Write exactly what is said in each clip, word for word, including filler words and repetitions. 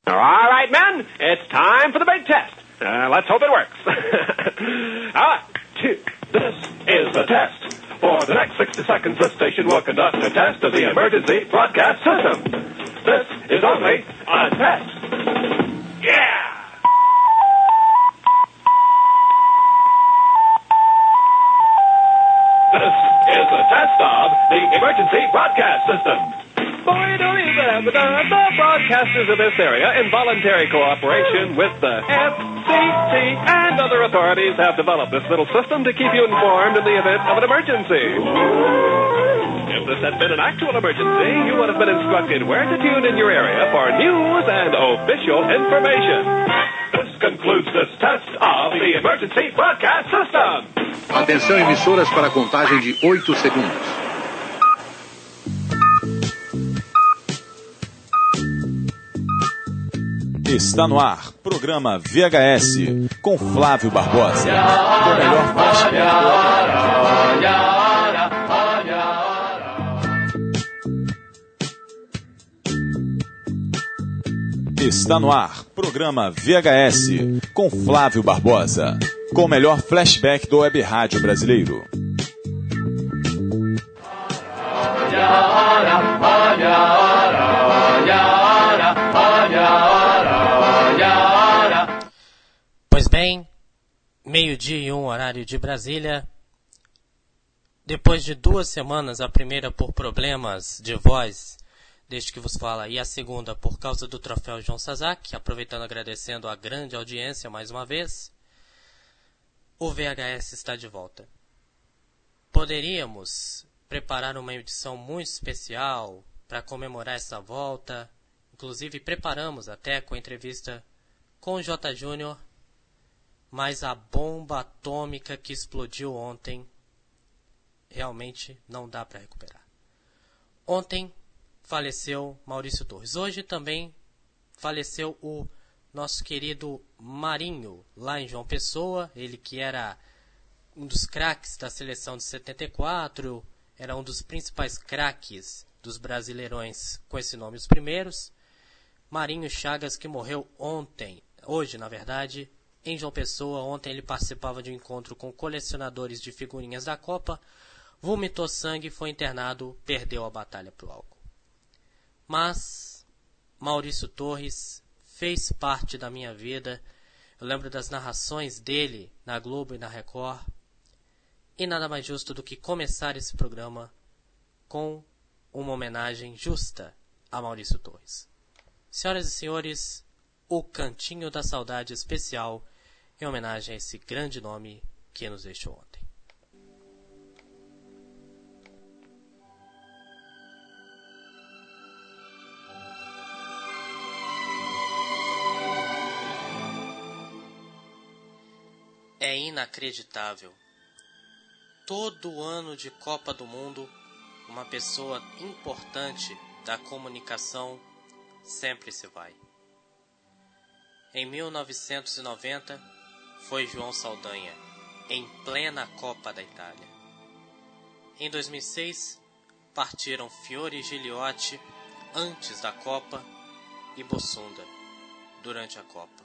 All right, men, it's time for the big test. Uh, let's hope it works. All right, two. This is the test. For the next sixty seconds, this station will conduct a test of the emergency broadcast system. This is only a test. Yeah! This is the test of the emergency broadcast system. Boy, don't you have the broadcasters of this area, in voluntary cooperation with the F C C and other authorities, have developed this little system to keep you informed in the event of an emergency. If this had been an actual emergency, you would have been instructed where to tune in your area for news and official information. This concludes this test of the emergency broadcast system. Atenção, emissoras, para a contagem de oito segundos. Está no ar, programa V H S, com Flávio Barbosa. O melhor flashback. Está no ar, programa V H S, com Flávio Barbosa. Com o melhor flashback do web rádio brasileiro. Pois bem, meio-dia e um, horário de Brasília. Depois de duas semanas, a primeira por problemas de voz, desde que vos fala, e a segunda por causa do troféu João Sazak, aproveitando e agradecendo a grande audiência mais uma vez, o V H S está de volta. Poderíamos preparar uma edição muito especial para comemorar essa volta, inclusive preparamos até com a entrevista com o J. Júnior, mas a bomba atômica que explodiu ontem realmente não dá para recuperar. Ontem faleceu Maurício Torres. Hoje também faleceu o nosso querido Marinho, lá em João Pessoa. Ele que era um dos craques da seleção de setenta e quatro, era um dos principais craques dos brasileirões com esse nome os primeiros. Marinho Chagas, que morreu ontem, hoje na verdade, em João Pessoa. Ontem ele participava de um encontro com colecionadores de figurinhas da Copa, vomitou sangue, foi internado, perdeu a batalha pro álcool. Mas Maurício Torres fez parte da minha vida. Eu lembro das narrações dele na Globo e na Record. E nada mais justo do que começar esse programa com uma homenagem justa a Maurício Torres. Senhoras e senhores, o Cantinho da Saudade especial em homenagem a esse grande nome que nos deixou ontem. É inacreditável. Todo ano de Copa do Mundo, uma pessoa importante da comunicação sempre se vai. Em mil novecentos e noventa, foi João Saldanha, em plena Copa da Itália. Em dois mil e seis, partiram Fiore e Gigliotti antes da Copa e Bossunda durante a Copa.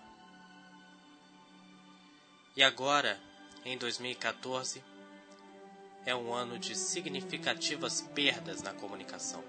E agora, em dois mil e quatorze, é um ano de significativas perdas na comunicação.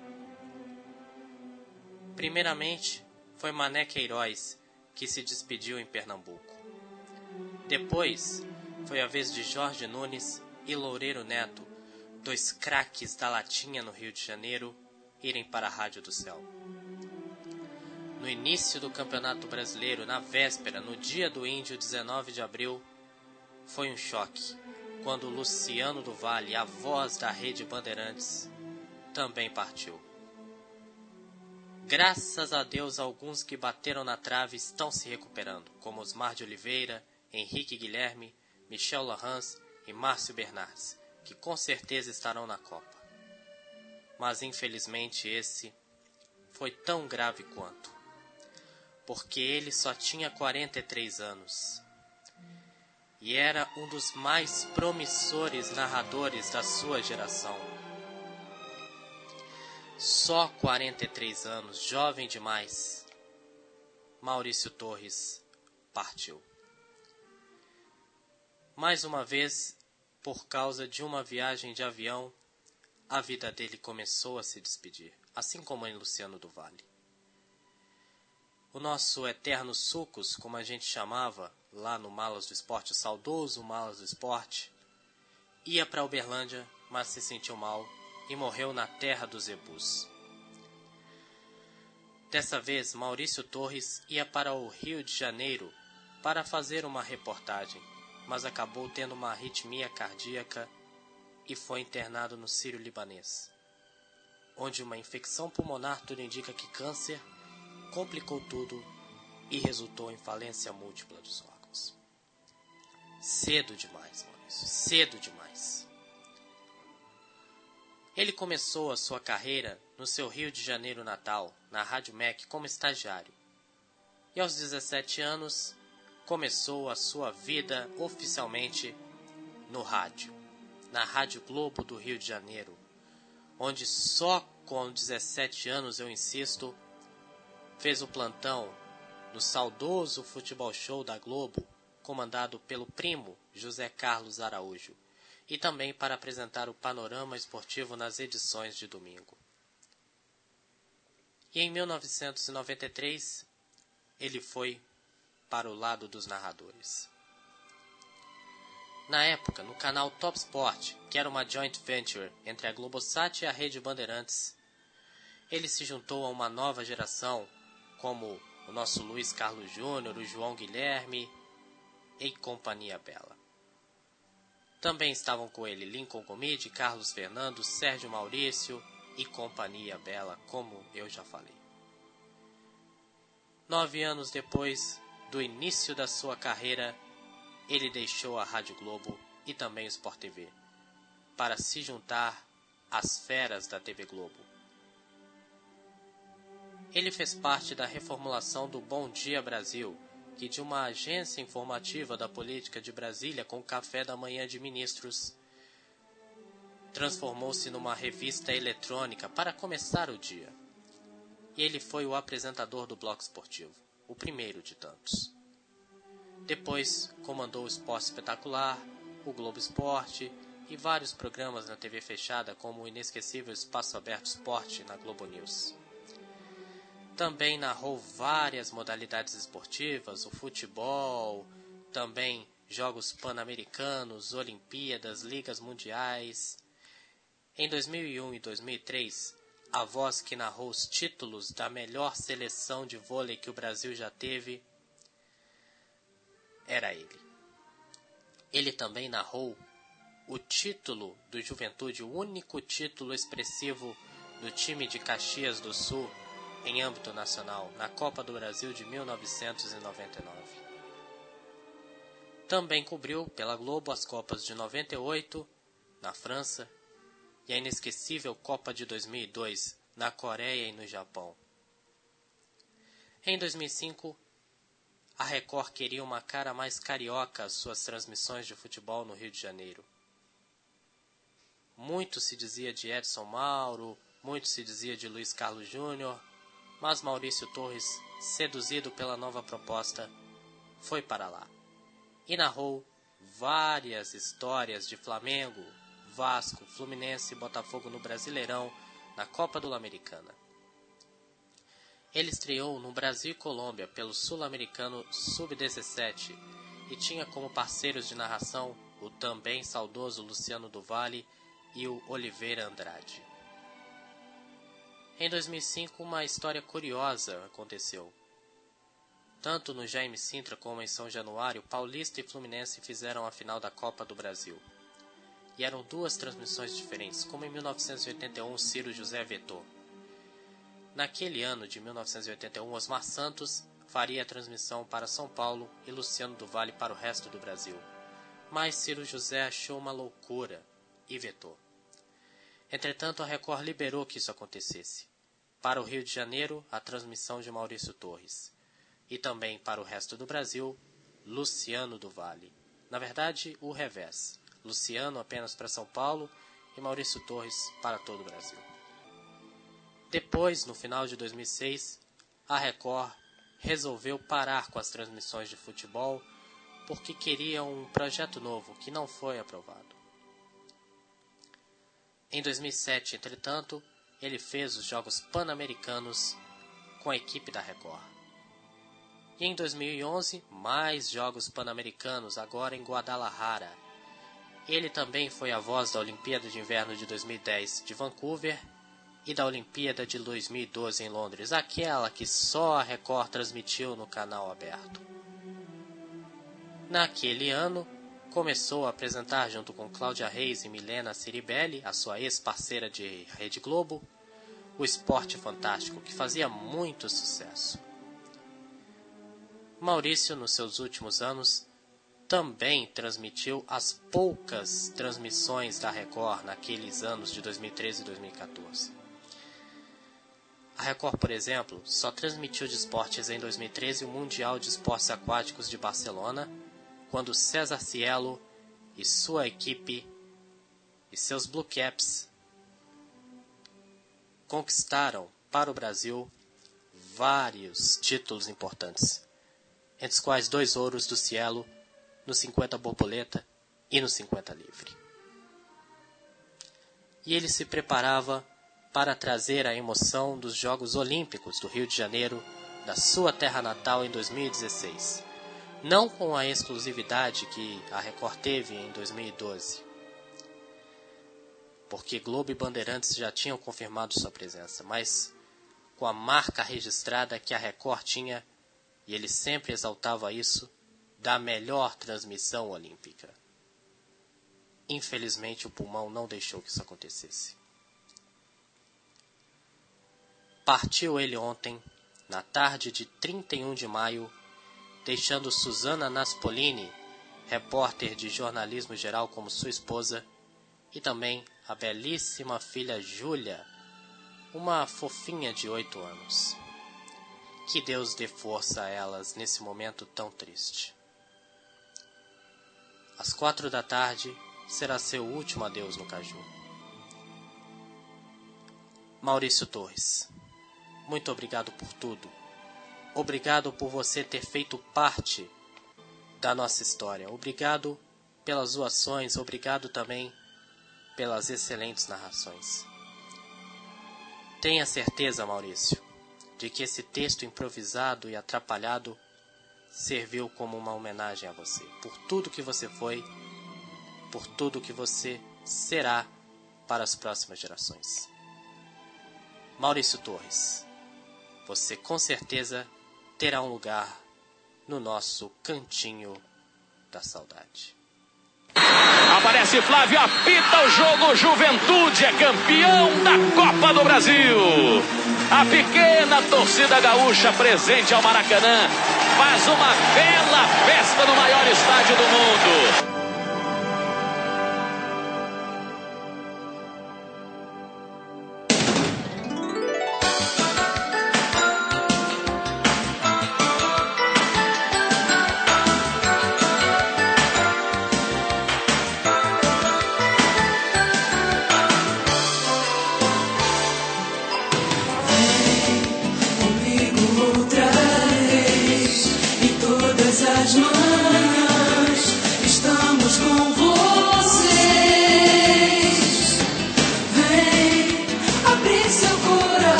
Primeiramente, foi Mané Queiroz, que se despediu em Pernambuco. Depois, foi a vez de Jorge Nunes e Loureiro Neto, dois craques da latinha no Rio de Janeiro, irem para a Rádio do Céu. No início do Campeonato Brasileiro, na véspera, no dia do Índio, dezenove de abril, foi um choque, quando Luciano do Vale, a voz da Rede Bandeirantes, também partiu. Graças a Deus, alguns que bateram na trave estão se recuperando, como Osmar de Oliveira, Henrique Guilherme, Michel Laurence e Márcio Bernardes, que com certeza estarão na Copa. Mas infelizmente esse foi tão grave quanto, porque ele só tinha quarenta e três anos e era um dos mais promissores narradores da sua geração. Só quarenta e três anos, jovem demais. Maurício Torres partiu. Mais uma vez, por causa de uma viagem de avião, a vida dele começou a se despedir, assim como em Luciano do Vale. O nosso eterno Sucos, como a gente chamava lá no Malas do Esporte, o saudoso Malas do Esporte, ia para Uberlândia, mas se sentiu mal e morreu na terra dos Zebus. Dessa vez, Maurício Torres ia para o Rio de Janeiro para fazer uma reportagem, mas acabou tendo uma arritmia cardíaca e foi internado no Sírio-Libanês, onde uma infecção pulmonar tudo indica que câncer complicou tudo e resultou em falência múltipla dos órgãos. Cedo demais, Maurício, cedo demais. Ele começou a sua carreira no seu Rio de Janeiro natal, na Rádio M E C, como estagiário. E aos dezessete anos, começou a sua vida oficialmente no rádio, na Rádio Globo do Rio de Janeiro, onde só com dezessete anos, eu insisto, fez o plantão no saudoso Futebol Show da Globo, comandado pelo primo José Carlos Araújo, e também para apresentar o panorama esportivo nas edições de domingo. E em mil novecentos e noventa e três, ele foi para o lado dos narradores. Na época, no canal Top Sport, que era uma joint venture entre a Globosat e a Rede Bandeirantes, ele se juntou a uma nova geração, como o nosso Luiz Carlos Júnior, o João Guilherme e companhia bela. Também estavam com ele Lincoln Gomide, Carlos Fernando, Sérgio Maurício e companhia bela, como eu já falei. Nove anos depois do início da sua carreira, ele deixou a Rádio Globo e também o Sport T V, para se juntar às feras da T V Globo. Ele fez parte da reformulação do Bom Dia Brasil, que de uma agência informativa da política de Brasília com café da manhã de ministros, transformou-se numa revista eletrônica para começar o dia. E ele foi o apresentador do bloco esportivo, o primeiro de tantos. Depois comandou o Esporte Espetacular, o Globo Esporte e vários programas na T V fechada, como o inesquecível Espaço Aberto Esporte na Globo News. Também narrou várias modalidades esportivas, o futebol, também Jogos Pan-Americanos, Olimpíadas, Ligas Mundiais. Em dois mil e um e dois mil e três, a voz que narrou os títulos da melhor seleção de vôlei que o Brasil já teve era ele. Ele também narrou o título do Juventude, o único título expressivo do time de Caxias do Sul em âmbito nacional, na Copa do Brasil de mil novecentos e noventa e nove. Também cobriu pela Globo as Copas de noventa e oito, na França, e a inesquecível Copa de dois mil e dois, na Coreia e no Japão. Em dois mil e cinco, a Record queria uma cara mais carioca às suas transmissões de futebol no Rio de Janeiro. Muito se dizia de Edson Mauro, muito se dizia de Luiz Carlos Júnior, mas Maurício Torres, seduzido pela nova proposta, foi para lá e narrou várias histórias de Flamengo, Vasco, Fluminense e Botafogo no Brasileirão, na Copa Sul-Americana. Ele estreou no Brasil e Colômbia pelo Sul-Americano sub dezessete e tinha como parceiros de narração o também saudoso Luciano do Vale e o Oliveira Andrade. Em dois mil e cinco, uma história curiosa aconteceu. Tanto no Jaime Sintra como em São Januário, Paulista e Fluminense fizeram a final da Copa do Brasil. E eram duas transmissões diferentes, como em mil novecentos e oitenta e um Ciro José vetou. Naquele ano de mil novecentos e oitenta e um, Osmar Santos faria a transmissão para São Paulo e Luciano do Vale para o resto do Brasil. Mas Ciro José achou uma loucura e vetou. Entretanto, a Record liberou que isso acontecesse. Para o Rio de Janeiro, a transmissão de Maurício Torres. E também para o resto do Brasil, Luciano do Vale. Na verdade, o revés. Luciano apenas para São Paulo e Maurício Torres para todo o Brasil. Depois, no final de dois mil e seis, a Record resolveu parar com as transmissões de futebol porque queria um projeto novo que não foi aprovado. Em dois mil e sete, entretanto, ele fez os Jogos Pan-Americanos com a equipe da Record. E em dois mil e onze, mais Jogos Pan-Americanos, agora em Guadalajara. Ele também foi a voz da Olimpíada de Inverno de dois mil e dez de Vancouver e da Olimpíada de dois mil e doze em Londres, aquela que só a Record transmitiu no canal aberto. Naquele ano, começou a apresentar junto com Cláudia Reis e Milena Ciribelli, a sua ex-parceira de Rede Globo, o Esporte Fantástico, que fazia muito sucesso. Maurício, nos seus últimos anos, também transmitiu as poucas transmissões da Record naqueles anos de dois mil e treze e dois mil e quatorze. A Record, por exemplo, só transmitiu de esportes em dois mil e treze o Mundial de Esportes Aquáticos de Barcelona, quando César Cielo e sua equipe e seus Blue Caps conquistaram para o Brasil vários títulos importantes, entre os quais dois ouros do Cielo no cinquenta borboleta e no cinquenta livre. E ele se preparava para trazer a emoção dos Jogos Olímpicos do Rio de Janeiro, da sua terra natal, em dois mil e dezesseis. Não com a exclusividade que a Record teve em dois mil e doze, porque Globo e Bandeirantes já tinham confirmado sua presença, mas com a marca registrada que a Record tinha, e ele sempre exaltava isso, da melhor transmissão olímpica. Infelizmente, o pulmão não deixou que isso acontecesse. Partiu ele ontem, na tarde de trinta e um de maio, deixando Susana Naspolini, repórter de jornalismo geral, como sua esposa, e também a belíssima filha Júlia, uma fofinha de oito anos. Que Deus dê força a elas nesse momento tão triste. Às quatro da tarde será seu último adeus no Caju. Maurício Torres, muito obrigado por tudo. Obrigado por você ter feito parte da nossa história. Obrigado pelas doações, obrigado também pelas excelentes narrações. Tenha certeza, Maurício, de que esse texto improvisado e atrapalhado serviu como uma homenagem a você, por tudo que você foi, por tudo que você será para as próximas gerações. Maurício Torres, você com certeza terá um lugar no nosso cantinho da saudade. Aparece Flávio, apita o jogo, Juventude é campeão da Copa do Brasil. A pequena torcida gaúcha presente ao Maracanã faz uma bela festa no maior estádio do mundo.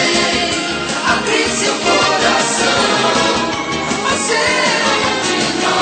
Abrir seu coração, você é um de nós.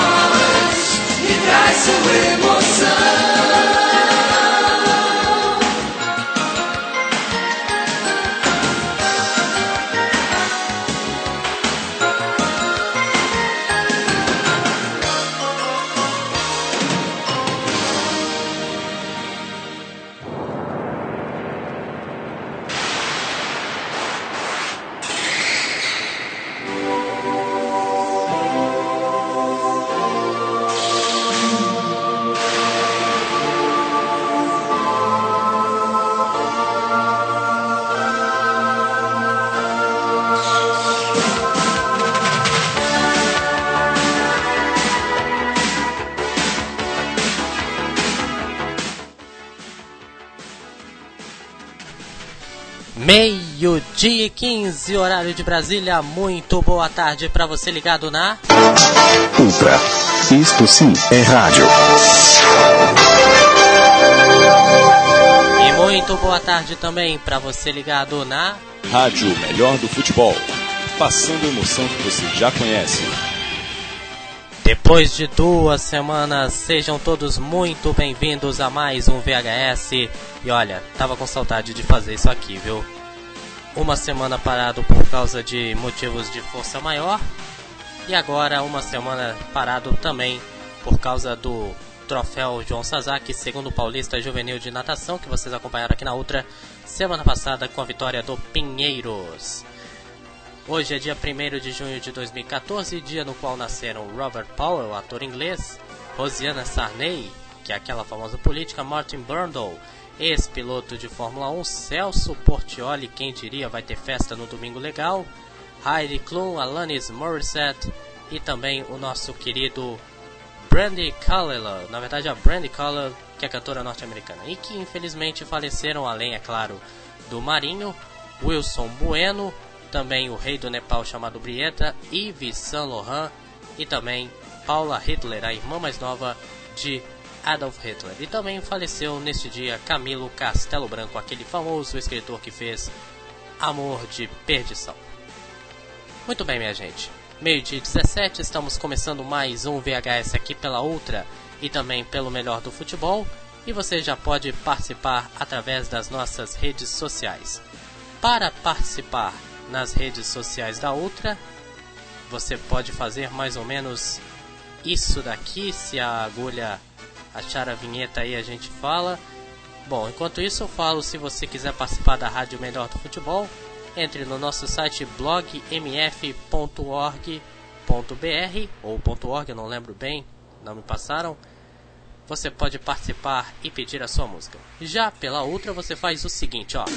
Meio-dia e quinze, horário de Brasília. Muito boa tarde para você ligado na Ultra. Isto sim é rádio. E muito boa tarde também para você ligado na Rádio Melhor do Futebol, passando a emoção que você já conhece. Depois de duas semanas, sejam todos muito bem-vindos a mais um V H S. E olha, tava com saudade de fazer isso aqui, viu? Uma semana parado por causa de motivos de força maior. E agora uma semana parado também por causa do troféu João Sazaki, segundo Paulista Juvenil de Natação, que vocês acompanharam aqui na Ultra semana passada com a vitória do Pinheiros. Hoje é dia primeiro de junho de dois mil e catorze, dia no qual nasceram Robert Powell, ator inglês, Rosiana Sarney, que é aquela famosa política, Martin Brundle, ex-piloto de Fórmula um, Celso Portiolli, quem diria vai ter festa no Domingo Legal, Heidi Klum, Alanis Morissette e também o nosso querido Brandi Carlile, na verdade a Brandi Carlile, que é cantora norte-americana, e que infelizmente faleceram, além, é claro, do Marinho, Wilson Bueno, também o rei do Nepal chamado Brieta, Yves Saint Laurent e também Paula Hitler, a irmã mais nova de Adolf Hitler. E também faleceu neste dia Camilo Castelo Branco, aquele famoso escritor que fez Amor de Perdição. Muito bem, minha gente. Meio-dia dezessete, estamos começando mais um V H S aqui pela Ultra e também pelo Melhor do Futebol. E você já pode participar através das nossas redes sociais. Para participar nas redes sociais da Ultra, você pode fazer mais ou menos isso daqui. Se a agulha achar a vinheta aí, a gente fala. Bom, enquanto isso eu falo, se você quiser participar da Rádio Melhor do Futebol, entre no nosso site blog m f ponto org ponto b r ou .org, eu não lembro bem, não me passaram. Você pode participar e pedir a sua música. Já pela Ultra você faz o seguinte, ó.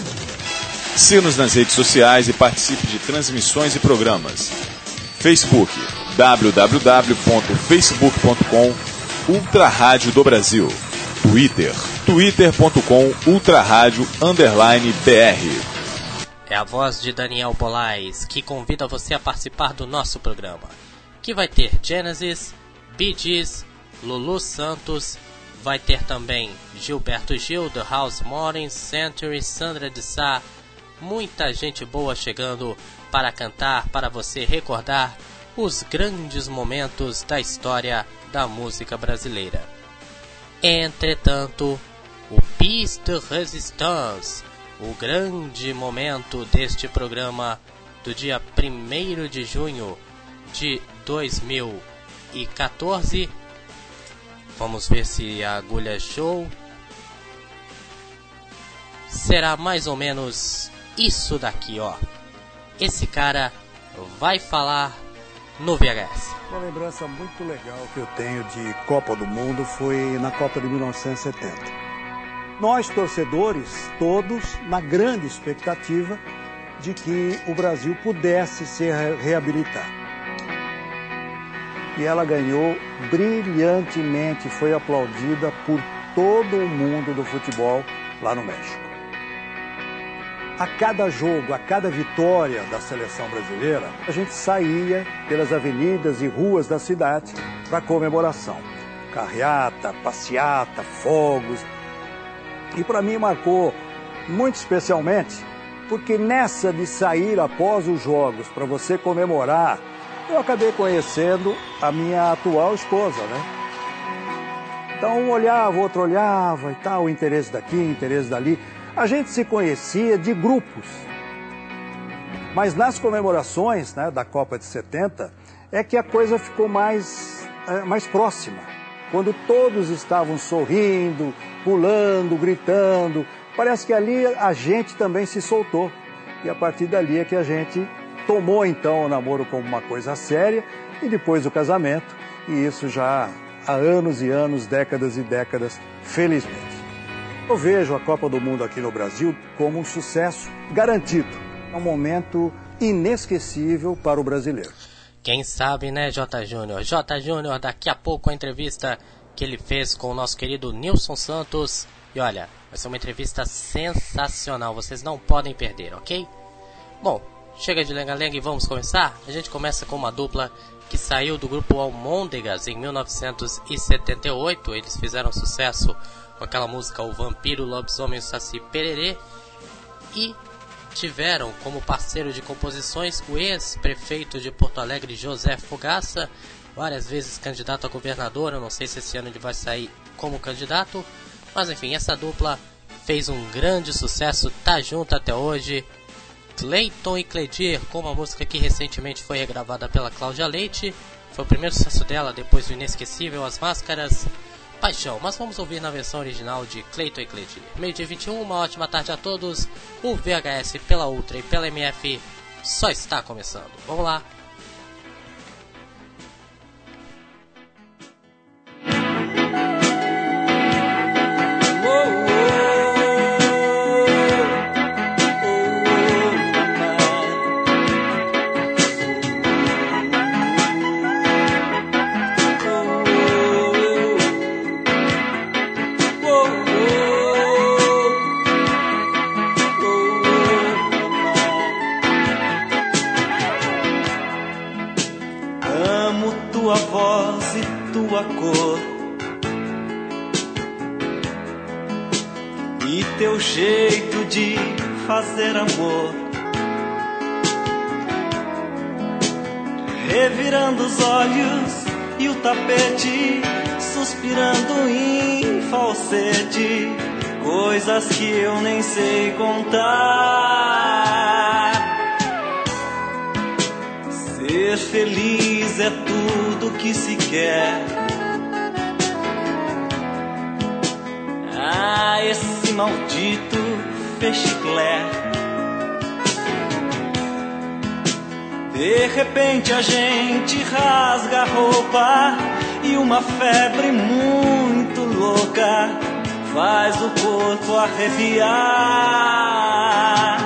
Siga-nos nas redes sociais e participe de transmissões e programas. Facebook, w w w ponto facebook ponto com Ultra Rádio do Brasil. Twitter, twitter ponto com Ultra Rádio underline B R. É a voz de Daniel Bolais, que convida você a participar do nosso programa, que vai ter Genesis, Bee Gees, Lulu Santos, vai ter também Gilberto Gil, The House Morning, Century, Sandra de Sá, muita gente boa chegando para cantar, para você recordar os grandes momentos da história da música brasileira. Entretanto, o Piece de Resistance, o grande momento deste programa do dia primeiro de junho de dois mil e catorze. Vamos ver se a agulha show. Será mais ou menos isso daqui, ó. Esse cara vai falar no V H S. Uma lembrança muito legal que eu tenho de Copa do Mundo foi na Copa de mil novecentos e setenta. Nós, torcedores, todos na grande expectativa de que o Brasil pudesse se reabilitar. E ela ganhou brilhantemente, foi aplaudida por todo o mundo do futebol lá no México. A cada jogo, a cada vitória da seleção brasileira, a gente saía pelas avenidas e ruas da cidade para comemoração. Carreata, passeata, fogos. E para mim marcou muito especialmente, porque nessa de sair após os jogos para você comemorar, eu acabei conhecendo a minha atual esposa, né? Então um olhava, o outro olhava e tal, o interesse daqui, o interesse dali. A gente se conhecia de grupos. Mas nas comemorações, né, da Copa de setenta, é que a coisa ficou mais, é, mais próxima. Quando todos estavam sorrindo, pulando, gritando, parece que ali a gente também se soltou. E a partir dali é que a gente tomou então o namoro como uma coisa séria e depois o casamento. E isso já há anos e anos, décadas e décadas, felizmente. Eu vejo a Copa do Mundo aqui no Brasil como um sucesso garantido. É um momento inesquecível para o brasileiro. Quem sabe, né, J. Júnior? J. Júnior, daqui a pouco a entrevista que ele fez com o nosso querido Nilson Santos E olha, vai ser uma entrevista sensacional, vocês não podem perder, ok? Bom, chega de lenga-lenga e vamos começar? A gente começa com uma dupla que saiu do grupo Almôndegas em mil novecentos e setenta e oito. Eles fizeram sucesso com aquela música O Vampiro, o Lobisomem e o Saci Pererê. E tiveram como parceiro de composições o ex-prefeito de Porto Alegre, José Fogaça, várias vezes candidato a governador. Eu não sei se esse ano ele vai sair como candidato, mas enfim, essa dupla fez um grande sucesso, tá junto até hoje. Cleiton e Cledir, com uma música que recentemente foi regravada pela Cláudia Leite. Foi o primeiro sucesso dela depois do inesquecível As Máscaras, Paixão. Mas vamos ouvir na versão original de Cleiton e Cledir. Meio-dia vinte e um, uma ótima tarde a todos. O V H S pela Ultra e pela M F só está começando. Vamos lá. Cor e teu jeito de fazer amor, revirando os olhos e o tapete, suspirando em falsete, coisas que eu nem sei contar. Ser feliz é tudo que se quer. Ah, esse maldito fechiclé. De repente a gente rasga a roupa e uma febre muito louca faz o corpo arrepiar.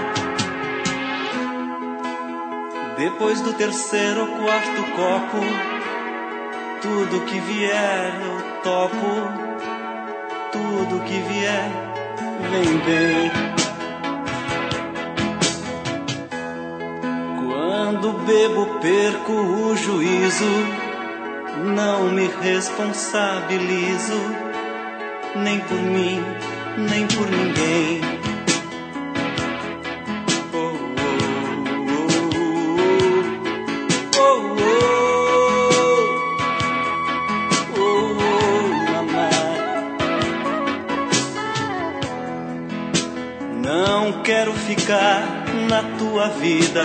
Depois do terceiro ou quarto copo, tudo que vier eu topo. Tudo que vier, vem bem. Quando bebo, perco o juízo. Não me responsabilizo, nem por mim, nem por ninguém. Quero ficar na tua vida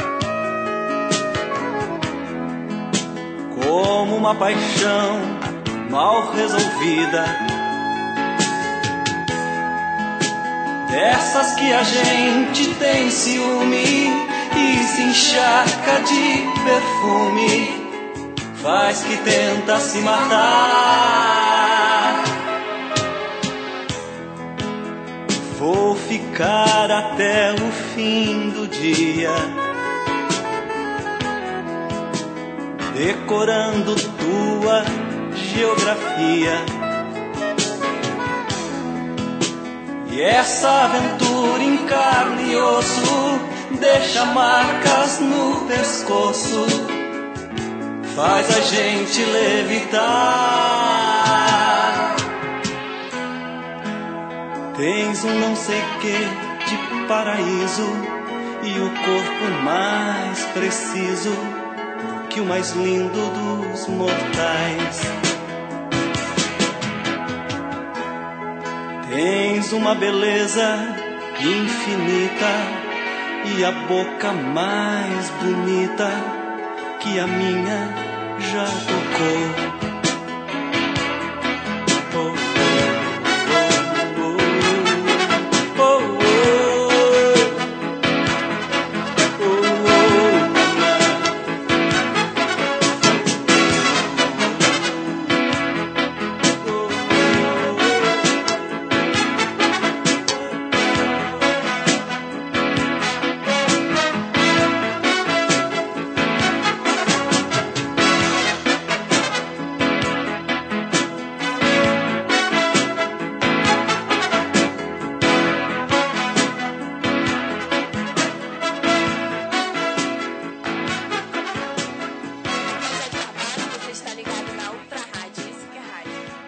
como uma paixão mal resolvida, dessas que a gente tem ciúme e se encharca de perfume, faz que tenta se matar. Vou ficar até o fim do dia, decorando tua geografia. E essa aventura em carne e osso deixa marcas no pescoço, faz a gente levitar. Tens um não sei que de paraíso e o corpo mais preciso do que o mais lindo dos mortais. Tens uma beleza infinita e a boca mais bonita que a minha já tocou.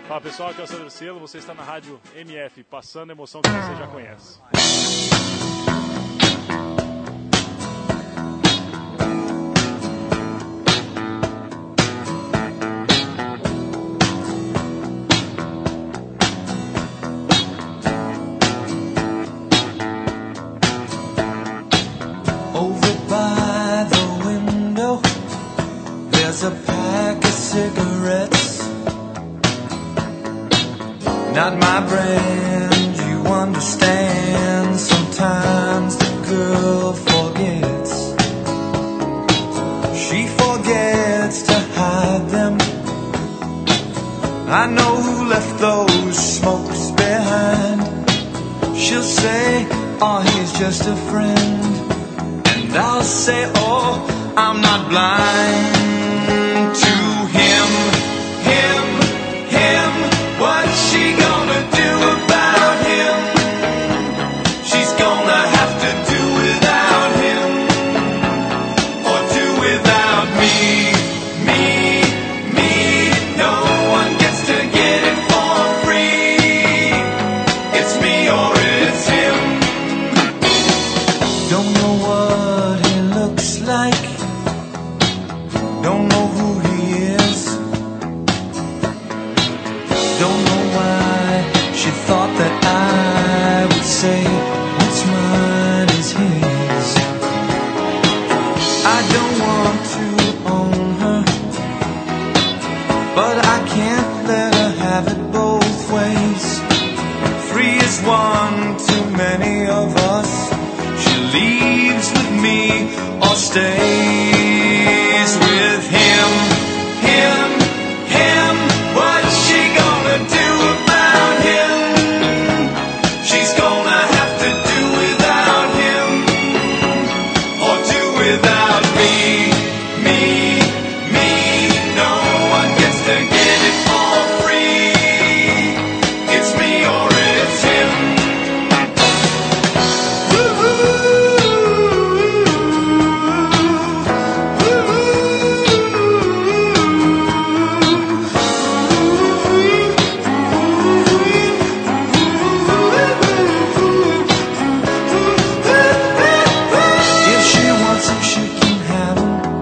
Fala pessoal, aqui é o Sandro Cielo, você está na rádio M F, passando a emoção que você já conhece. Over by the window, there's a pack of cigarettes. Not my brand, you understand. Sometimes the girl forgets. She forgets to hide them. I know who left those smokes behind. She'll say, oh, he's just a friend. And I'll say, oh, I'm not blind to him, him, him. What's she gonna do about him? She's gonna have to do without him, or do without me, me, me. No one gets to get it for free. It's me or it's him. Don't know what he looks like. Don't know who he is. Don't know why she thought that I would say what's mine is his. I don't want to own her, but I can't let her have it both ways. Three is one too many of us. She leaves with me or stays with him, him, him. What's she gonna do about him? She's gonna have to do without him, or do without me, me, me. No one gets to get it for free. It's me or it's him. If she wants him, she can have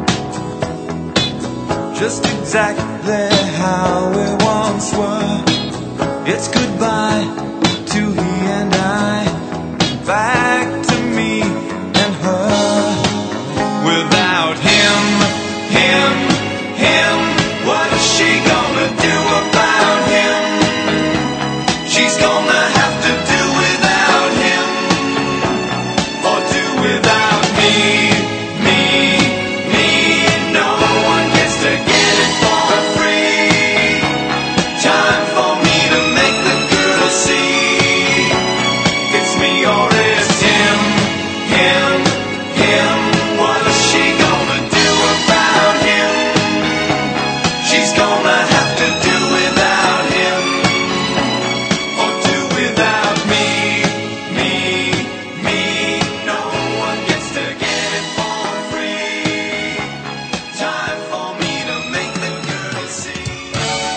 him, just exactly how we once were. It's goodbye to he and I, back to me and her. Without him, him, him. What's she gonna do about him? She's gonna have to do without him, or do without me, me, me. No one gets to get it for free. Time for me to make the girl see. It's me or it's him, him, him. What's she gonna do about him? She's gonna have to do without him, or do without me, me, me. No one gets to get it for free. Time for me to make the girl see.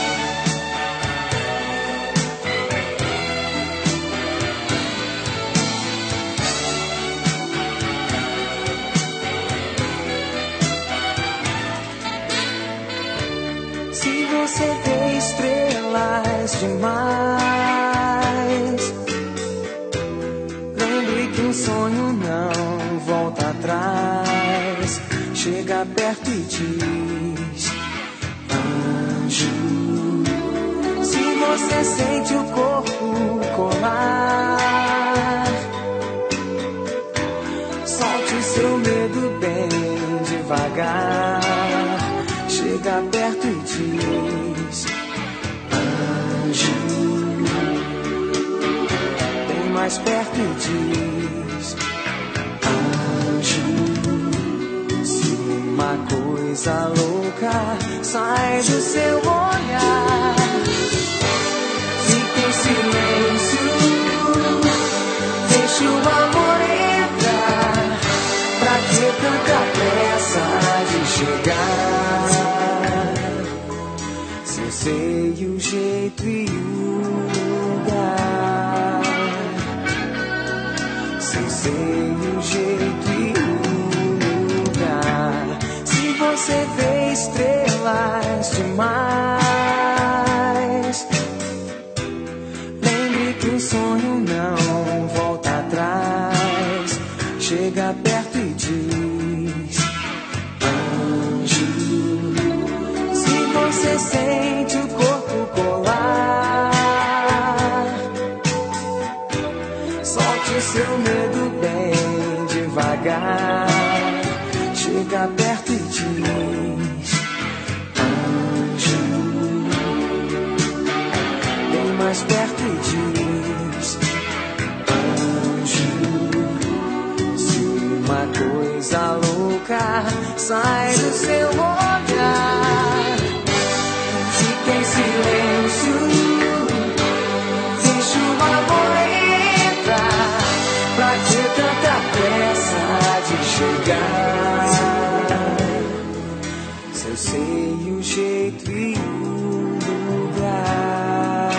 Se você vê estrelas demais, lembre que um sonho não volta atrás. Chega perto e diz, anjo. Se você sente o corpo colar, solte o seu medo bem devagar. Chega perto e diz, anjo. Vem mais perto e diz, anjo. Se uma coisa louca sai do seu olhar, fica em silêncio, deixa o amor entrar. Pra que tanta pressa de chegar? Seus seios jeito e o lugar. Se sei o jeito e o lugar. Se você vê estrelas demais, lembre que o sonho não volta atrás. Chega perto e diz: anjo. Se você sente o corpo colar, solte o seu medo bem devagar. Chega perto e diz: anjo. Vem mais perto e diz: anjo. Se uma coisa louca sai do seu olhar, fique em silêncio, deixa o amor entrar. Pra que tanta pressa de chegar? Se eu sei o jeito e o lugar,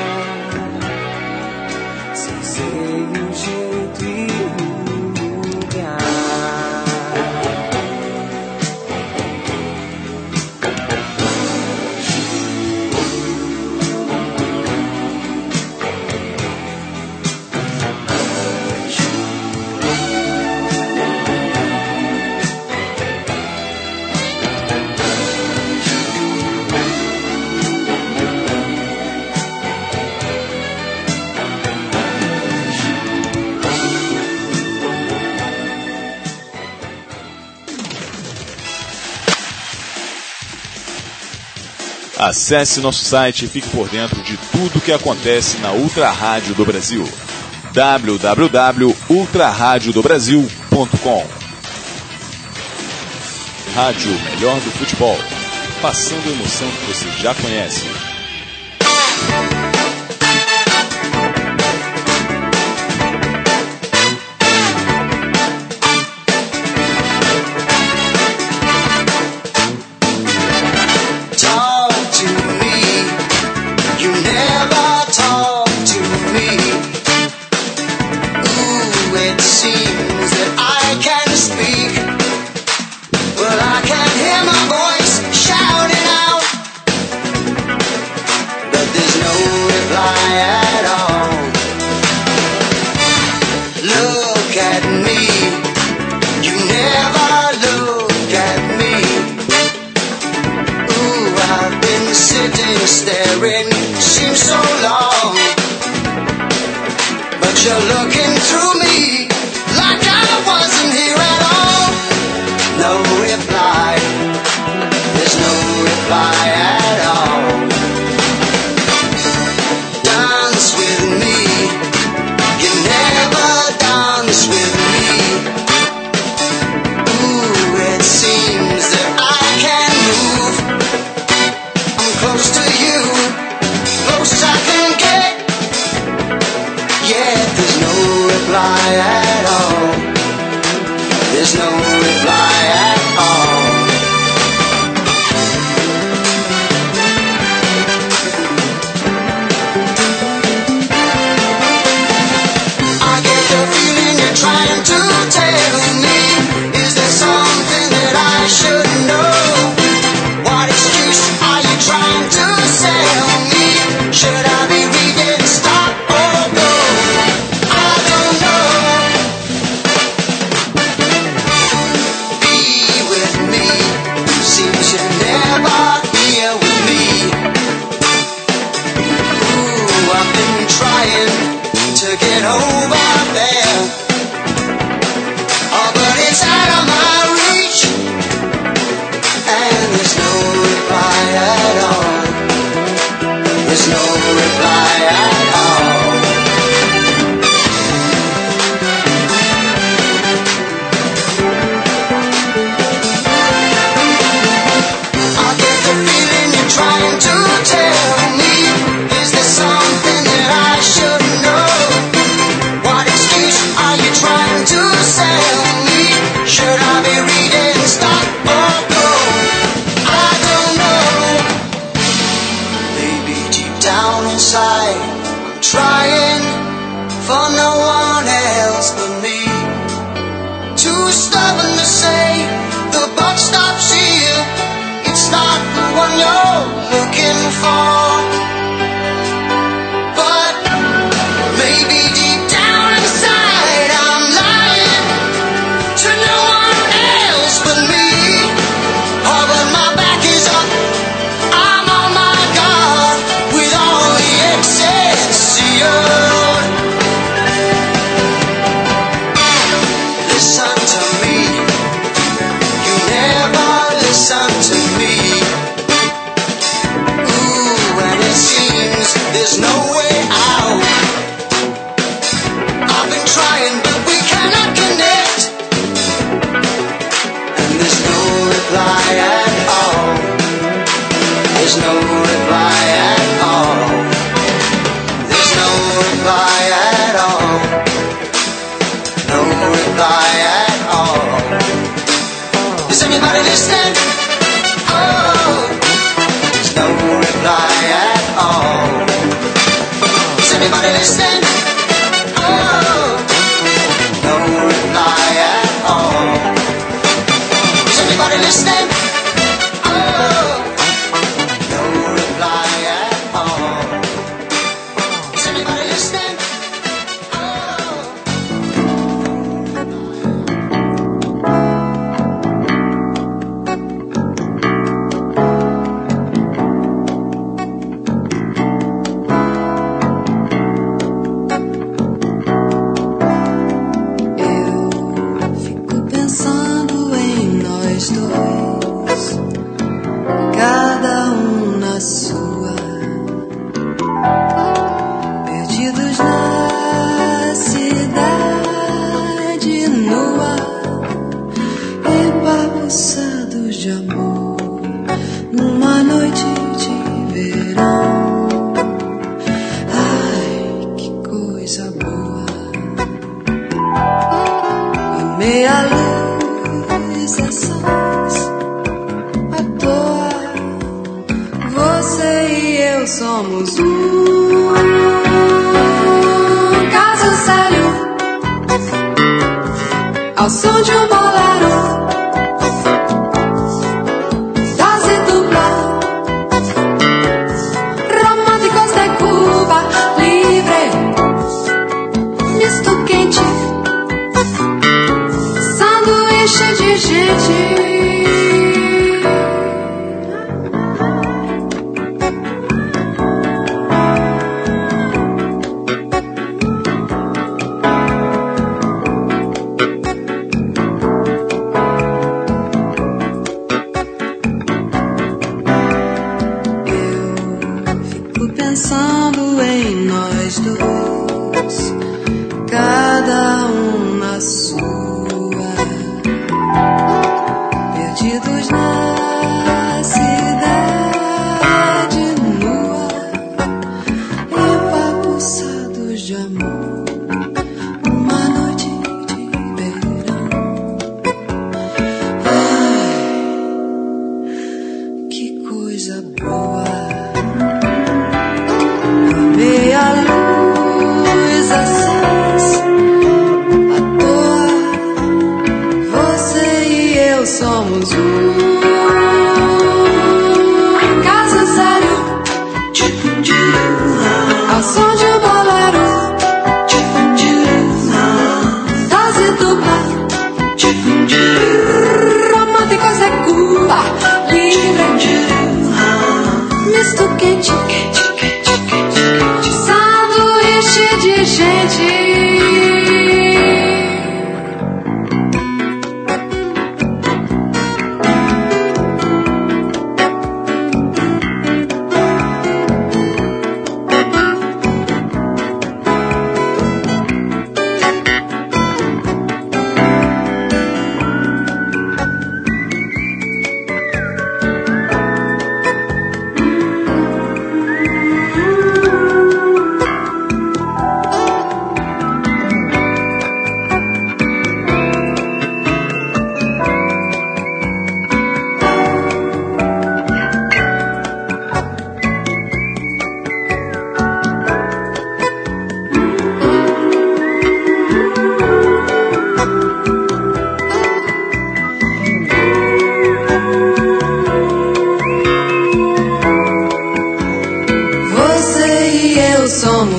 se eu sei o jeito e o lugar. Acesse nosso site e fique por dentro de tudo que acontece na Ultra Rádio do Brasil. w w w ponto ultra rádio do brasil ponto com. Rádio Melhor do Futebol. Passando a emoção que você já conhece. Yeah, there's no one you're looking for. But maybe deep down inside I'm lying to no one else but me. Oh, but my back is up, I'm on my guard with all the Excelsior. Listen to me, you never listen to me. Ooh, and it seems there's no way out. I've been trying but we cannot connect, and there's no reply at all. There's no reply at all. There's no reply at all. No reply at all. Is anybody listening? Oh, there's no reply at all. Is anybody listening? Oh, no reply at all. Is anybody listening? Oh, no reply at all. Is anybody listening? Ao som de um bolero, dose dupla, românticos de Cuba Libre, misto quente, sanduíche de gente.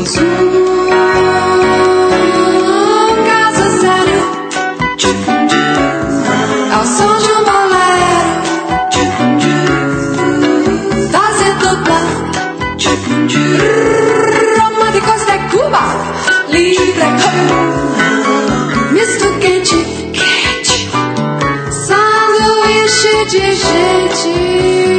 Temos um caso sério ao som de um bolero fazer dupla românticos de Cuba livre como misto quente sanduíche de gente.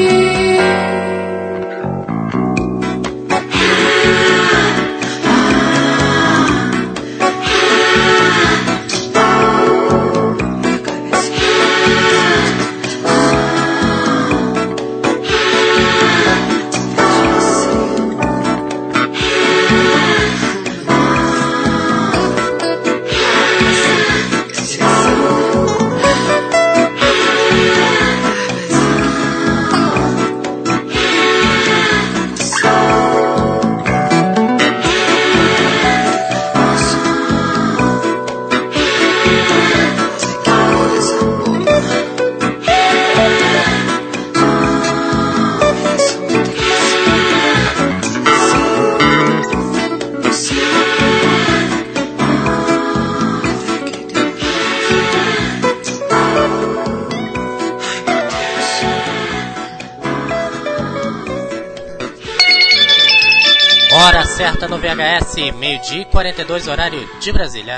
Hora certa no V H S, meio-dia e quarenta e dois, horário de Brasília.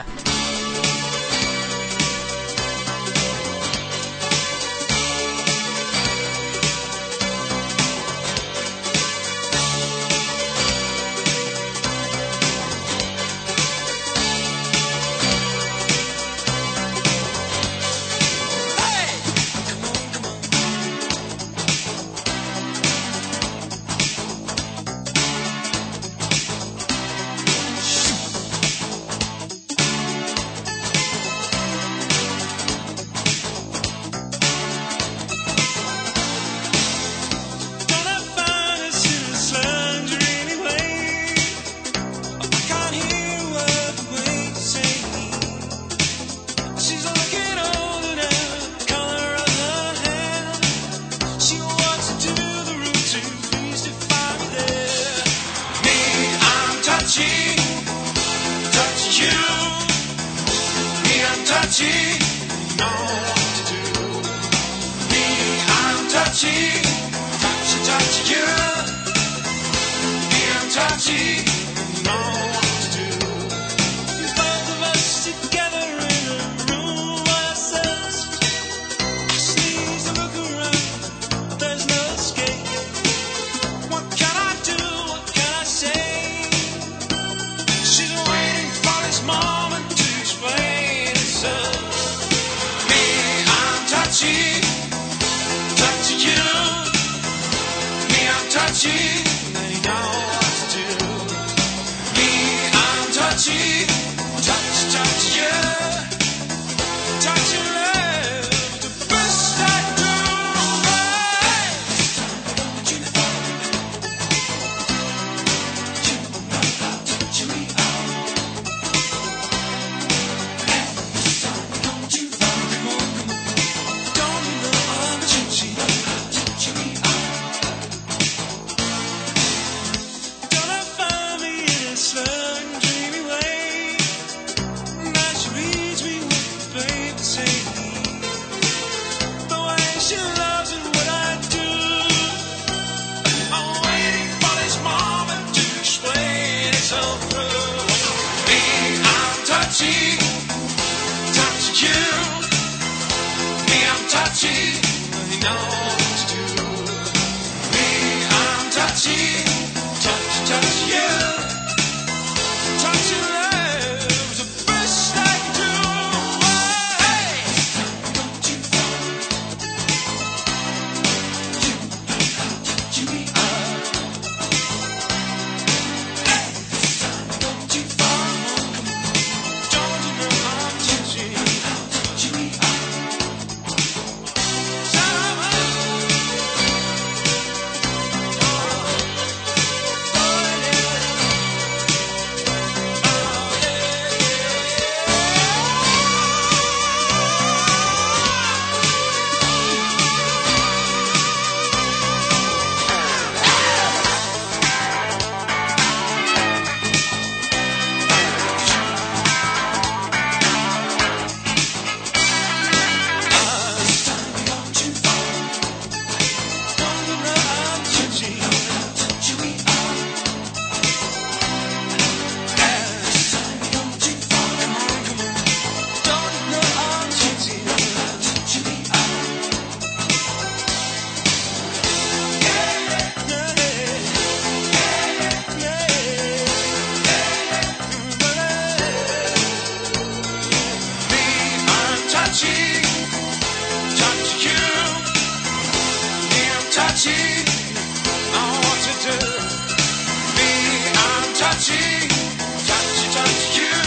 touchy, touchy, touchy you.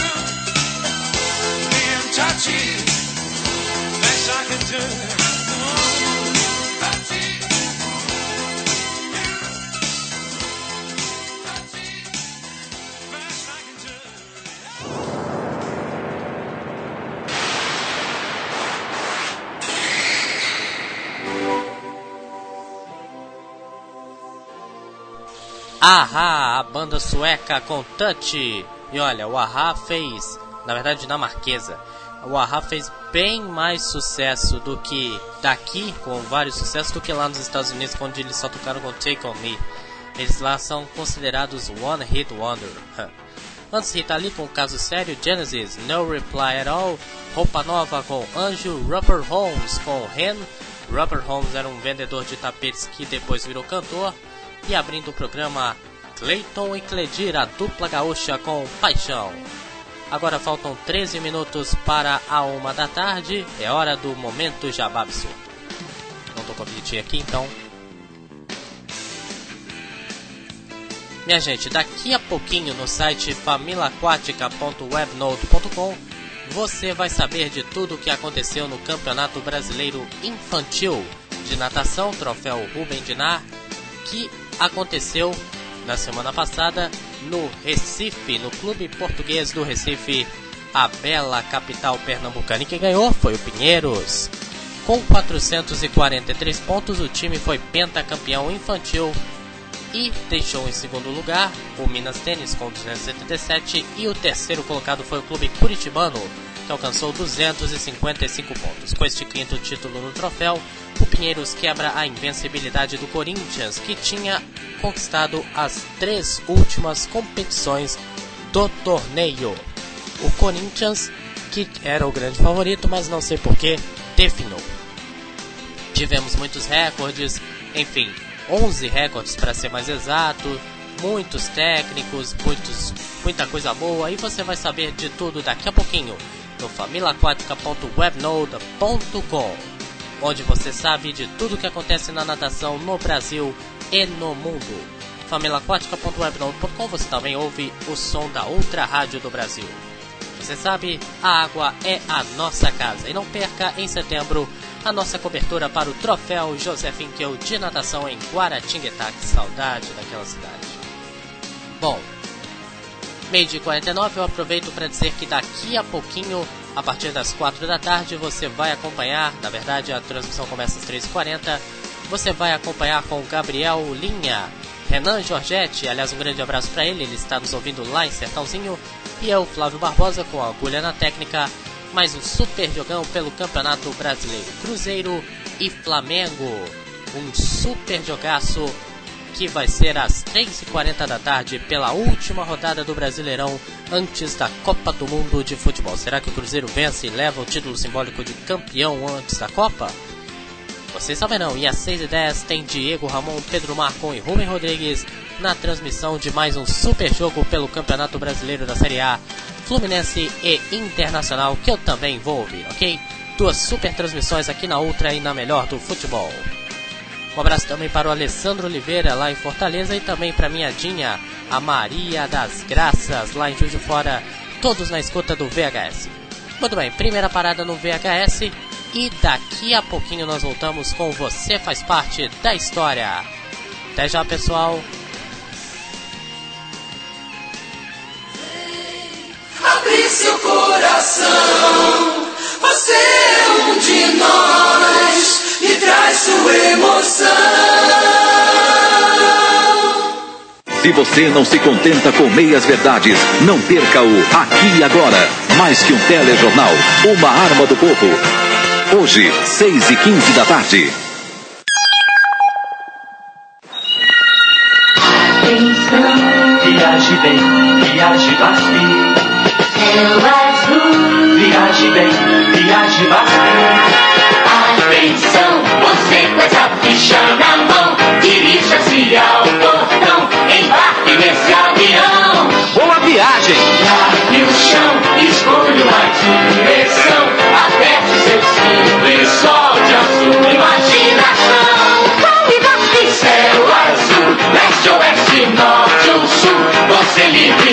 Being touchy, best I can do. Ooh, touchy, you. Touchy, best I can do. Ahá, a banda sueca com Touch. E olha, o Ahá fez, na verdade dinamarquesa, o Ahá fez bem mais sucesso do que daqui, com vários sucessos, do que lá nos Estados Unidos, onde eles só tocaram com Take On Me. Eles lá são considerados One Hit Wonder. Antes Rita Lee com Caso Sério, Genesis, No Reply At All, Roupa Nova com Anjo, Rupert Holmes com Hen. Rupert Holmes era um vendedor de tapetes que depois virou cantor. E abrindo o programa, Clayton e Cledir, a dupla gaúcha com Paixão. Agora faltam treze minutos para a uma da tarde. É hora do Momento Jabá Absurdo. Não tô com a vinhetinha aqui, então. Minha gente, daqui a pouquinho no site família aquática ponto webnode ponto com você vai saber de tudo o que aconteceu no Campeonato Brasileiro Infantil de Natação, troféu Rubem Dinar, que aconteceu na semana passada no Recife, no Clube Português do Recife, a bela capital pernambucana. E quem ganhou foi o Pinheiros. Com quatrocentos e quarenta e três pontos, o time foi pentacampeão infantil e deixou em segundo lugar o Minas Tênis com duzentos e setenta e sete, e o terceiro colocado foi o Clube Curitibano, que alcançou duzentos e cinquenta e cinco pontos. Com este quinto título no troféu, o Pinheiros quebra a invencibilidade do Corinthians, que tinha conquistado as três últimas competições do torneio. O Corinthians, que era o grande favorito, mas não sei porquê, definou. Tivemos muitos recordes, enfim, onze recordes para ser mais exato, muitos técnicos, muitos, muita coisa boa, e você vai saber de tudo daqui a pouquinho no família aquática ponto webnode ponto com, onde você sabe de tudo que acontece na natação no Brasil e no mundo. família aquática ponto webnode ponto com, você também ouve o som da Ultra Rádio do Brasil. Você sabe, a água é a nossa casa. E não perca, em setembro, a nossa cobertura para o troféu José Finkel de natação em Guaratinguetá. Que saudade daquela cidade. Bom, meio dia e quarenta e nove, eu aproveito para dizer que daqui a pouquinho, a partir das quatro da tarde, você vai acompanhar, na verdade a transmissão começa às três e quarenta, você vai acompanhar com Gabriel Linha, Renan Giorgetti, aliás um grande abraço para ele, ele está nos ouvindo lá em Sertãozinho, e eu, Flávio Barbosa, com a agulha na técnica, mais um super jogão pelo Campeonato Brasileiro, Cruzeiro e Flamengo, um super jogaço que vai ser às três e quarenta da tarde pela última rodada do Brasileirão antes da Copa do Mundo de Futebol. Será que o Cruzeiro vence e leva o título simbólico de campeão antes da Copa? Vocês saberão. E às seis e dez tem Diego Ramon, Pedro Marcon e Rubem Rodrigues na transmissão de mais um super jogo pelo Campeonato Brasileiro da Série A, Fluminense e Internacional, que eu também vou ouvir, ok? Duas super transmissões aqui na Ultra e na melhor do futebol. Um abraço também para o Alessandro Oliveira, lá em Fortaleza, e também para minha Dinha, a Maria das Graças, lá em Juiz de Fora, todos na escuta do V H S. Muito bem, primeira parada no V H S, e daqui a pouquinho nós voltamos com Você Faz Parte da História. Até já, pessoal! Abrir seu coração, você é um de nós, e traz sua emoção. Se você não se contenta com meias verdades, não perca o Aqui e Agora. Mais que um telejornal, uma arma do povo. Hoje, seis e quinze da tarde. Atenção, viaje bem, viaje bastante. Céu azul, viaje bem, viaje bastante. Atenção, você com essa ficha na mão, dirija-se ao portão, embarque nesse avião. Boa viagem! Largue o chão, escolha uma direção, aperte seu cinto e solte a sua imaginação. Vamos embarque! Céu azul, leste, oeste, norte ou sul, você livre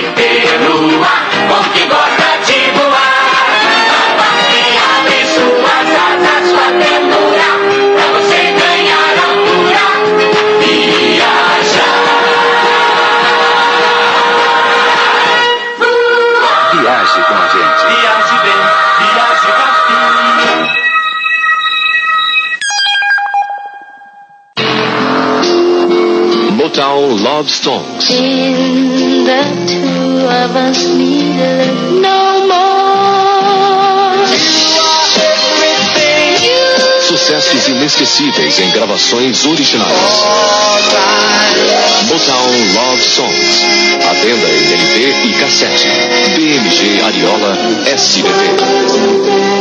Motown Love Songs. In the two of us need a little no more. You are everything you. Sucessos inesquecíveis em gravações originais. Motown Love Songs. À venda em L P e cassete. B M G Ariola S B T.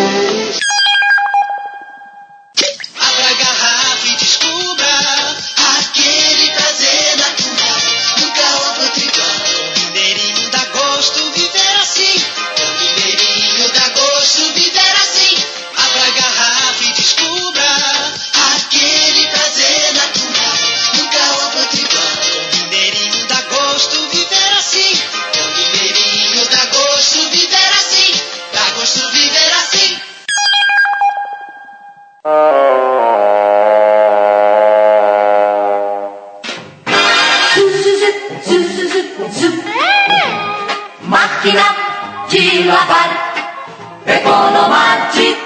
Máquina de lavar, Economate,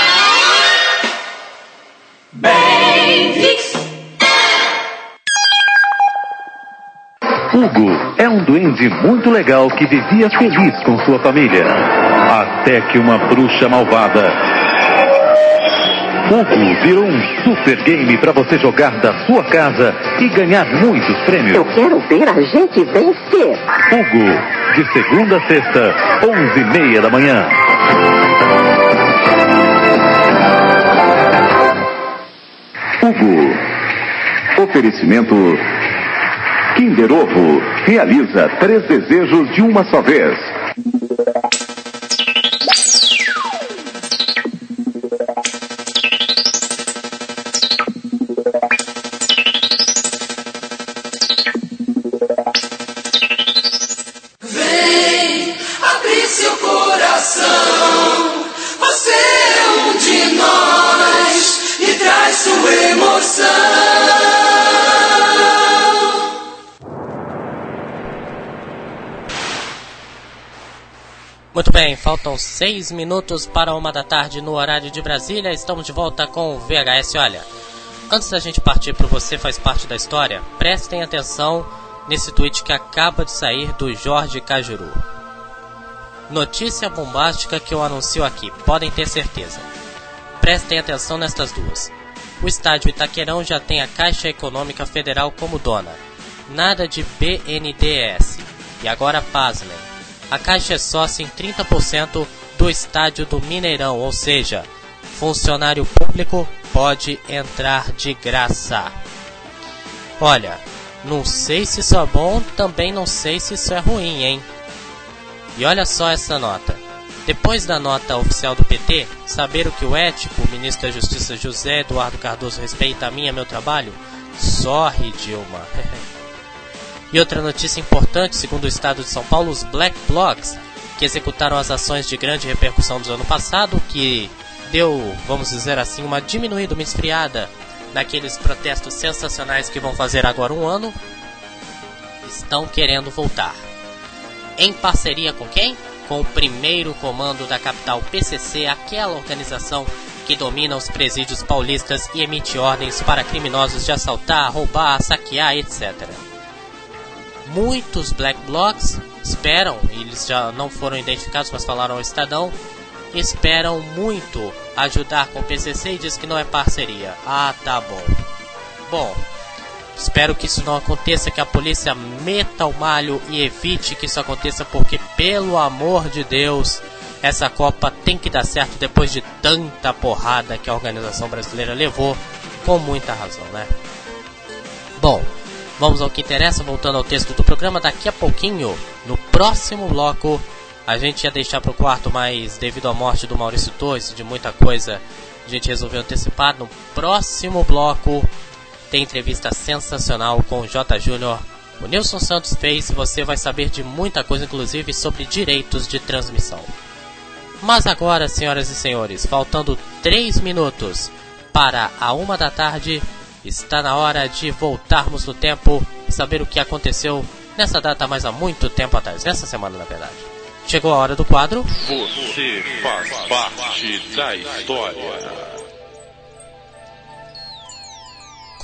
bem fix. Hugo é um duende muito legal que vivia feliz com sua família. Até que uma bruxa malvada. Hugo virou um super game para você jogar da sua casa e ganhar muitos prêmios. Eu quero ver a gente vencer. Hugo, de segunda a sexta, onze e meia da manhã. Hugo. Oferecimento Kinder Ovo. Realiza três desejos de uma só vez. Muito bem, faltam seis minutos para uma da tarde no horário de Brasília. Estamos de volta com o V H S. Olha, antes da gente partir para Você Faz Parte da História, prestem atenção nesse tweet que acaba de sair do Jorge Cajuru. Notícia bombástica que eu anuncio aqui, podem ter certeza. Prestem atenção nestas duas. O estádio Itaquerão já tem a Caixa Econômica Federal como dona. Nada de B N D E S. E agora pasmem. A Caixa é sócia em trinta por cento do estádio do Mineirão, ou seja, funcionário público pode entrar de graça. Olha, não sei se isso é bom, também não sei se isso é ruim, hein? E olha só essa nota. Depois da nota oficial do P T, saber o que o ético, o ministro da Justiça José Eduardo Cardoso respeita a mim e meu trabalho? Sorre, Dilma. E outra notícia importante, segundo o estado de São Paulo, os Black Blocs, que executaram as ações de grande repercussão do ano passado, que deu, vamos dizer assim, uma diminuída, uma esfriada naqueles protestos sensacionais que vão fazer agora um ano, estão querendo voltar. Em parceria com quem? Com o primeiro comando da capital, P C C, aquela organização que domina os presídios paulistas e emite ordens para criminosos de assaltar, roubar, saquear, etcétera. Muitos Black Blocs esperam, eles já não foram identificados, mas falaram ao Estadão, esperam muito ajudar com o P C C e diz que não é parceria. Ah, tá bom. Bom, espero que isso não aconteça, que a polícia meta o malho e evite que isso aconteça, porque, pelo amor de Deus, essa Copa tem que dar certo depois de tanta porrada que a organização brasileira levou, com muita razão, né? Bom, vamos ao que interessa, voltando ao texto do programa. Daqui a pouquinho, no próximo bloco, a gente ia deixar para o quarto, mas devido à morte do Maurício Torres, de muita coisa, a gente resolveu antecipar. No próximo bloco, tem entrevista sensacional com o J. Júnior. O Nilson Santos fez, e você vai saber de muita coisa, inclusive sobre direitos de transmissão. Mas agora, senhoras e senhores, faltando três minutos para a uma da tarde, está na hora de voltarmos no tempo e saber o que aconteceu nessa data, mas há muito tempo atrás, nessa semana na verdade. Chegou a hora do quadro Você Faz Parte da História.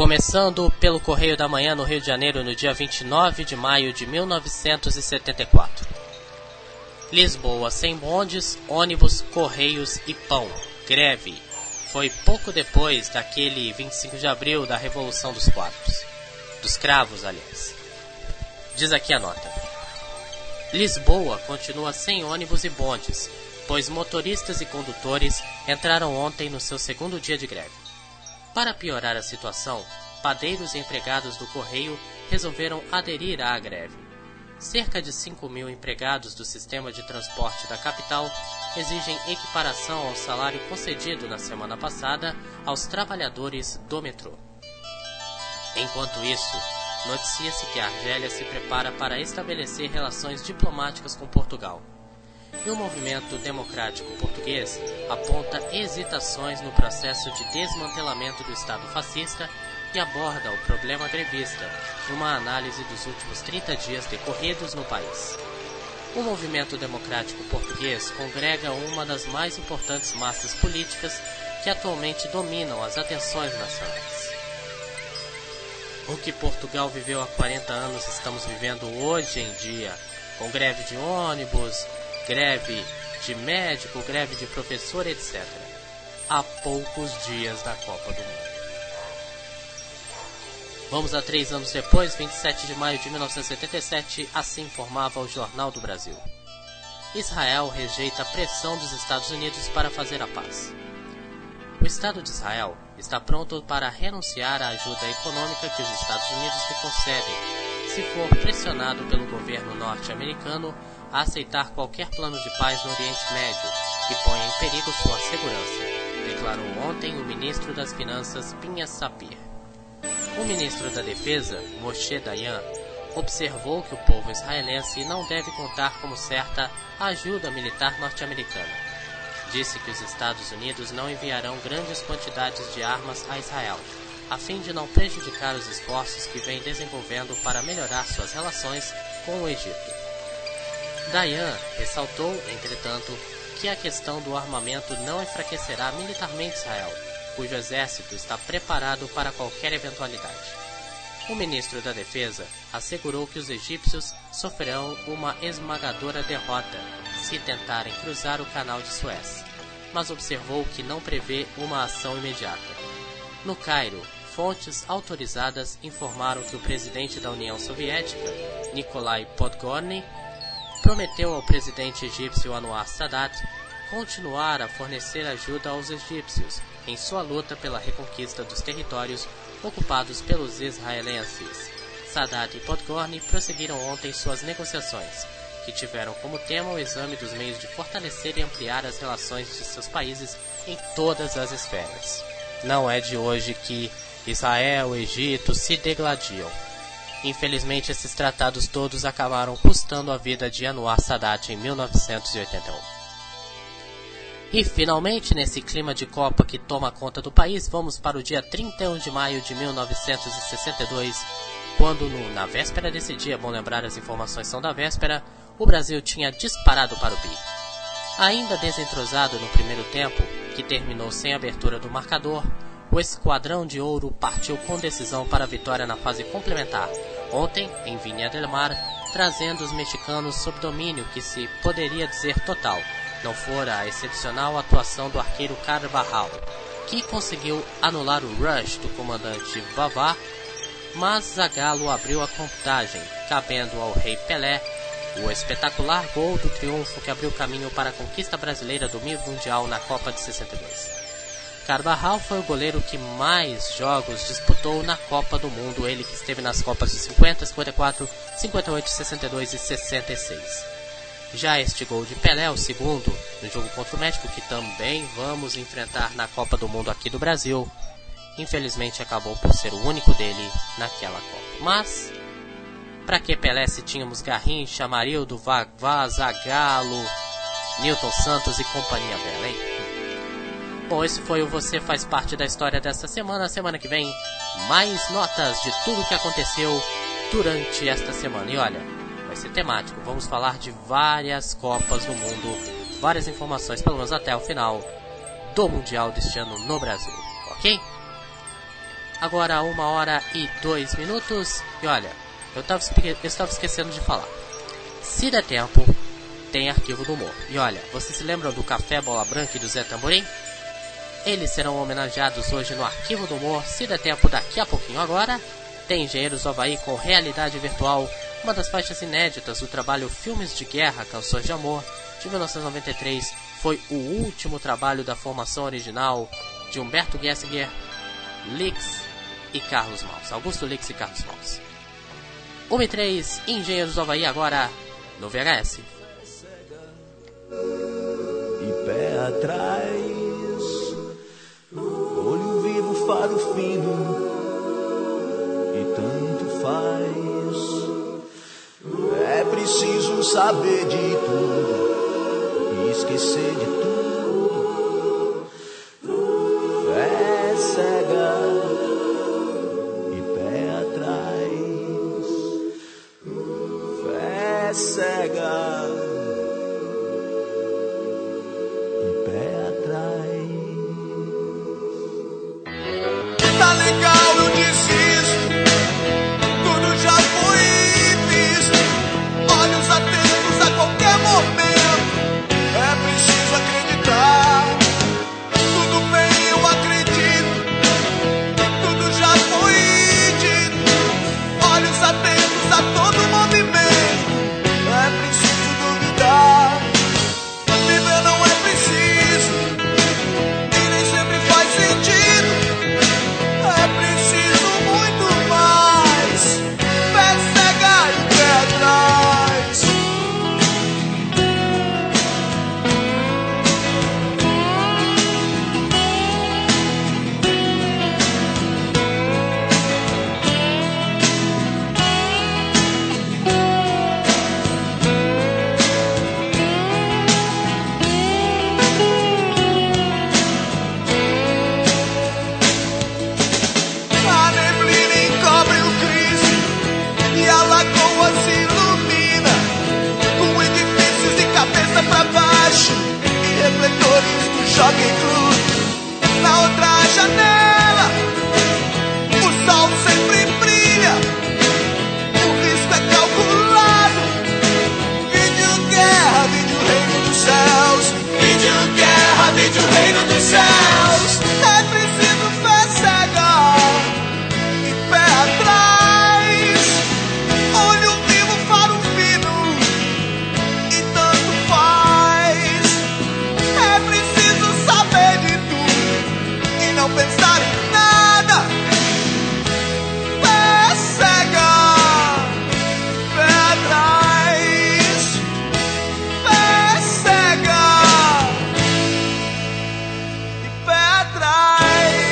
Começando pelo Correio da Manhã no Rio de Janeiro no dia vinte e nove de maio de mil novecentos e setenta e quatro. Lisboa sem bondes, ônibus, correios e pão. Greve. Foi pouco depois daquele vinte e cinco de abril da Revolução dos Quadros. Dos cravos, aliás. Diz aqui a nota. Lisboa continua sem ônibus e bondes, pois motoristas e condutores entraram ontem no seu segundo dia de greve. Para piorar a situação, padeiros e empregados do Correio resolveram aderir à greve. Cerca de cinco mil empregados do sistema de transporte da capital exigem equiparação ao salário concedido na semana passada aos trabalhadores do metrô. Enquanto isso, noticia-se que a Argélia se prepara para estabelecer relações diplomáticas com Portugal. E o movimento democrático português aponta hesitações no processo de desmantelamento do Estado fascista e aborda o problema grevista numa análise dos últimos trinta dias decorridos no país. O movimento democrático português congrega uma das mais importantes massas políticas que atualmente dominam as atenções nacionais. O que Portugal viveu há quarenta anos estamos vivendo hoje em dia, com greve de ônibus, greve de médico, greve de professor, etcétera. Há poucos dias da Copa do Mundo. Vamos a três anos depois, vinte e sete de maio de mil novecentos e setenta e sete, assim informava o Jornal do Brasil. Israel rejeita a pressão dos Estados Unidos para fazer a paz. O Estado de Israel está pronto para renunciar à ajuda econômica que os Estados Unidos lhe concedem, se for pressionado pelo governo norte-americano a aceitar qualquer plano de paz no Oriente Médio que ponha em perigo sua segurança, declarou ontem o ministro das Finanças Pinhas Sapir. O ministro da Defesa, Moshe Dayan, observou que o povo israelense não deve contar como certa a ajuda militar norte-americana. Disse que os Estados Unidos não enviarão grandes quantidades de armas a Israel, a fim de não prejudicar os esforços que vem desenvolvendo para melhorar suas relações com o Egito. Dayan ressaltou, entretanto, que a questão do armamento não enfraquecerá militarmente Israel, cujo exército está preparado para qualquer eventualidade. O ministro da Defesa assegurou que os egípcios sofrerão uma esmagadora derrota se tentarem cruzar o canal de Suez, mas observou que não prevê uma ação imediata. No Cairo, fontes autorizadas informaram que o presidente da União Soviética, Nikolai Podgorny, prometeu ao presidente egípcio Anwar Sadat continuar a fornecer ajuda aos egípcios em sua luta pela reconquista dos territórios ocupados pelos israelenses. Sadat e Podgorny prosseguiram ontem suas negociações, que tiveram como tema o exame dos meios de fortalecer e ampliar as relações de seus países em todas as esferas. Não é de hoje que Israel e Egito se degladiam. Infelizmente, esses tratados todos acabaram custando a vida de Anwar Sadat em mil novecentos e oitenta e um. E finalmente, nesse clima de Copa que toma conta do país, vamos para o dia trinta e um de maio de mil novecentos e sessenta e dois, quando no, na véspera desse dia, bom lembrar, as informações são da véspera, o Brasil tinha disparado para o bi. Ainda desentrosado no primeiro tempo, que terminou sem abertura do marcador, o Esquadrão de Ouro partiu com decisão para a vitória na fase complementar, ontem em Viña del Mar, trazendo os mexicanos sob domínio que se poderia dizer total, não fora a excepcional atuação do arqueiro Carvajal, que conseguiu anular o rush do comandante Vavá, mas Zagallo abriu a contagem, cabendo ao Rei Pelé o espetacular gol do triunfo que abriu caminho para a conquista brasileira do Mundial na Copa de sessenta e dois. Carvajal foi o goleiro que mais jogos disputou na Copa do Mundo, ele que esteve nas Copas de cinquenta, cinquenta e quatro, cinquenta e oito, sessenta e dois e sessenta e seis. Já este gol de Pelé, o segundo, no jogo contra o México, que também vamos enfrentar na Copa do Mundo aqui do Brasil, infelizmente acabou por ser o único dele naquela Copa. Mas, pra que Pelé se tínhamos Garrincha, Amarildo, Vavá, Zagallo, Newton Santos e companhia bela, hein? Bom, esse foi o Você Faz Parte da História dessa semana. Semana que vem, mais notas de tudo o que aconteceu durante esta semana. E olha, vai ser temático. Vamos falar de várias Copas do Mundo, várias informações, pelo menos até o final, do Mundial deste ano no Brasil. Ok? Agora uma hora e dois minutos. E olha, eu estava eu estava esquecendo de falar. Se der tempo, tem Arquivo do Humor. E olha, vocês se lembram do Café Bola Branca e do Zé Tamborim? Eles serão homenageados hoje no Arquivo do Humor. Se der tempo, daqui a pouquinho agora, tem Engenheiros do Havaí com Realidade Virtual, uma das faixas inéditas do trabalho Filmes de Guerra, Canções de Amor, de mil novecentos e noventa e três. Foi o último trabalho da formação original de Humberto Gessinger, Lix e Carlos Maus. Augusto Lix e Carlos Maus. uma e três, Engenheiros do Havaí agora no V H S. E pé atrás, olho vivo, faro fino, e tanto faz. É preciso saber de tudo e esquecer de tudo. É cega e pé atrás. É cega e pé atrás. Tá legal, eu desisto. Tudo já foi visto. Olhos atentos a qualquer momento. É preciso acreditar. Tudo bem, eu acredito. Tudo já foi dito. Olhos atentos a todo movimento. É preciso duvidar. Viver não é preciso. E nem sempre faz sentido. É preciso muito mais. Pé cega e pé atrás. A neblina encobre o Cristo e a lagoa se ilumina com edifícios de cabeça pra baixo e refletores do Jockey Club. Na outra janela, o sol sempre brilha. O risco é calculado. Vídeo guerra, vídeo reino dos céus. Vídeo guerra, vídeo reino dos céus. É preciso fé cega e pé atrás. Olho vivo, faro fino, e tanto faz. É preciso saber de tudo e não pensar em nada. Pé cega, pé atrás. Pé cega e pé atrás.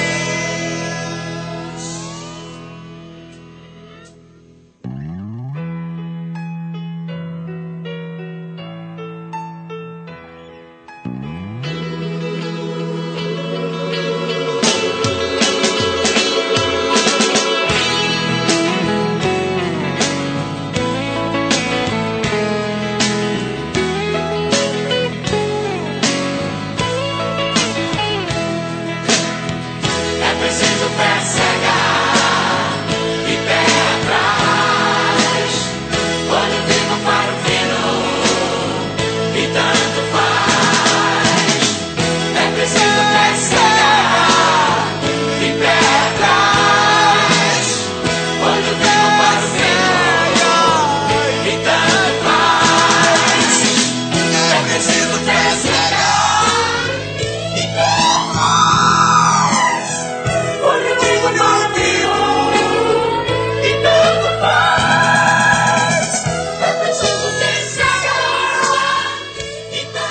É preciso pé cega e pé atrás. Olho vivo, faro fino, e tanto faz. É preciso pé cega e pé atrás. Olho vivo, faro fino, e tanto faz. É preciso pé cega e pé atrás. Olho vivo, faro fino, e tanto faz. É preciso pé cega e pé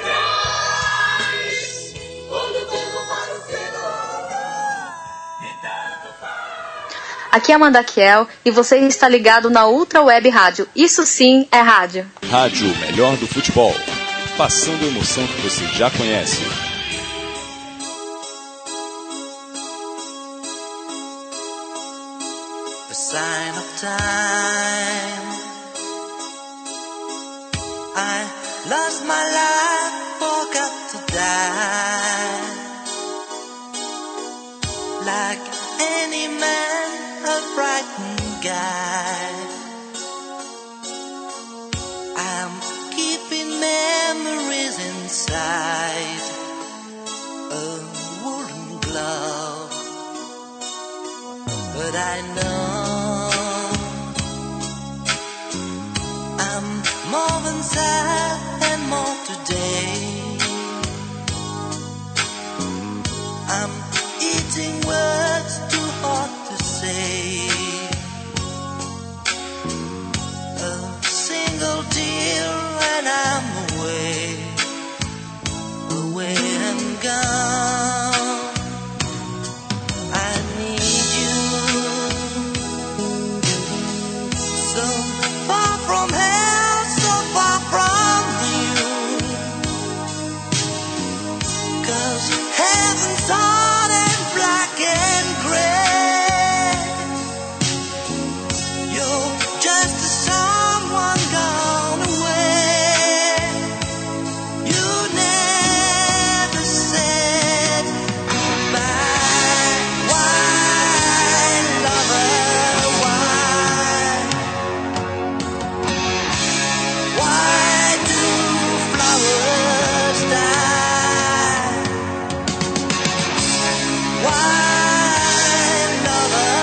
atrás. Olho vivo, faro fino, e tanto faz. Aqui é Amanda Kiel e você está ligado na Ultra Web Rádio. Isso sim é rádio. Rádio Melhor do Futebol. Passando a emoção que você já conhece. The sign of time. I lost my life, forgot to die. Like any sad and more today. I'm eating words too hard to say. A single tear and I'm away, away and gone. I need you so far from hell, so far from you. 'Cause heaven's hard and black and gray. You're just someone gone away. You never said goodbye. Why, lover, why? Why do flowers die? Why, lover,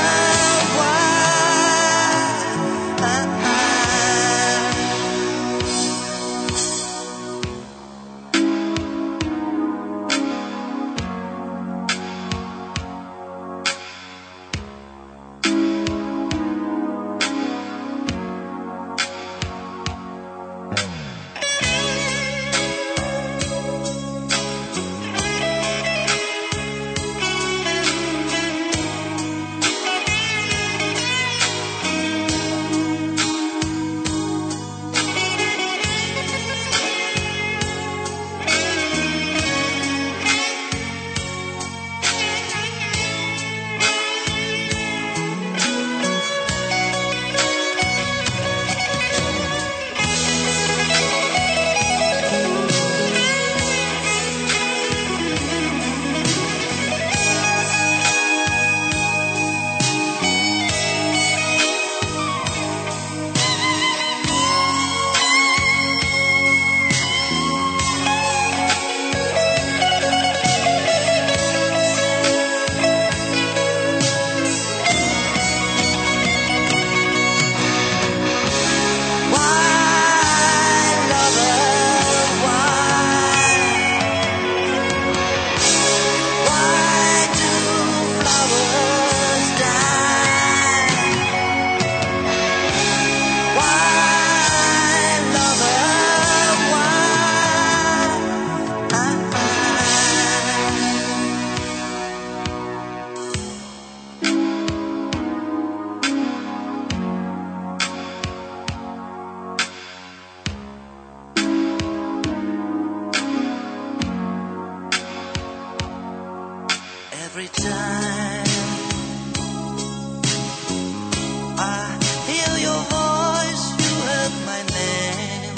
every time I hear your voice, you heard my name.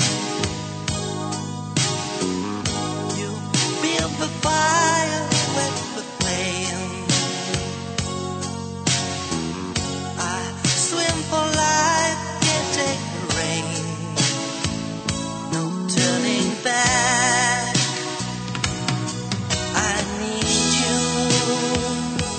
You build the fire, wet the flame. I swim for life, can't take the rain. No turning back. I need you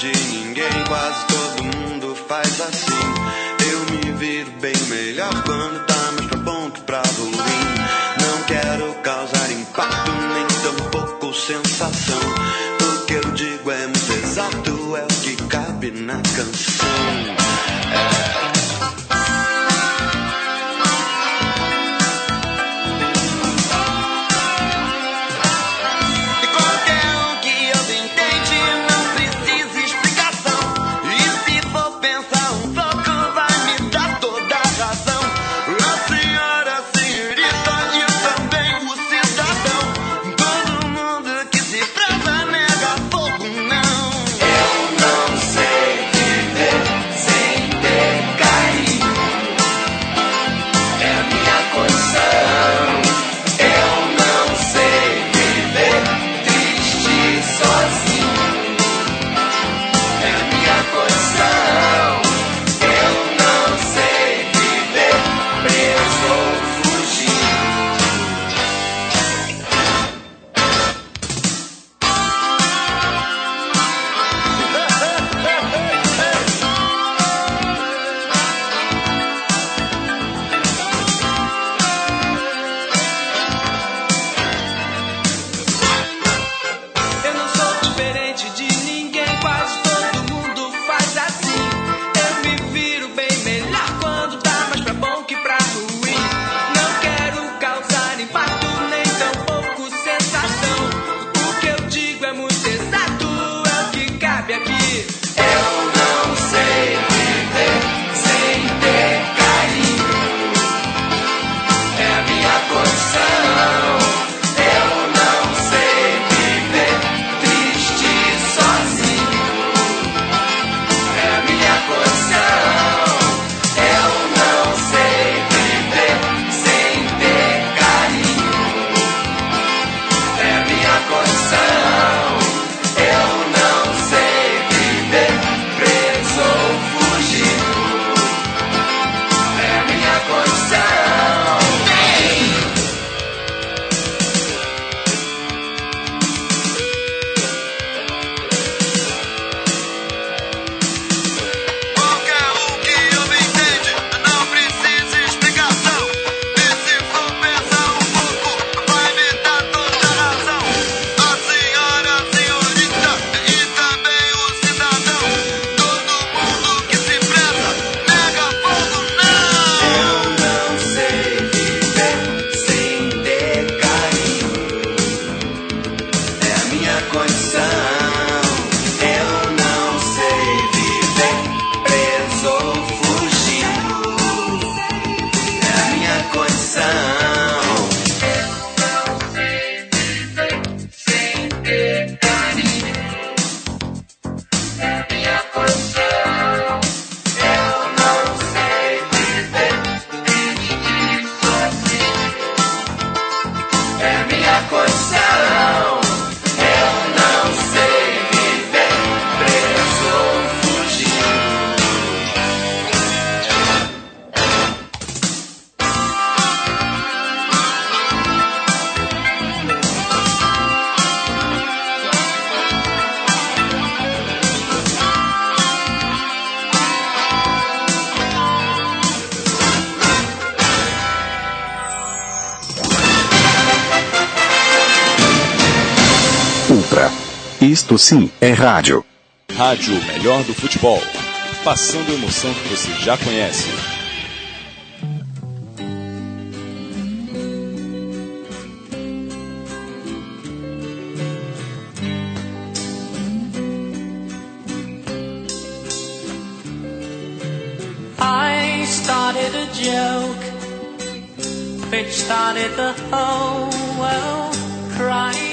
de ninguém, quase todo mundo faz assim. Eu me viro bem melhor quando tá mais pra bom que pra ruim. Não quero causar impacto, nem tampouco sensação. O que eu digo é muito exato, é o que cabe na canção. É. Isto sim é rádio. Rádio Melhor do Futebol. Passando a emoção que você já conhece. I started a joke which started the whole world crying.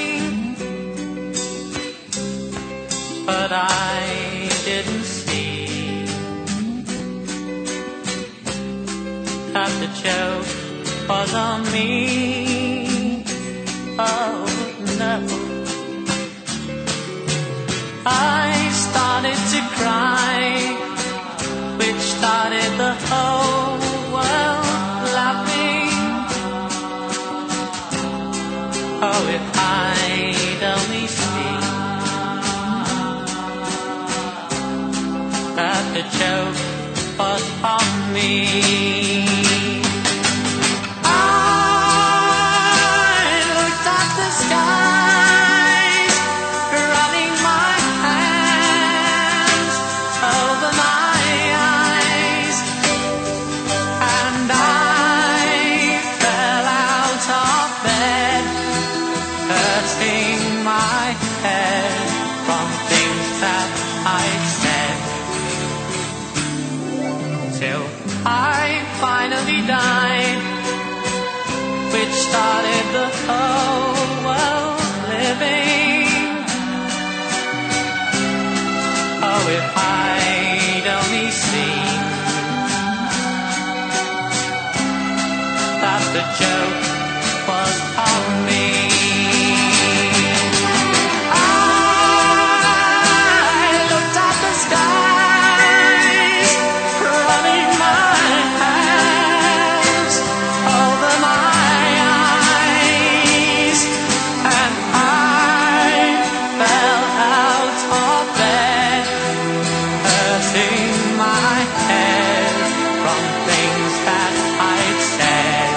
But I didn't see that the joke was on me. Oh no. I started to cry, which started the whole world laughing. Oh, if I'd only seen the joke was on me. I looked at the skies, running my hands over my eyes, and I fell out of bed, hurting my head from things that I'd said, till I finally died, which started the whole world living. Oh, if I'd only seen that the joke was on me. I looked at the skies, running my hands over my eyes, and I fell out of bed, hurting my head from things that I'd said,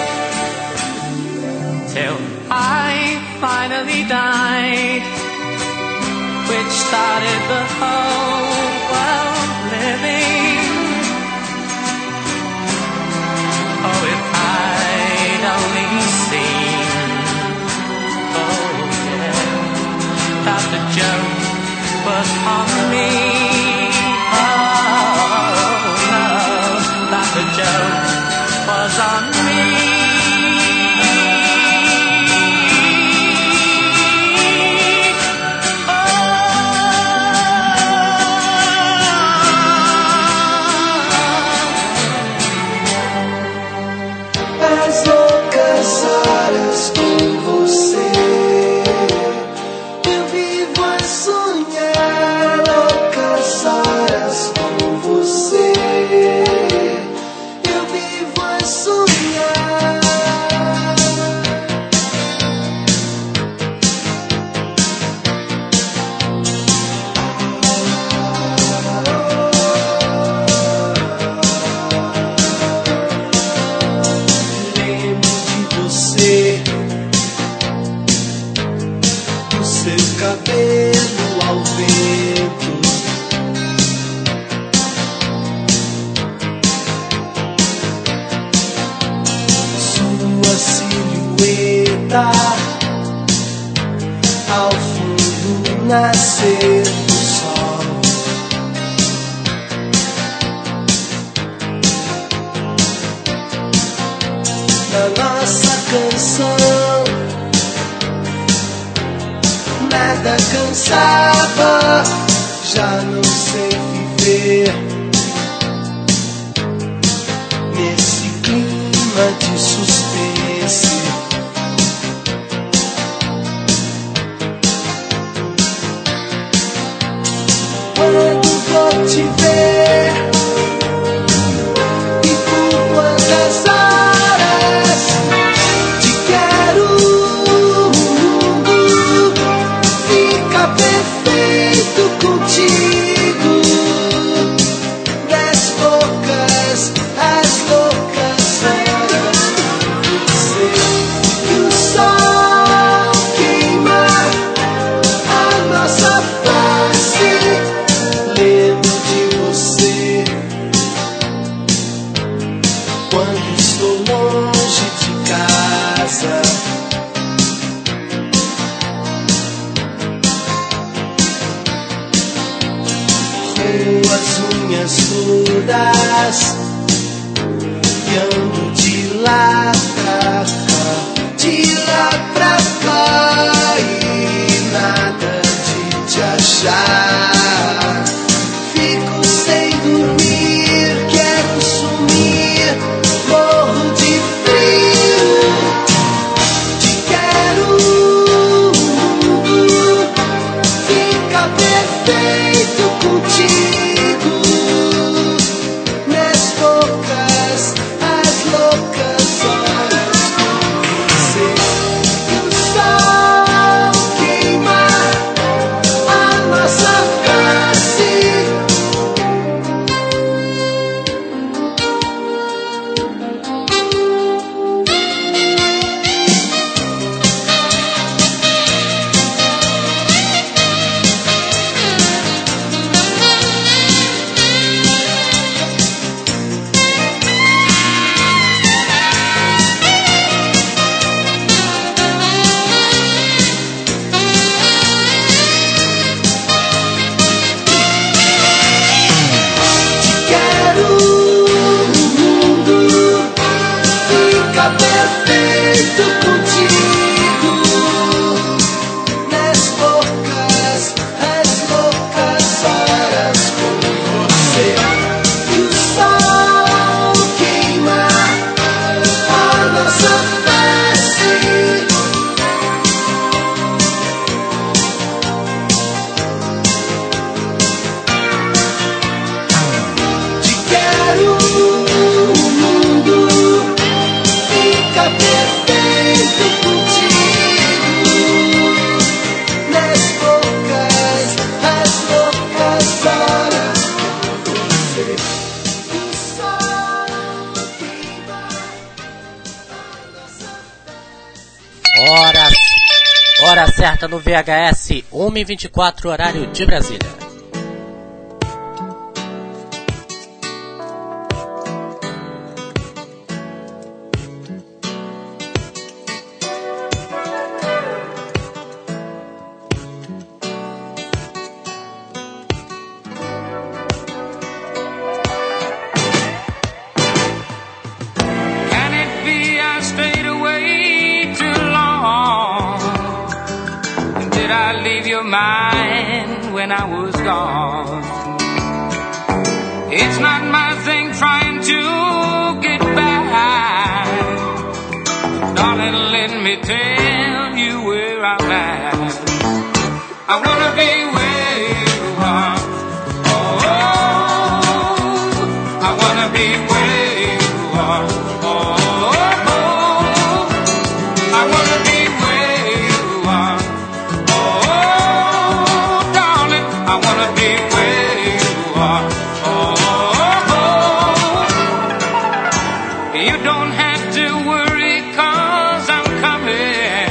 till I finally died, which started the whole world living. Oh, if I'd only seen, oh yeah, that the joke was on me. Oh no, that the joke was on me. As loucas horas com você, eu vivo a sonhar. Loucas horas com você, eu vivo a sonhar. Lembro de você, do seu cabelo ao vento, sua silhueta ao fundo nascer do sol. Na nossa canção nada cansava, já não sei viver nesse clima de suspense. Quando vou te ver e por quantas horas te quero, fica perfeito contigo. Das loucas, as loucas horas com você, que o sol queima a nossa face. Lembro de você quando estou longe de casa. Com as unhas todas e ando de lá pra cá, de lá pra cá, e nada de te achar. Fico sem dormir, quero sumir, morro de frio. Te quero, fica perfeito contigo. Nas bocas, as aberta no V H S, uma e vinte e quatro, horário de Brasília. When I was gone, it's not my thing trying to get back. Darling, let me tell you where I'm at. I wanna be where you are. Oh, I wanna be where you are. Oh, I wanna be where you are. I wanna be where you are. Oh, you don't have to worry, 'cause I'm coming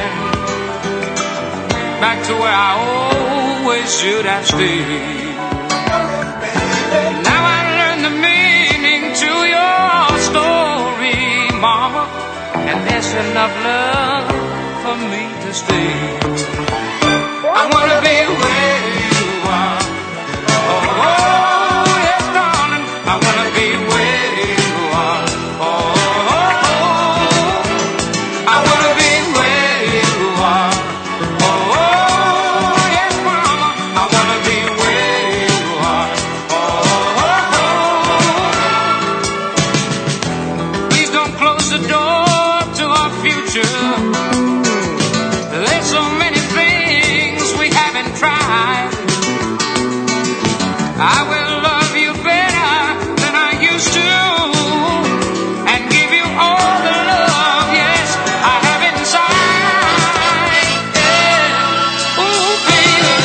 back to where I always should have stayed. Now I learn the meaning to your story, Mama, and there's enough love for me to stay. I wanna be where you are. Oh, yes, darling, I wanna be where you are. Oh, I wanna be where you are. Oh, yes, mama, I wanna be where you are. Oh, please don't close the door to our future. There's so many things we haven't tried. I will love you better than I used to, and give you all the love, yes, I have inside. Yeah. Ooh, baby.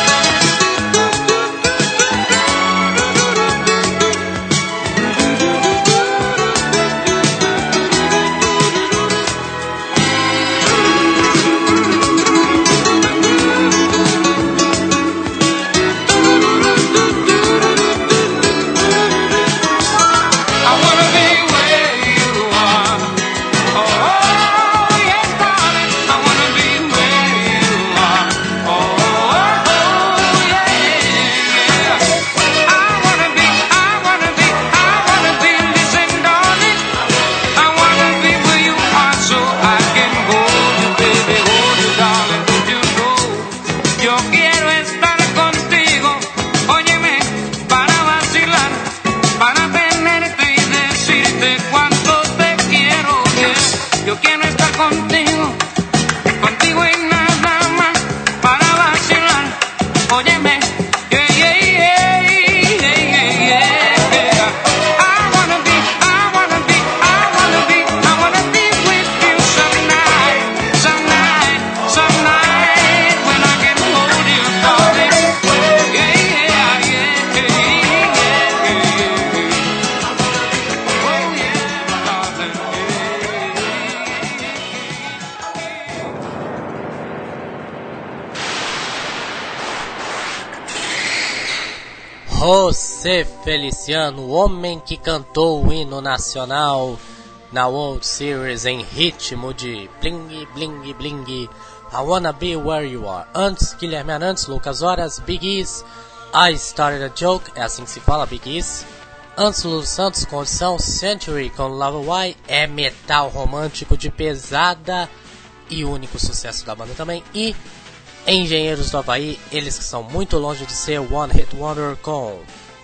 José Feliciano, o homem que cantou o hino nacional na World Series em ritmo de bling, bling, bling. I Wanna Be Where You Are. Antes, Guilherme Arantes, Lucas Horas, Big E's, I Started a Joke, é assim que se fala, Big E's. Antes, Lulu Santos, Condição, Century com Love Why, é metal romântico de pesada e único sucesso da banda também. E Engenheiros do Havaí, eles que são muito longe de ser One Hit Wonder com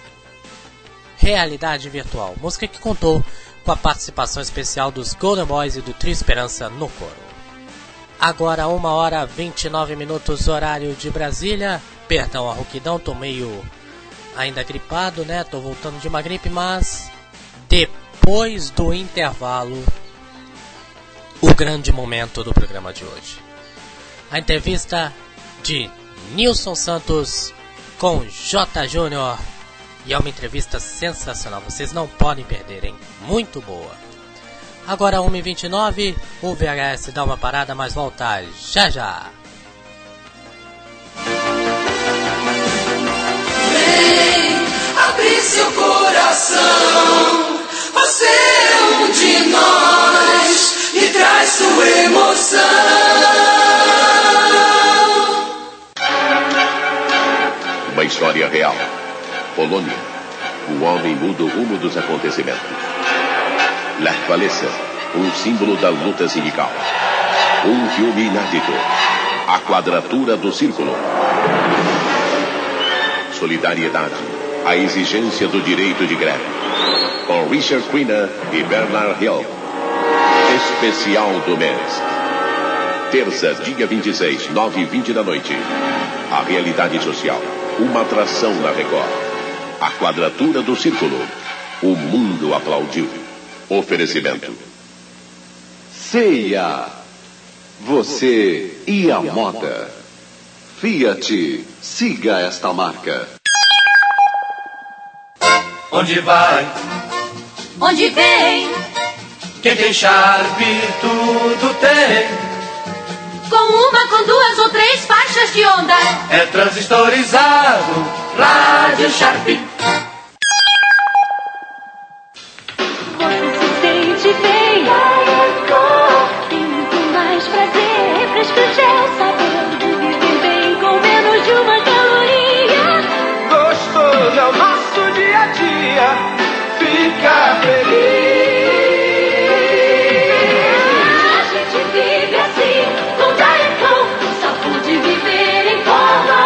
Realidade Virtual, música que contou com a participação especial dos Golden Boys e do Trio Esperança no coro. Agora uma hora vinte e nove minutos, horário de Brasília. Perdão a rouquidão, tô meio ainda gripado, né? Tô voltando de uma gripe, mas depois do intervalo, o grande momento do programa de hoje. A entrevista de Nilson Santos com J. Júnior. E é uma entrevista sensacional, vocês não podem perder, hein? Muito boa. Agora uma e vinte e nove, o V H S dá uma parada, mas volta já já. coração. Você é um de nós e traz sua emoção. Uma história real. Polônia. O homem muda o rumo dos acontecimentos. Lervalesa, um símbolo da luta sindical. Um filme inédito. A Quadratura do Círculo. Solidariedade. A exigência do direito de greve. Com Richard Crenna e Bernard Hill. Especial do mês. Terça, dia vinte e seis, nove e vinte da noite. A realidade social. Uma atração na Record. A Quadratura do Círculo. O mundo aplaudiu. Oferecimento. Ceia. Você e a moda. Fiat. Siga esta marca. Onde vai? Onde vem? Quem tem Sharp tudo tem. Com uma, com duas ou três faixas de onda. É transistorizado. Rádio Sharp. Você se sente bem. Tem muito mais prazer. Refrescante é o sabor de viver bem com menos de uma caloria. Gostoso é o nosso dia a dia. Fica feliz. A gente vive assim, com Diet-Com, o sabor de viver em forma.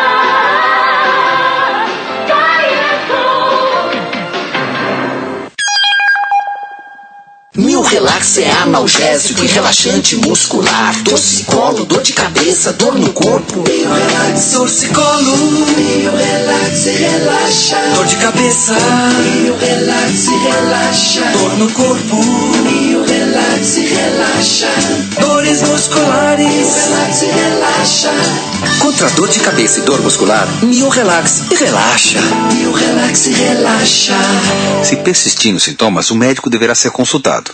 Mil Relax é analgésico e relaxante muscular. Torcicolo, dor de cabeça, dor no corpo. Mil Relax, torcicolo. Mil Relax e relaxa. Dor de cabeça. Mil Relax e relaxa. Dor no corpo. Mil Relax e relaxa. Dores musculares. Mil Relax e relaxa. Contra dor de cabeça e dor muscular, Mil Relax e relaxa. Mil Relax e relaxa. Se persistir nos sintomas, o médico deverá ser consultado.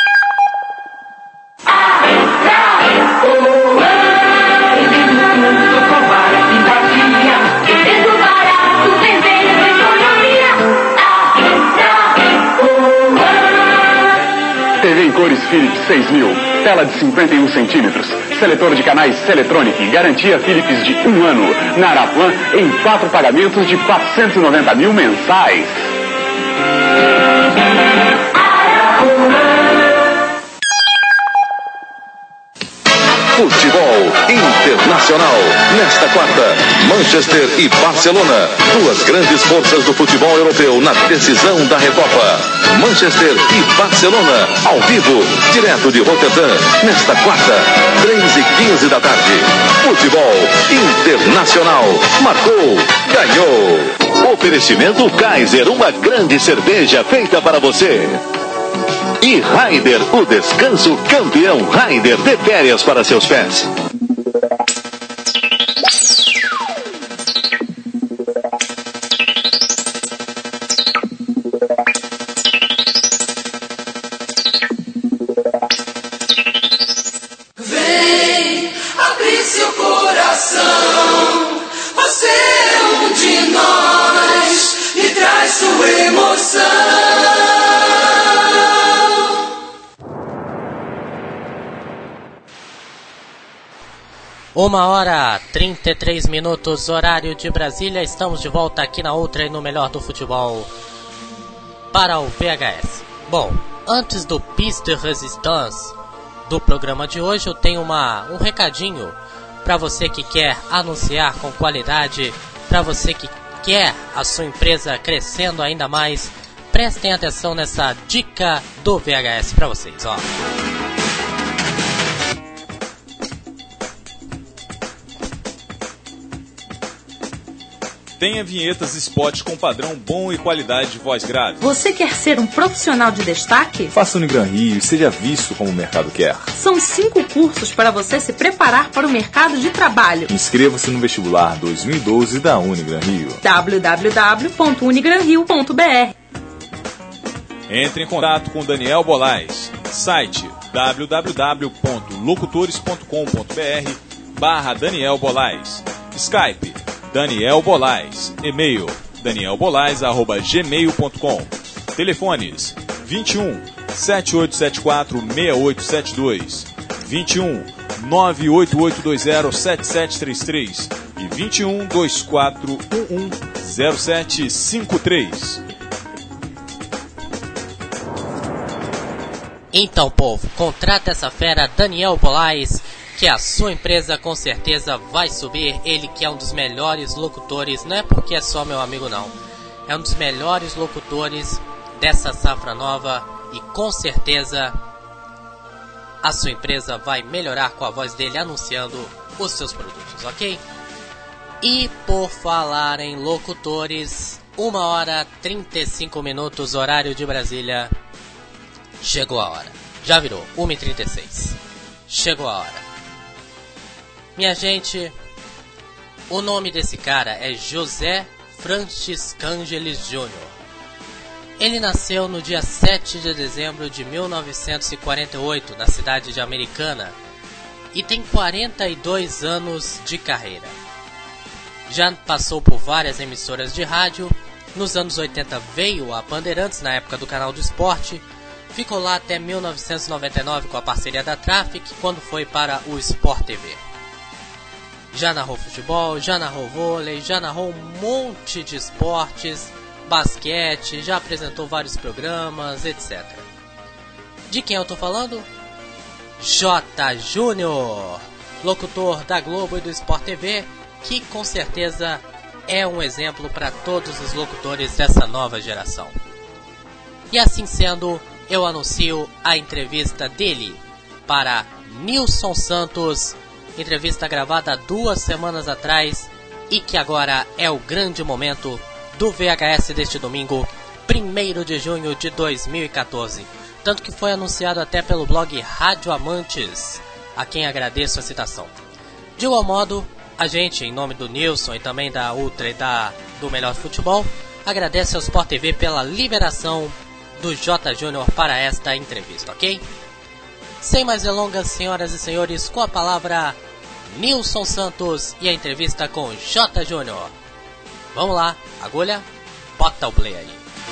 T V em cores Philips seis mil, tela de cinquenta e um centímetros, seletor de canais Seletronic, garantia Philips de um ano, na Arapuã em quatro pagamentos de quatrocentos e noventa mil mensais. Futebol Internacional. Nesta quarta, Manchester e Barcelona. Duas grandes forças do futebol europeu na decisão da Recopa. Manchester e Barcelona. Ao vivo, direto de Roterdã. Nesta quarta, três e quinze da tarde. Futebol Internacional. Marcou, ganhou. Oferecimento Kaiser, uma grande cerveja feita para você. E Raider, o descanso campeão. Raider, dê férias para seus pés. Vem, abre seu coração. Você é um de nós e traz sua emoção. Uma hora, trinta e três minutos, horário de Brasília. Estamos de volta aqui na Ultra e no Melhor do Futebol para o V H S. Bom, antes do Piste de Resistance do programa de hoje, eu tenho uma, um recadinho para você que quer anunciar com qualidade, para você que quer a sua empresa crescendo ainda mais. Prestem atenção nessa dica do V H S para vocês, ó. Tenha vinhetas e spots com padrão bom e qualidade de voz grave. Você quer ser um profissional de destaque? Faça o Unigran Rio e seja visto como o mercado quer. São cinco cursos para você se preparar para o mercado de trabalho. Inscreva-se no vestibular dois mil e doze da Unigran Rio. w w w ponto unigran rio ponto b r. Entre em contato com Daniel Bolais. Site w w w ponto locutores ponto com ponto b r barra Daniel Bolais. Skype Daniel Bolais. E-mail daniel bolais arroba gmail ponto com. Telefones vinte e um, sete oito sete quatro, seis oito sete dois, vinte e um, nove oito oito dois zero, sete sete três três e vinte e um, dois quatro um um, zero sete cinco três. Então, povo, contrata essa fera Daniel Polais, que a sua empresa com certeza vai subir. Ele que é um dos melhores locutores, não é porque é só meu amigo não, é um dos melhores locutores dessa safra nova e com certeza a sua empresa vai melhorar com a voz dele anunciando os seus produtos, ok? E por falar em locutores, uma hora trinta e cinco minutos, horário de Brasília, chegou a hora, já virou, uma e trinta e seis, chegou a hora. Minha gente, o nome desse cara é José Franciscângeles Júnior Ele nasceu no dia sete de dezembro de mil novecentos e quarenta e oito, na cidade de Americana, e tem quarenta e dois anos de carreira. Já passou por várias emissoras de rádio. Nos anos oitenta veio a Bandeirantes, na época do Canal do Esporte. Ficou lá até mil novecentos e noventa e nove com a parceria da Traffic, quando foi para o Sport T V. Já narrou futebol, já narrou vôlei, já narrou um monte de esportes, basquete, já apresentou vários programas, etcétera. De quem eu tô falando? J. Júnior, locutor da Globo e do Sport T V, que com certeza é um exemplo para todos os locutores dessa nova geração. E assim sendo, eu anuncio a entrevista dele para Nilson Santos, entrevista gravada duas semanas atrás e que agora é o grande momento do V H S deste domingo, primeiro de junho de dois mil e quatorze. Tanto que foi anunciado até pelo blog Rádio Amantes, a quem agradeço a citação. De igual modo, a gente, em nome do Nilson e também da Ultra e da, do Melhor Futebol, agradece ao Sport T V pela liberação do J. Júnior para esta entrevista, ok? Sem mais delongas, senhoras e senhores, com a palavra Nilson Santos e a entrevista com J. Júnior. Vamos lá, agulha, bota o play aí.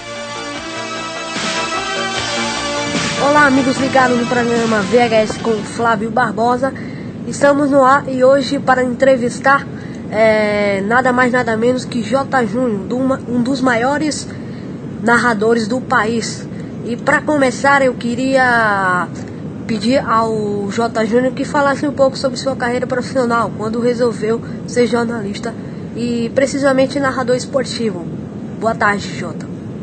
Olá, amigos ligados no programa V H S com Flávio Barbosa. Estamos no ar e hoje para entrevistar é, nada mais nada menos que J. Júnior, um dos maiores narradores do país. E para começar eu queria pedir ao J. Júnior que falasse um pouco sobre sua carreira profissional, quando resolveu ser jornalista e precisamente narrador esportivo. Boa tarde, Jota.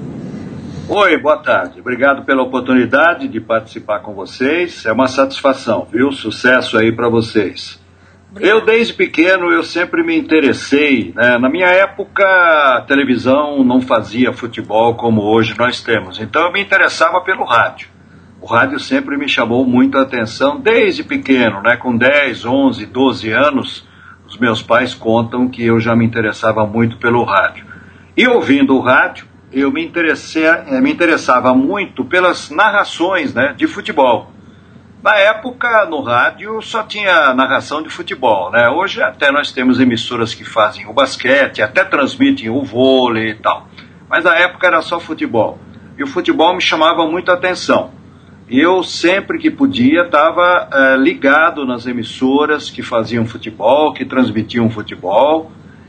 Oi, boa tarde. Obrigado pela oportunidade de participar com vocês. É uma satisfação, viu? Sucesso aí para vocês. Obrigado. Eu, desde pequeno, eu sempre me interessei, né? Na minha época, a televisão não fazia futebol como hoje nós temos. Então, eu me interessava pelo rádio. O rádio sempre me chamou muito a atenção desde pequeno, né? Com dez, onze, doze anos, os meus pais contam que eu já me interessava muito pelo rádio. E ouvindo o rádio, eu me, interessei, me interessava muito pelas narrações, né, de futebol. Na época, no rádio, só tinha narração de futebol, né? Hoje até nós temos emissoras que fazem o basquete, até transmitem o vôlei e tal. Mas na época era só futebol. E o futebol me chamava muito a atenção. E eu sempre que podia estava é, ligado nas emissoras que faziam futebol, que transmitiam futebol.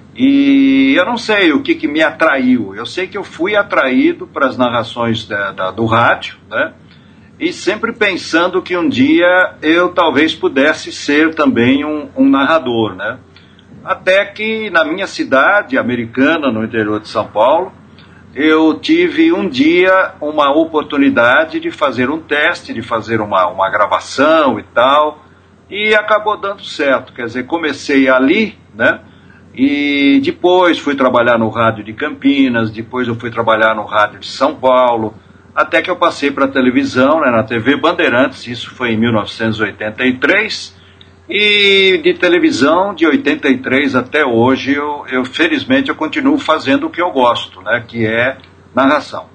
E eu não sei o que, que me atraiu. Eu sei que eu fui atraído para as narrações da, da, do rádio, né? E sempre pensando que um dia eu talvez pudesse ser também um, um narrador, né? Até que na minha cidade, Americana, no interior de São Paulo, eu tive um dia uma oportunidade de fazer um teste, de fazer uma, uma gravação e tal, e acabou dando certo. Quer dizer, comecei ali, né? E depois fui trabalhar no rádio de Campinas, depois eu fui trabalhar no rádio de São Paulo, até que eu passei para a televisão, né, na T V Bandeirantes, isso foi em mil novecentos e oitenta e três, e de televisão de oitenta e três até hoje, eu, eu felizmente eu continuo fazendo o que eu gosto, né, que é narração.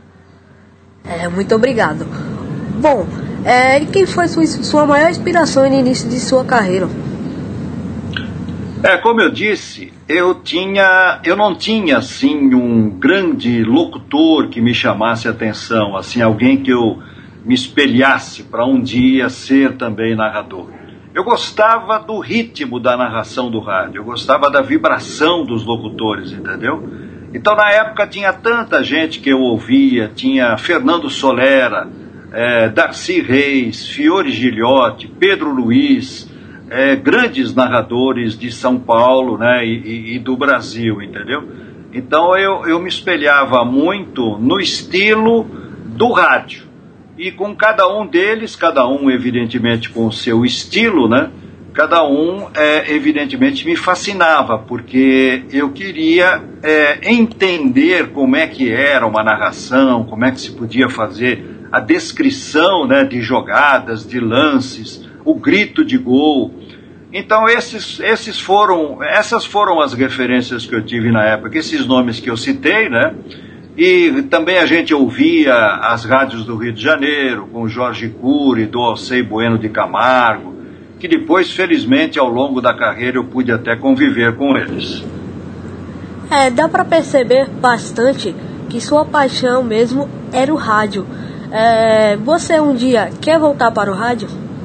É, muito obrigado. Bom, é, e quem foi sua, sua maior inspiração no início de sua carreira? É, como eu disse, eu tinha, eu não tinha assim um grande locutor que me chamasse a atenção, assim, alguém que eu me espelhasse para um dia ser também narrador. Eu gostava do ritmo da narração do rádio, eu gostava da vibração dos locutores, entendeu? Então, na época, tinha tanta gente que eu ouvia, tinha Fernando Solera, é, Darcy Reis, Fiore Gilhote, Pedro Luiz, é, grandes narradores de São Paulo, né, e, e, e do Brasil, entendeu? Então, eu, eu me espelhava muito no estilo do rádio. E com cada um deles, cada um evidentemente com o seu estilo, né? Cada um é, evidentemente me fascinava, porque eu queria é, entender como é que era uma narração, como é que se podia fazer a descrição, né, de jogadas, de lances, o grito de gol. Então esses, esses foram, essas foram as referências que eu tive na época, esses nomes que eu citei, né? E também a gente ouvia as rádios do Rio de Janeiro, com o Jorge Cury, do Alcei Bueno de Camargo, que depois, felizmente, ao longo da carreira eu pude até conviver com eles. É, dá para perceber bastante que sua paixão mesmo era o rádio. É, você um dia quer voltar para o rádio?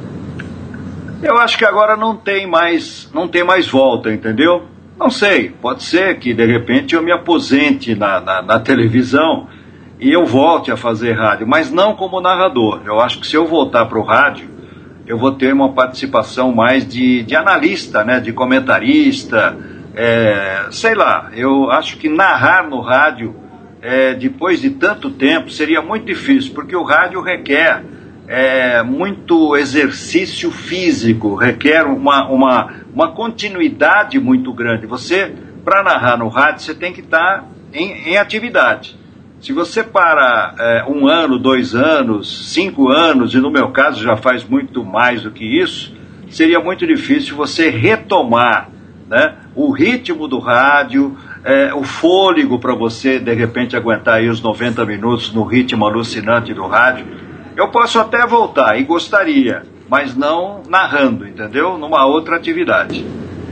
Eu acho que agora não tem mais, não tem mais volta, entendeu? Não sei, pode ser que de repente eu me aposente na, na, na televisão e eu volte a fazer rádio, mas não como narrador. Eu acho que se eu voltar para o rádio, eu vou ter uma participação mais de, de analista, né, de comentarista, é, sei lá. Eu acho que narrar no rádio, é, depois de tanto tempo, seria muito difícil, porque o rádio requer é, muito exercício físico, requer uma... uma uma continuidade muito grande. Você, para narrar no rádio, você tem que estar em, em atividade. Se você para é, um ano, dois anos, cinco anos, e no meu caso já faz muito mais do que isso, seria muito difícil você retomar, né, o ritmo do rádio, é, o fôlego para você, de repente, aguentar aí os noventa minutos no ritmo alucinante do rádio. Eu posso até voltar, e gostaria, mas não narrando, entendeu? Numa outra atividade.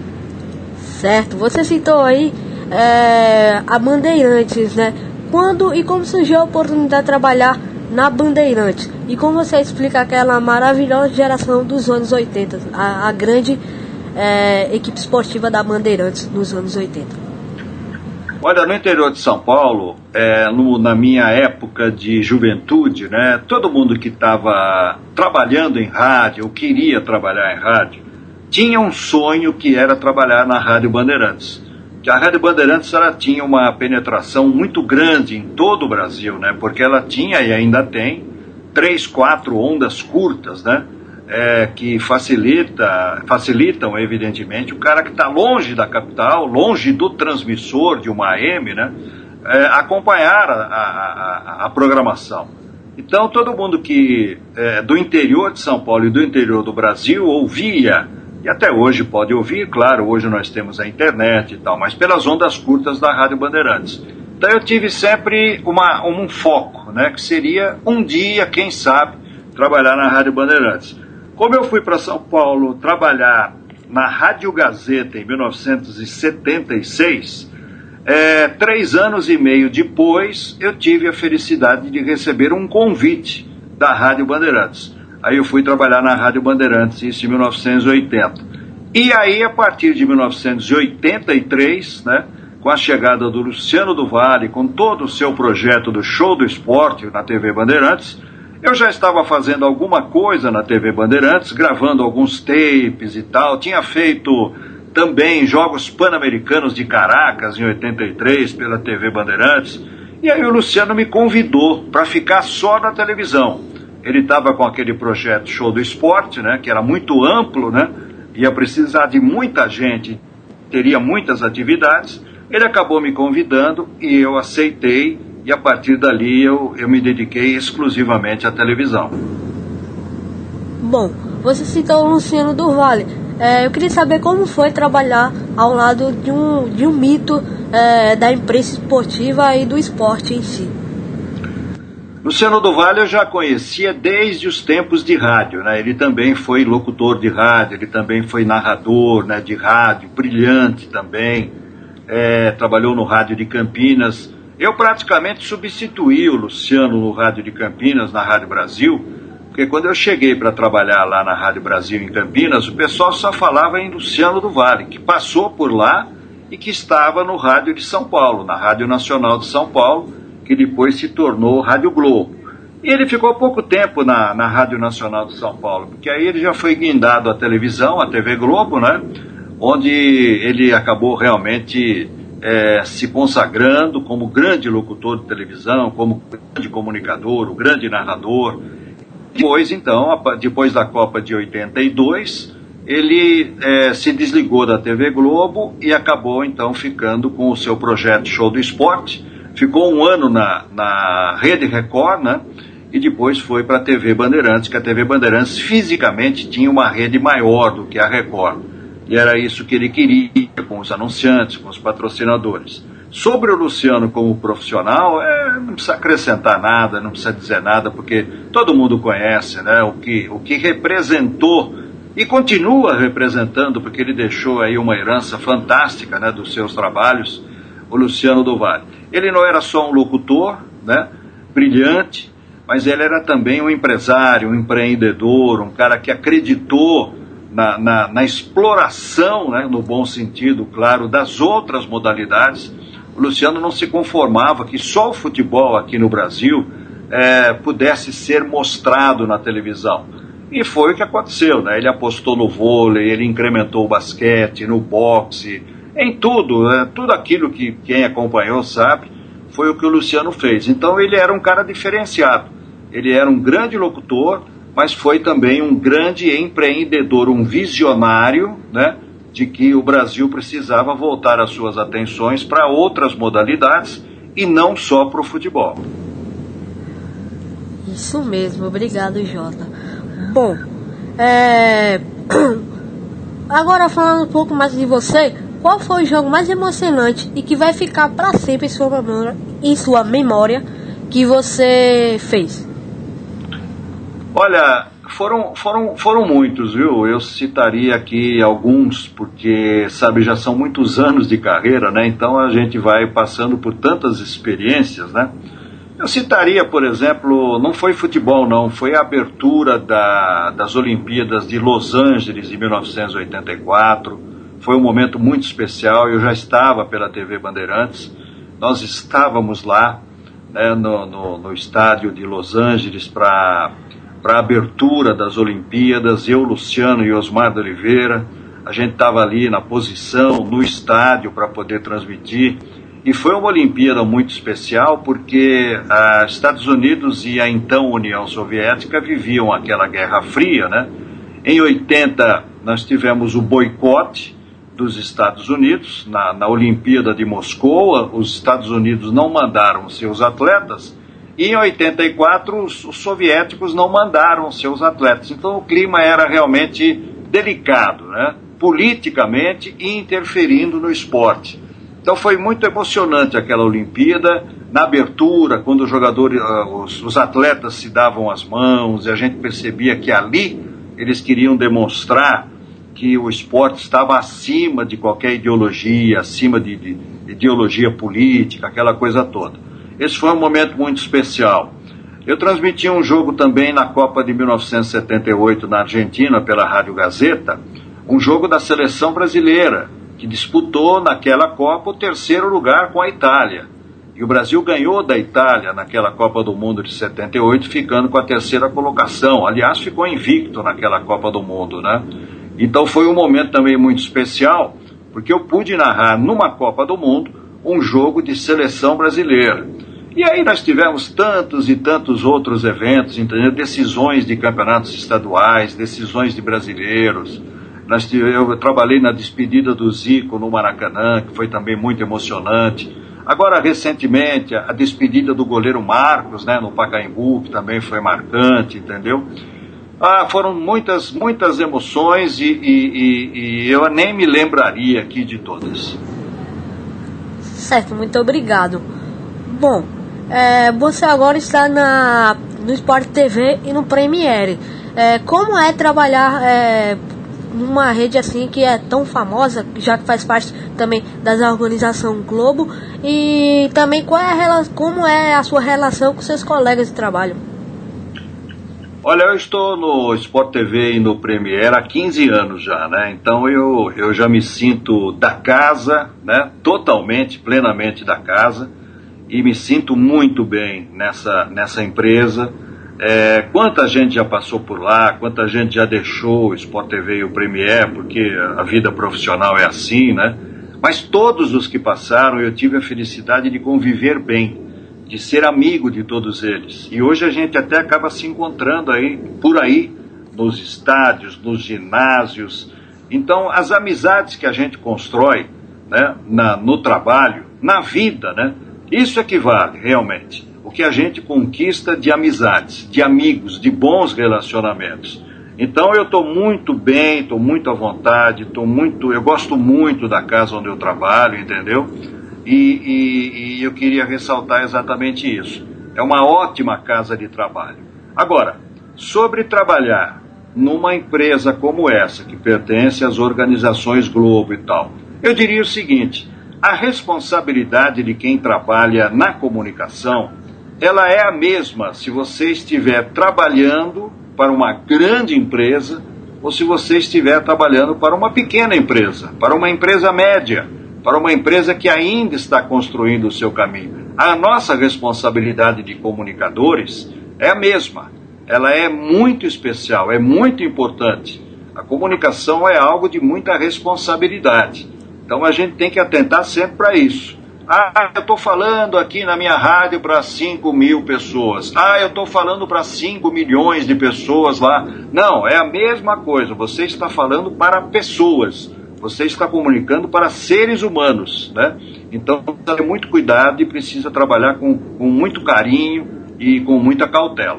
Certo, você citou aí é, a Bandeirantes, né? Quando e como surgiu a oportunidade de trabalhar na Bandeirantes? E como você explica aquela maravilhosa geração dos anos oitenta, a, a grande é, equipe esportiva da Bandeirantes nos anos oitenta? Olha, no interior de São Paulo, é, no, na minha época de juventude, né, todo mundo que estava trabalhando em rádio, ou queria trabalhar em rádio, tinha um sonho que era trabalhar na Rádio Bandeirantes. Que a Rádio Bandeirantes ela tinha uma penetração muito grande em todo o Brasil, né, porque ela tinha e ainda tem três, quatro ondas curtas, né, é, que facilita, facilitam, evidentemente, o cara que está longe da capital, longe do transmissor de uma A M, né, é, acompanhar a, a, a, a programação. Então, todo mundo que é, do interior de São Paulo e do interior do Brasil ouvia, e até hoje pode ouvir, claro, hoje nós temos a internet e tal, mas pelas ondas curtas da Rádio Bandeirantes. Então, eu tive sempre uma, um foco, né, que seria um dia, quem sabe, trabalhar na Rádio Bandeirantes. Como eu fui para São Paulo trabalhar na Rádio Gazeta em mil novecentos e setenta e seis, é, três anos e meio depois, eu tive a felicidade de receber um convite da Rádio Bandeirantes. Aí eu fui trabalhar na Rádio Bandeirantes, isso em mil novecentos e oitenta. E aí, a partir de mil novecentos e oitenta e três, né, com a chegada do Luciano do Vale, com todo o seu projeto do Show do Esporte na T V Bandeirantes, eu já estava fazendo alguma coisa na T V Bandeirantes, gravando alguns tapes e tal. Tinha feito também Jogos Pan-Americanos de Caracas, em oitenta e três, pela T V Bandeirantes. E aí o Luciano me convidou para ficar só na televisão. Ele estava com aquele projeto Show do Esporte, né, que era muito amplo, né, ia precisar de muita gente, teria muitas atividades. Ele acabou me convidando e eu aceitei. E a partir dali eu, eu me dediquei exclusivamente à televisão. Bom, você citou o Luciano do Vale. É, eu queria saber como foi trabalhar ao lado de um, de um mito é, da imprensa esportiva e do esporte em si. Luciano do Vale eu já conhecia desde os tempos de rádio, né? Ele também foi locutor de rádio, ele também foi narrador, né, de rádio, brilhante também. É, trabalhou no rádio de Campinas. Eu praticamente substituí o Luciano no Rádio de Campinas, na Rádio Brasil, porque quando eu cheguei para trabalhar lá na Rádio Brasil em Campinas, o pessoal só falava em Luciano do Vale, que passou por lá e que estava no Rádio de São Paulo, na Rádio Nacional de São Paulo, que depois se tornou Rádio Globo. E ele ficou pouco tempo na, na Rádio Nacional de São Paulo, porque aí ele já foi guindado à televisão, à T V Globo, né? Onde ele acabou realmente é, se consagrando como grande locutor de televisão, como grande comunicador, o grande narrador. Depois, então, depois da Copa de oitenta e dois, ele é, se desligou da T V Globo e acabou, então, ficando com o seu projeto Show do Esporte. Ficou um ano na, na Rede Record, né? E depois foi para a T V Bandeirantes, que a T V Bandeirantes fisicamente tinha uma rede maior do que a Record. E era isso que ele queria, com os anunciantes, com os patrocinadores. Sobre o Luciano como profissional, é, não precisa acrescentar nada, não precisa dizer nada, porque todo mundo conhece, né, o que, o que representou e continua representando, porque ele deixou aí uma herança fantástica, né, dos seus trabalhos, o Luciano do Vale. Ele não era só um locutor, né, brilhante, mas ele era também um empresário, um empreendedor, um cara que acreditou na, na, na exploração, né, no bom sentido, claro, das outras modalidades. O Luciano não se conformava que só o futebol aqui no Brasil é, pudesse ser mostrado na televisão. E foi o que aconteceu, né? Ele apostou no vôlei, ele incrementou o basquete, no boxe, em tudo, né? Tudo aquilo que quem acompanhou sabe, foi o que o Luciano fez. Então ele era um cara diferenciado. Ele era um grande locutor, mas foi também um grande empreendedor, um visionário, né? De que o Brasil precisava voltar as suas atenções para outras modalidades e não só para o futebol. Isso mesmo, obrigado, Jota. Bom, é... agora falando um pouco mais de você, qual foi o jogo mais emocionante e que vai ficar para sempre em sua memória, em sua memória que você fez? Olha, foram, foram, foram muitos, viu? Eu citaria aqui alguns, porque, sabe, já são muitos anos de carreira, né? Então a gente vai passando por tantas experiências, né? Eu citaria, por exemplo, não foi futebol não, foi a abertura da, das Olimpíadas de Los Angeles em mil novecentos e oitenta e quatro, foi um momento muito especial, eu já estava pela T V Bandeirantes, nós estávamos lá, né, no, no, no estádio de Los Angeles para para a abertura das Olimpíadas, eu, Luciano e Osmar de Oliveira, a gente estava ali na posição, no estádio para poder transmitir, e foi uma Olimpíada muito especial porque os Estados Unidos e a então União Soviética viviam aquela Guerra Fria, né? Em oitenta nós tivemos o boicote dos Estados Unidos, na, na Olimpíada de Moscou, os Estados Unidos não mandaram seus atletas, e em oitenta e quatro os, os soviéticos não mandaram seus atletas. Então o clima era realmente delicado, né? Politicamente e interferindo no esporte. Então foi muito emocionante aquela Olimpíada, na abertura, quando os jogadores, os, os atletas se davam as mãos, e a gente percebia que ali eles queriam demonstrar que o esporte estava acima de qualquer ideologia, acima de, de, de ideologia política, aquela coisa toda. Esse foi um momento muito especial. Eu transmiti um jogo também na Copa de mil novecentos e setenta e oito na Argentina pela Rádio Gazeta, um jogo da seleção brasileira, que disputou naquela Copa o terceiro lugar com a Itália. E o Brasil ganhou da Itália naquela Copa do Mundo de setenta e oito, ficando com a terceira colocação. Aliás, ficou invicto naquela Copa do Mundo, né? Então foi um momento também muito especial, porque eu pude narrar numa Copa do Mundo um jogo de seleção brasileira. E aí nós tivemos tantos e tantos outros eventos, entendeu? Decisões de campeonatos estaduais, decisões de brasileiros. Nós tivemos, eu trabalhei na despedida do Zico no Maracanã, que foi também muito emocionante. Agora, recentemente, a despedida do goleiro Marcos, né, no Pacaembu, que também foi marcante, entendeu? Ah, foram muitas, muitas emoções e, e, e, e eu nem me lembraria aqui de todas. Certo, muito obrigado. Bom, é, você agora está na, no Sport T V e no Premiere. É, como é trabalhar é, numa rede assim que é tão famosa, já que faz parte também da organização Globo, e também qual é a, como é a sua relação com seus colegas de trabalho? Olha, eu estou no Sport T V e no Premiere há quinze anos já, né? Então eu, eu já me sinto da casa, né? Totalmente, plenamente da casa, e me sinto muito bem nessa, nessa empresa. É, quanta gente já passou por lá, quanta gente já deixou o Sport T V e o Premiere, porque a vida profissional é assim, né? Mas todos os que passaram, eu tive a felicidade de conviver bem, de ser amigo de todos eles. E hoje a gente até acaba se encontrando aí, por aí, nos estádios, nos ginásios. Então, as amizades que a gente constrói, né, na, no trabalho, na vida, né, isso é que vale, realmente. O que a gente conquista de amizades, de amigos, de bons relacionamentos. Então, eu estou muito bem, estou muito à vontade, tô muito, eu gosto muito da casa onde eu trabalho, entendeu? E, e, e eu queria ressaltar exatamente isso. É uma ótima casa de trabalho. Agora, sobre trabalhar numa empresa como essa, que pertence às organizações Globo e tal, eu diria o seguinte: a responsabilidade de quem trabalha na comunicação, ela é a mesma se você estiver trabalhando para uma grande empresa ou se você estiver trabalhando para uma pequena empresa, para uma empresa média, para uma empresa que ainda está construindo o seu caminho. A nossa responsabilidade de comunicadores é a mesma. Ela é muito especial, é muito importante. A comunicação é algo de muita responsabilidade. Então a gente tem que atentar sempre para isso. Ah, eu estou falando aqui na minha rádio para cinco mil pessoas. Ah, eu estou falando para cinco milhões de pessoas lá. Não, é a mesma coisa. Você está falando para pessoas. Você está comunicando para seres humanos, né? Então, precisa ter muito cuidado e precisa trabalhar com, com muito carinho e com muita cautela.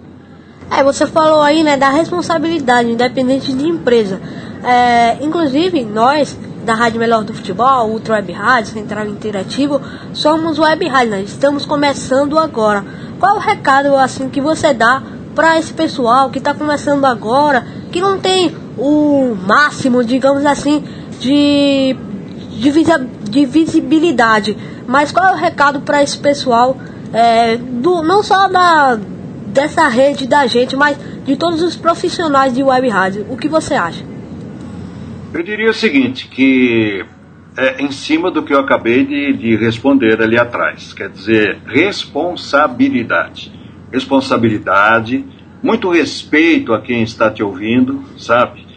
É, você falou aí, né, da responsabilidade, independente de empresa. É, inclusive, nós, da Rádio Melhor do Futebol, Ultra Web Rádio, Central Interativo, somos Web Rádio, né? Estamos começando agora. Qual o recado, assim, que você dá para esse pessoal que está começando agora, que não tem o máximo, digamos assim, de, de, visi- de visibilidade, mas qual é o recado para esse pessoal, é, do, não só da, dessa rede da gente, mas de todos os profissionais de web rádio? O que você acha? Eu diria o seguinte, que é em cima do que eu acabei de, de responder ali atrás, quer dizer, responsabilidade, responsabilidade, muito respeito a quem está te ouvindo, sabe?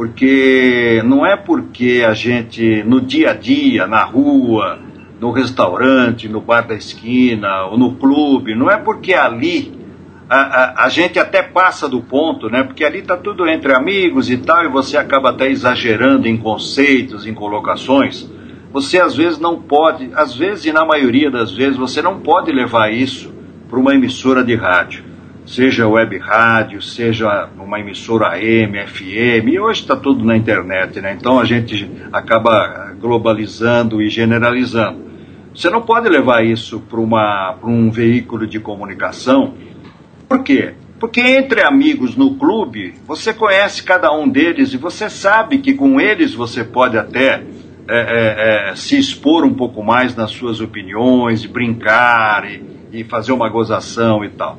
Porque não é porque a gente, no dia a dia, na rua, no restaurante, no bar da esquina, ou no clube, não é porque ali a, a, a gente até passa do ponto, né? Porque ali está tudo entre amigos e tal, e você acaba até exagerando em conceitos, em colocações. Você às vezes não pode, às vezes e na maioria das vezes, você não pode levar isso para uma emissora de rádio. Seja web rádio, seja uma emissora A M, F M, e hoje está tudo na internet, né? Então a gente acaba globalizando e generalizando. Você não pode levar isso para uma, para um veículo de comunicação. Por quê? Porque entre amigos no clube, você conhece cada um deles e você sabe que com eles você pode até é, é, é, se expor um pouco mais nas suas opiniões, brincar e, e fazer uma gozação e tal.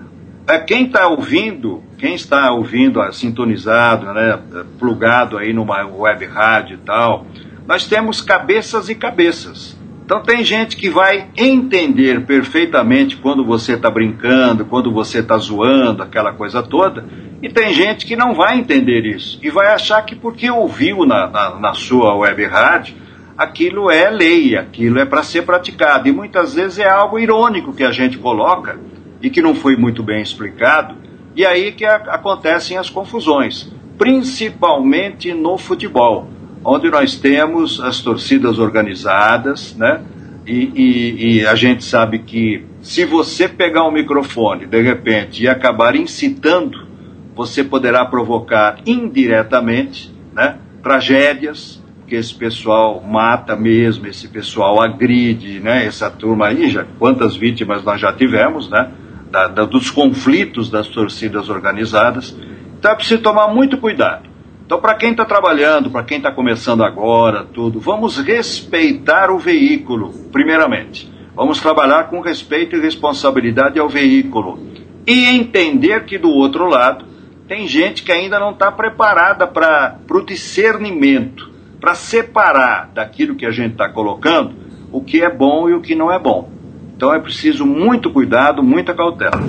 Quem está ouvindo, quem está ouvindo, sintonizado, né, plugado aí numa web rádio e tal, nós temos cabeças e cabeças. Então tem gente que vai entender perfeitamente quando você está brincando, quando você está zoando, aquela coisa toda, e tem gente que não vai entender isso, e vai achar que porque ouviu na, na, na sua web rádio, aquilo é lei, aquilo é para ser praticado, e muitas vezes é algo irônico que a gente coloca, e que não foi muito bem explicado, e aí que a, acontecem as confusões, principalmente no futebol, onde nós temos as torcidas organizadas, né? E, e, e a gente sabe que se você pegar um microfone, de repente, e acabar incitando, você poderá provocar indiretamente, né, tragédias, que esse pessoal mata mesmo, esse pessoal agride, né, essa turma aí, já, quantas vítimas nós já tivemos, né? Da, da, dos conflitos das torcidas organizadas. Então é preciso tomar muito cuidado. Então, para quem está trabalhando, para quem está começando agora, tudo, vamos respeitar o veículo, primeiramente. Vamos trabalhar com respeito e responsabilidade ao veículo. E entender que do outro lado, tem gente que ainda não está preparada para o discernimento, para separar daquilo que a gente está colocando o que é bom e o que não é bom. Então é preciso muito cuidado, muita cautela.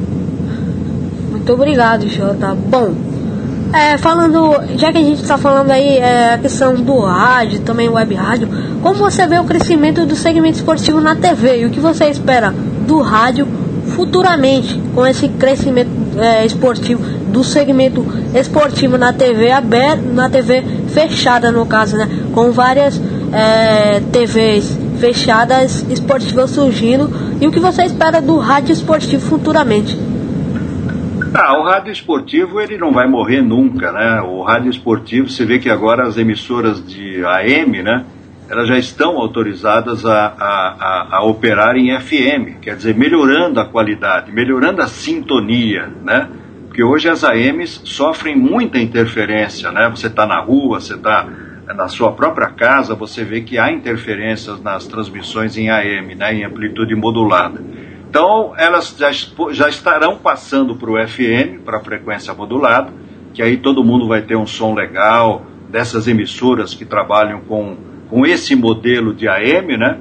Muito obrigado, Jota. Bom, é, falando, já que a gente está falando aí é, a questão do rádio, também web rádio, como você vê o crescimento do segmento esportivo na T V e o que você espera do rádio futuramente com esse crescimento é, esportivo do segmento esportivo na T V aberta, na T V fechada no caso, né, com várias é, T Vs fechadas esportivas surgindo, e o que você espera do rádio esportivo futuramente? Ah, o rádio esportivo ele não vai morrer nunca, né? O rádio esportivo, você vê que agora as emissoras de A M, né, elas já estão autorizadas a, a, a, a operar em F M, quer dizer, melhorando a qualidade, melhorando a sintonia, né? Porque hoje as A Ms sofrem muita interferência, né? Você está na rua, você está na sua própria casa, você vê que há interferências nas transmissões em A M, né, em amplitude modulada. Então, elas já, já estarão passando para o F M, para a frequência modulada, que aí todo mundo vai ter um som legal, dessas emissoras que trabalham com, com esse modelo de A M, né?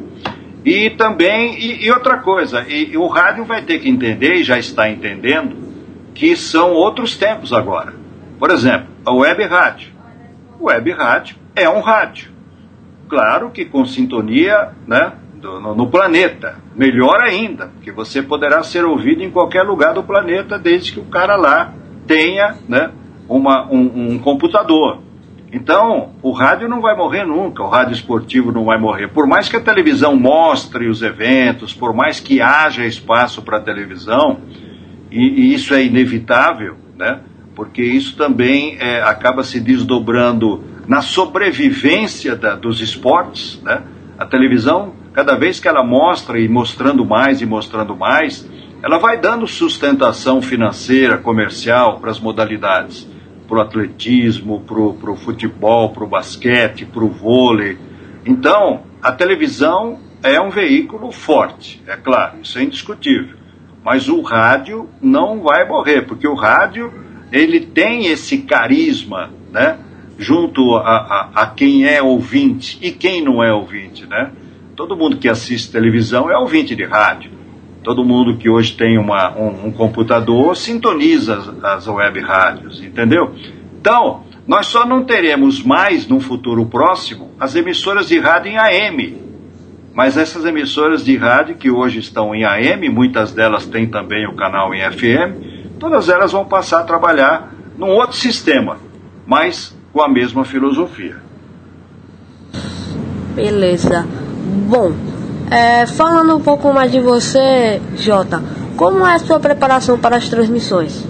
E também, e, e outra coisa, e, e o rádio vai ter que entender, e já está entendendo, que são outros tempos agora. Por exemplo, a web rádio. O web rádio é um rádio. Claro que com sintonia, né, do, no, no planeta. Melhor ainda, porque você poderá ser ouvido em qualquer lugar do planeta, desde que o cara lá tenha, né, uma, um, um computador. Então, o rádio não vai morrer nunca, o rádio esportivo não vai morrer. Por mais que a televisão mostre os eventos, por mais que haja espaço para a televisão, e, e isso é inevitável, né, porque isso também é, acaba se desdobrando na sobrevivência da, dos esportes, né? A televisão, cada vez que ela mostra e mostrando mais e mostrando mais, ela vai dando sustentação financeira, comercial para as modalidades, para o atletismo, para o futebol, para o basquete, para o vôlei. Então, a televisão é um veículo forte, é claro, isso é indiscutível. Mas o rádio não vai morrer, porque o rádio ele tem esse carisma, né, junto a, a, a quem é ouvinte e quem não é ouvinte, né? Todo mundo que assiste televisão é ouvinte de rádio. Todo mundo que hoje tem uma, um, um computador sintoniza as, as web rádios, entendeu? Então, nós só não teremos mais, num futuro próximo, as emissoras de rádio em A M. Mas essas emissoras de rádio que hoje estão em A M, muitas delas têm também o canal em F M, todas elas vão passar a trabalhar num outro sistema, mas com a mesma filosofia. Beleza. Bom, é, falando um pouco mais de você, Jota, como é a sua preparação para as transmissões?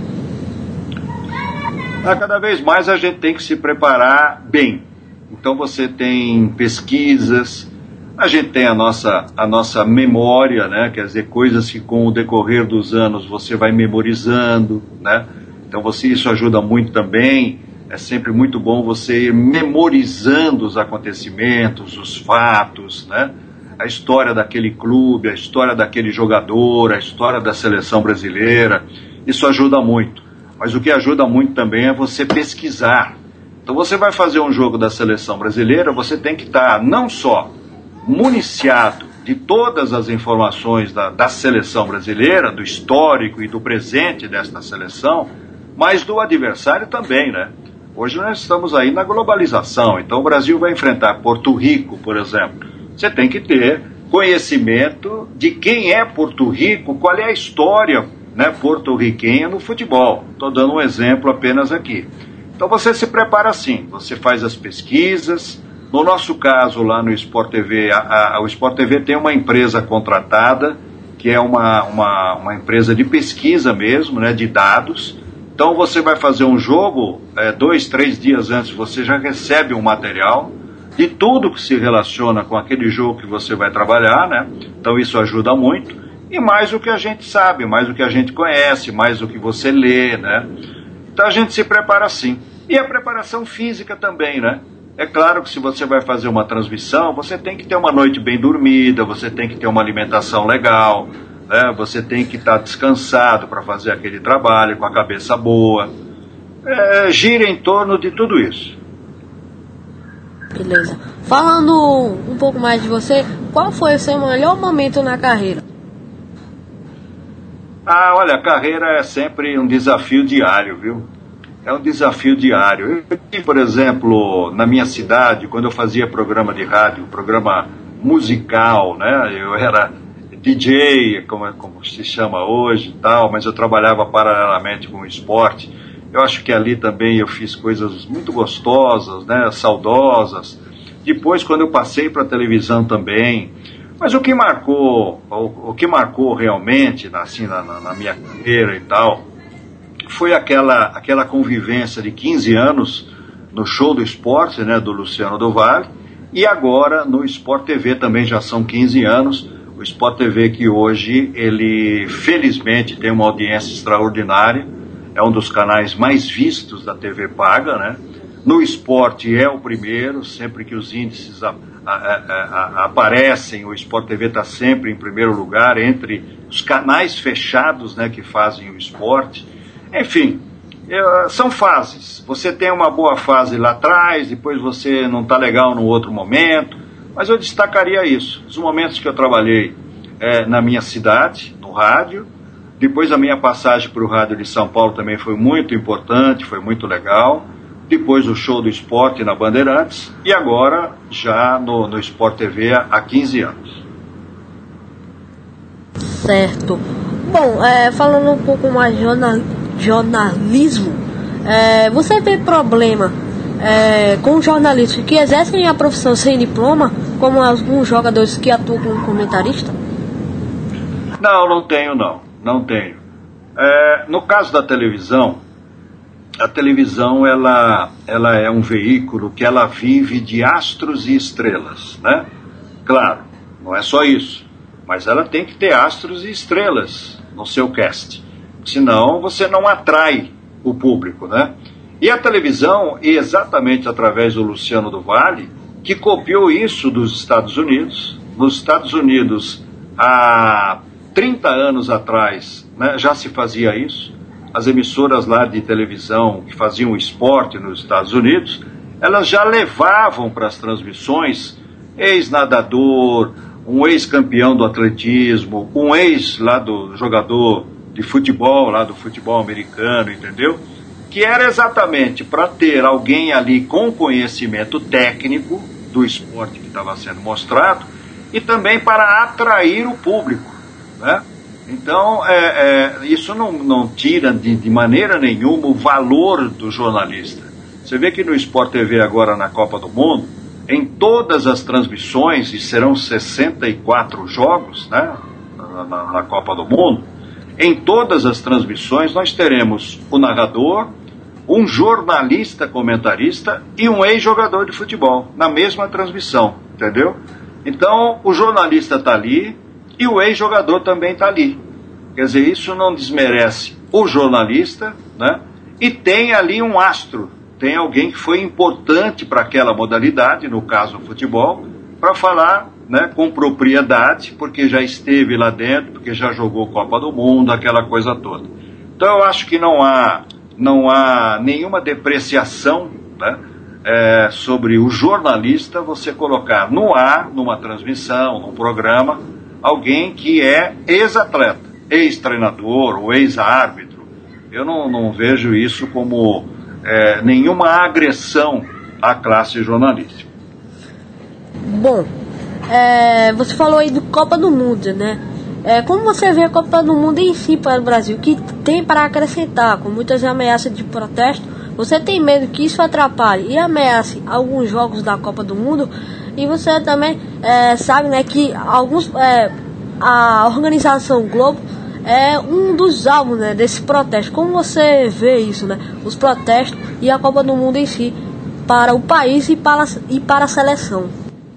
Ah, cada vez mais a gente tem que se preparar bem. Então você tem pesquisas, a gente tem a nossa, a nossa memória, né? Quer dizer, coisas que com o decorrer dos anos você vai memorizando, né? Então você, isso ajuda muito também. É sempre muito bom você ir memorizando os acontecimentos, os fatos, né? A história daquele clube, a história daquele jogador, a história da seleção brasileira. Isso ajuda muito. Mas o que ajuda muito também é você pesquisar. Então você vai fazer um jogo da seleção brasileira, você tem que estar não só municiado de todas as informações da, da seleção brasileira, do histórico e do presente desta seleção, mas do adversário também, né? Hoje nós estamos aí na globalização, então o Brasil vai enfrentar Porto Rico, por exemplo. Você tem que ter conhecimento de quem é Porto Rico, qual é a história, né, porto-riquenha no futebol. Estou dando um exemplo apenas aqui. Então você se prepara assim, você faz as pesquisas. No nosso caso, lá no Sport T V, a, a, o Sport T V tem uma empresa contratada, que é uma, uma, uma empresa de pesquisa mesmo, né, de dados. Então você vai fazer um jogo, é, dois, três dias antes você já recebe um material de tudo que se relaciona com aquele jogo que você vai trabalhar, né? Então isso ajuda muito. E mais o que a gente sabe, mais o que a gente conhece, mais o que você lê, né? Então a gente se prepara assim. E a preparação física também, né? É claro que se você vai fazer uma transmissão, você tem que ter uma noite bem dormida, você tem que ter uma alimentação legal, né? Você tem que estar descansado para fazer aquele trabalho, com a cabeça boa. É, gira em torno de tudo isso. Beleza. Falando um pouco mais de você, qual foi o seu melhor momento na carreira? Ah, olha, a carreira é sempre um desafio diário, viu? É um desafio diário. Eu, por exemplo, na minha cidade, quando eu fazia programa de rádio, programa musical, né? Eu era D J, como, como se chama hoje e tal, mas eu trabalhava paralelamente com o esporte. Eu acho que ali também eu fiz coisas muito gostosas, né? Saudosas. Depois, quando eu passei para a televisão também. Mas o que marcou, o, o que marcou realmente, assim, na, na minha carreira e tal, foi aquela, aquela convivência de quinze anos no Show do Esporte, né, do Luciano do Vale, e agora no Sport T V também já são quinze anos, o Sport T V que hoje, ele felizmente tem uma audiência extraordinária, é um dos canais mais vistos da T V paga, né? No esporte é o primeiro, sempre que os índices a, a, a, a, aparecem, o Sport T V está sempre em primeiro lugar, entre os canais fechados, né, que fazem o esporte. Enfim, eu, são fases. Você tem uma boa fase lá atrás, depois você não está legal no outro momento, mas eu destacaria isso. Os momentos que eu trabalhei é, na minha cidade, no rádio, depois a minha passagem para o rádio de São Paulo também foi muito importante, foi muito legal. Depois o Show do Esporte na Bandeirantes e agora já no, no Sport T V há quinze anos. Certo. Bom, é, falando um pouco mais de jornal, jornalismo, é, você vê problema é, com jornalistas que exercem a profissão sem diploma, como alguns jogadores que atuam como comentarista? Não, não tenho não, não tenho. É, no caso da televisão, a televisão ela, ela é um veículo que ela vive de astros e estrelas, né? Claro, não é só isso, mas ela tem que ter astros e estrelas no seu cast, senão você não atrai o público, né? E a televisão, exatamente através do Luciano do Vale, que copiou isso dos Estados Unidos. Nos Estados Unidos, há trinta anos atrás, né, já se fazia isso. As emissoras lá de televisão que faziam esporte nos Estados Unidos, elas já levavam para as transmissões ex-nadador, um ex-campeão do atletismo, um ex lá do jogador de futebol, lá do futebol americano, entendeu? Que era exatamente para ter alguém ali com conhecimento técnico do esporte que estava sendo mostrado e também para atrair o público, né? Então, é, é, isso não, não tira de, de maneira nenhuma o valor do jornalista. Você vê que no Sport T V agora na Copa do Mundo, em todas as transmissões, e serão sessenta e quatro jogos, né, na, na, na Copa do Mundo, em todas as transmissões nós teremos o narrador, um jornalista comentarista e um ex-jogador de futebol, na mesma transmissão, entendeu? Então, o jornalista está ali, e o ex-jogador também está ali. Quer dizer, isso não desmerece o jornalista, né? E tem ali um astro, tem alguém que foi importante para aquela modalidade, no caso o futebol, para falar, né, com propriedade, porque já esteve lá dentro, porque já jogou Copa do Mundo, aquela coisa toda. Então eu acho que não há, não há nenhuma depreciação, né, é, sobre o jornalista você colocar no ar, numa transmissão, num programa, alguém que é ex-atleta, ex-treinador ou ex-árbitro. Eu não, não vejo isso como é, nenhuma agressão à classe jornalística. Bom, é, você falou aí do Copa do Mundo, né? É, como você vê a Copa do Mundo em si para o Brasil, que tem para acrescentar, com muitas ameaças de protesto, você tem medo que isso atrapalhe e ameace alguns jogos da Copa do Mundo? E você também é, sabe, né, que alguns, é, a organização Globo é um dos alvos, né, desse protesto. Como você vê isso, né, os protestos e a Copa do Mundo em si para o país e para, e para a seleção?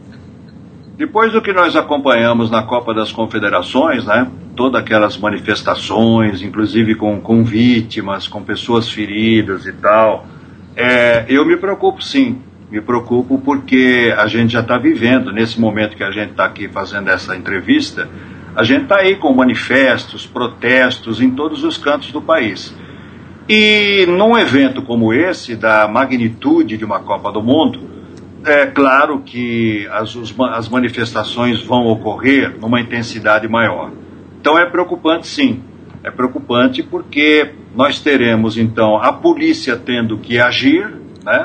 Depois do que nós acompanhamos na Copa das Confederações, né, todas aquelas manifestações, inclusive com, com vítimas, com pessoas feridas e tal, É, eu me preocupo sim, me preocupo porque a gente já está vivendo, nesse momento que a gente está aqui fazendo essa entrevista, a gente está aí com manifestos, protestos em todos os cantos do país. E num evento como esse, da magnitude de uma Copa do Mundo, é claro que as, os, as manifestações vão ocorrer numa intensidade maior. Então é preocupante sim, é preocupante porque nós teremos então a polícia tendo que agir, né,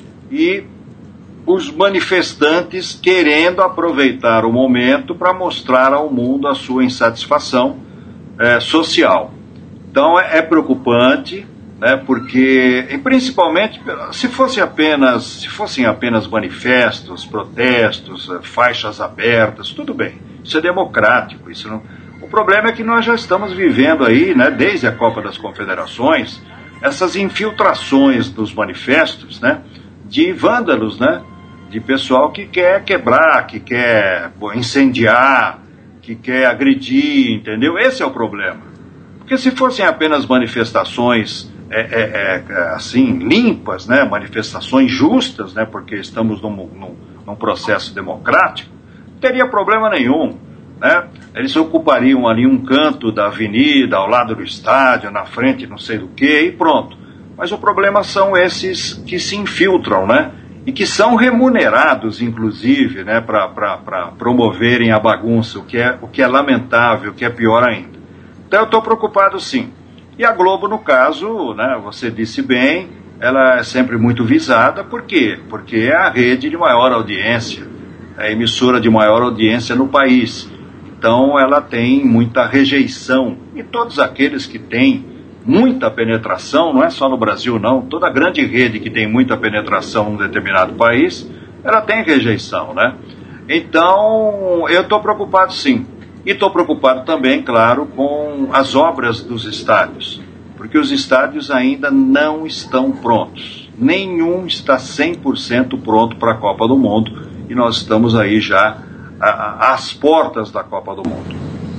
e os manifestantes querendo aproveitar o momento para mostrar ao mundo a sua insatisfação é, social. Então é, é preocupante, né, porque, e principalmente, se fosse apenas, se fossem apenas manifestos, protestos, faixas abertas, tudo bem, isso é democrático, isso não... O problema é que nós já estamos vivendo aí, né, desde a Copa das Confederações, essas infiltrações dos manifestos, né, de vândalos, né, de pessoal que quer quebrar, que quer bom, incendiar, que quer agredir, entendeu? Esse é o problema. Porque se fossem apenas manifestações é, é, é, assim, limpas, né, manifestações justas, né, porque estamos num, num, num processo democrático, não teria problema nenhum, né? Eles ocupariam ali um canto da avenida, ao lado do estádio, na frente não sei do que, e pronto. Mas o problema são esses que se infiltram, né? E que são remunerados, inclusive, né, para promoverem a bagunça, o que, é, o que é lamentável, o que é pior ainda. Então eu estou preocupado sim. E a Globo, no caso, né, você disse bem, ela é sempre muito visada. Por quê? Porque é a rede de maior audiência, é a emissora de maior audiência no país. Então ela tem muita rejeição. E todos aqueles que têm muita penetração, não é só no Brasil não, toda grande rede que tem muita penetração num determinado país, ela tem rejeição, né? Então, eu estou preocupado sim. E estou preocupado também, claro, com as obras dos estádios, porque os estádios ainda não estão prontos. Nenhum está cem por cento pronto para a Copa do Mundo, e nós estamos aí já às portas da Copa do Mundo.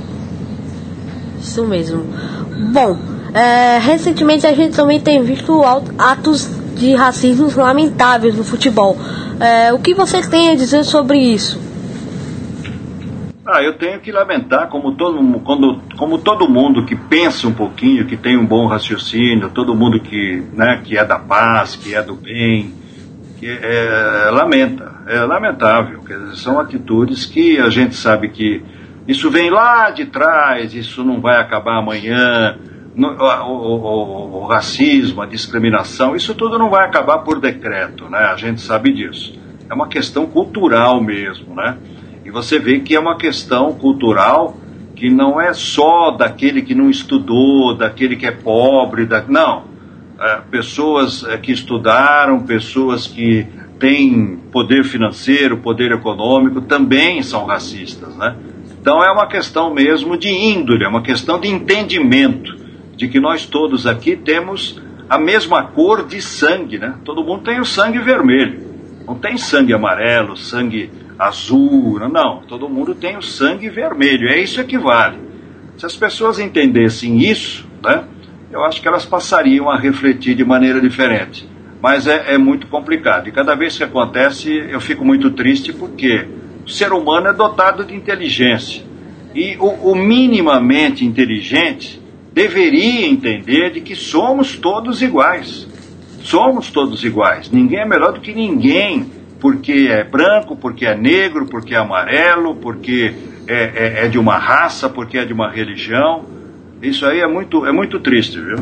Isso mesmo. Bom, É, recentemente a gente também tem visto atos de racismo lamentáveis no futebol. É, o que você tem a dizer sobre isso? Ah, eu tenho que lamentar, como todo, quando, como todo mundo que pensa um pouquinho, que tem um bom raciocínio, todo mundo que, né, que é da paz, que é do bem, que é, é, lamenta, é lamentável. Quer dizer, são atitudes que a gente sabe que isso vem lá de trás, isso não vai acabar amanhã. No, o, o, o racismo, a discriminação, isso tudo não vai acabar por decreto, né? A gente sabe disso. É uma questão cultural mesmo, né? E você vê que é uma questão cultural que não é só daquele que não estudou, daquele que é pobre, da... não. É, pessoas é, que estudaram, pessoas que têm poder financeiro, poder econômico, também são racistas, né? Então é uma questão mesmo de índole, é uma questão de entendimento, de que nós todos aqui temos a mesma cor de sangue, né? Todo mundo tem o sangue vermelho, não tem sangue amarelo, sangue azul, não, todo mundo tem o sangue vermelho, é isso que vale. Se as pessoas entendessem isso, né, eu acho que elas passariam a refletir de maneira diferente, mas é, é muito complicado, e cada vez que acontece eu fico muito triste, porque o ser humano é dotado de inteligência, e o, o minimamente inteligente deveria entender de que somos todos iguais. Somos todos iguais. Ninguém é melhor do que ninguém, porque é branco, porque é negro, porque é amarelo, porque é, é, é de uma raça, porque é de uma religião. Isso aí é muito, é muito triste, viu?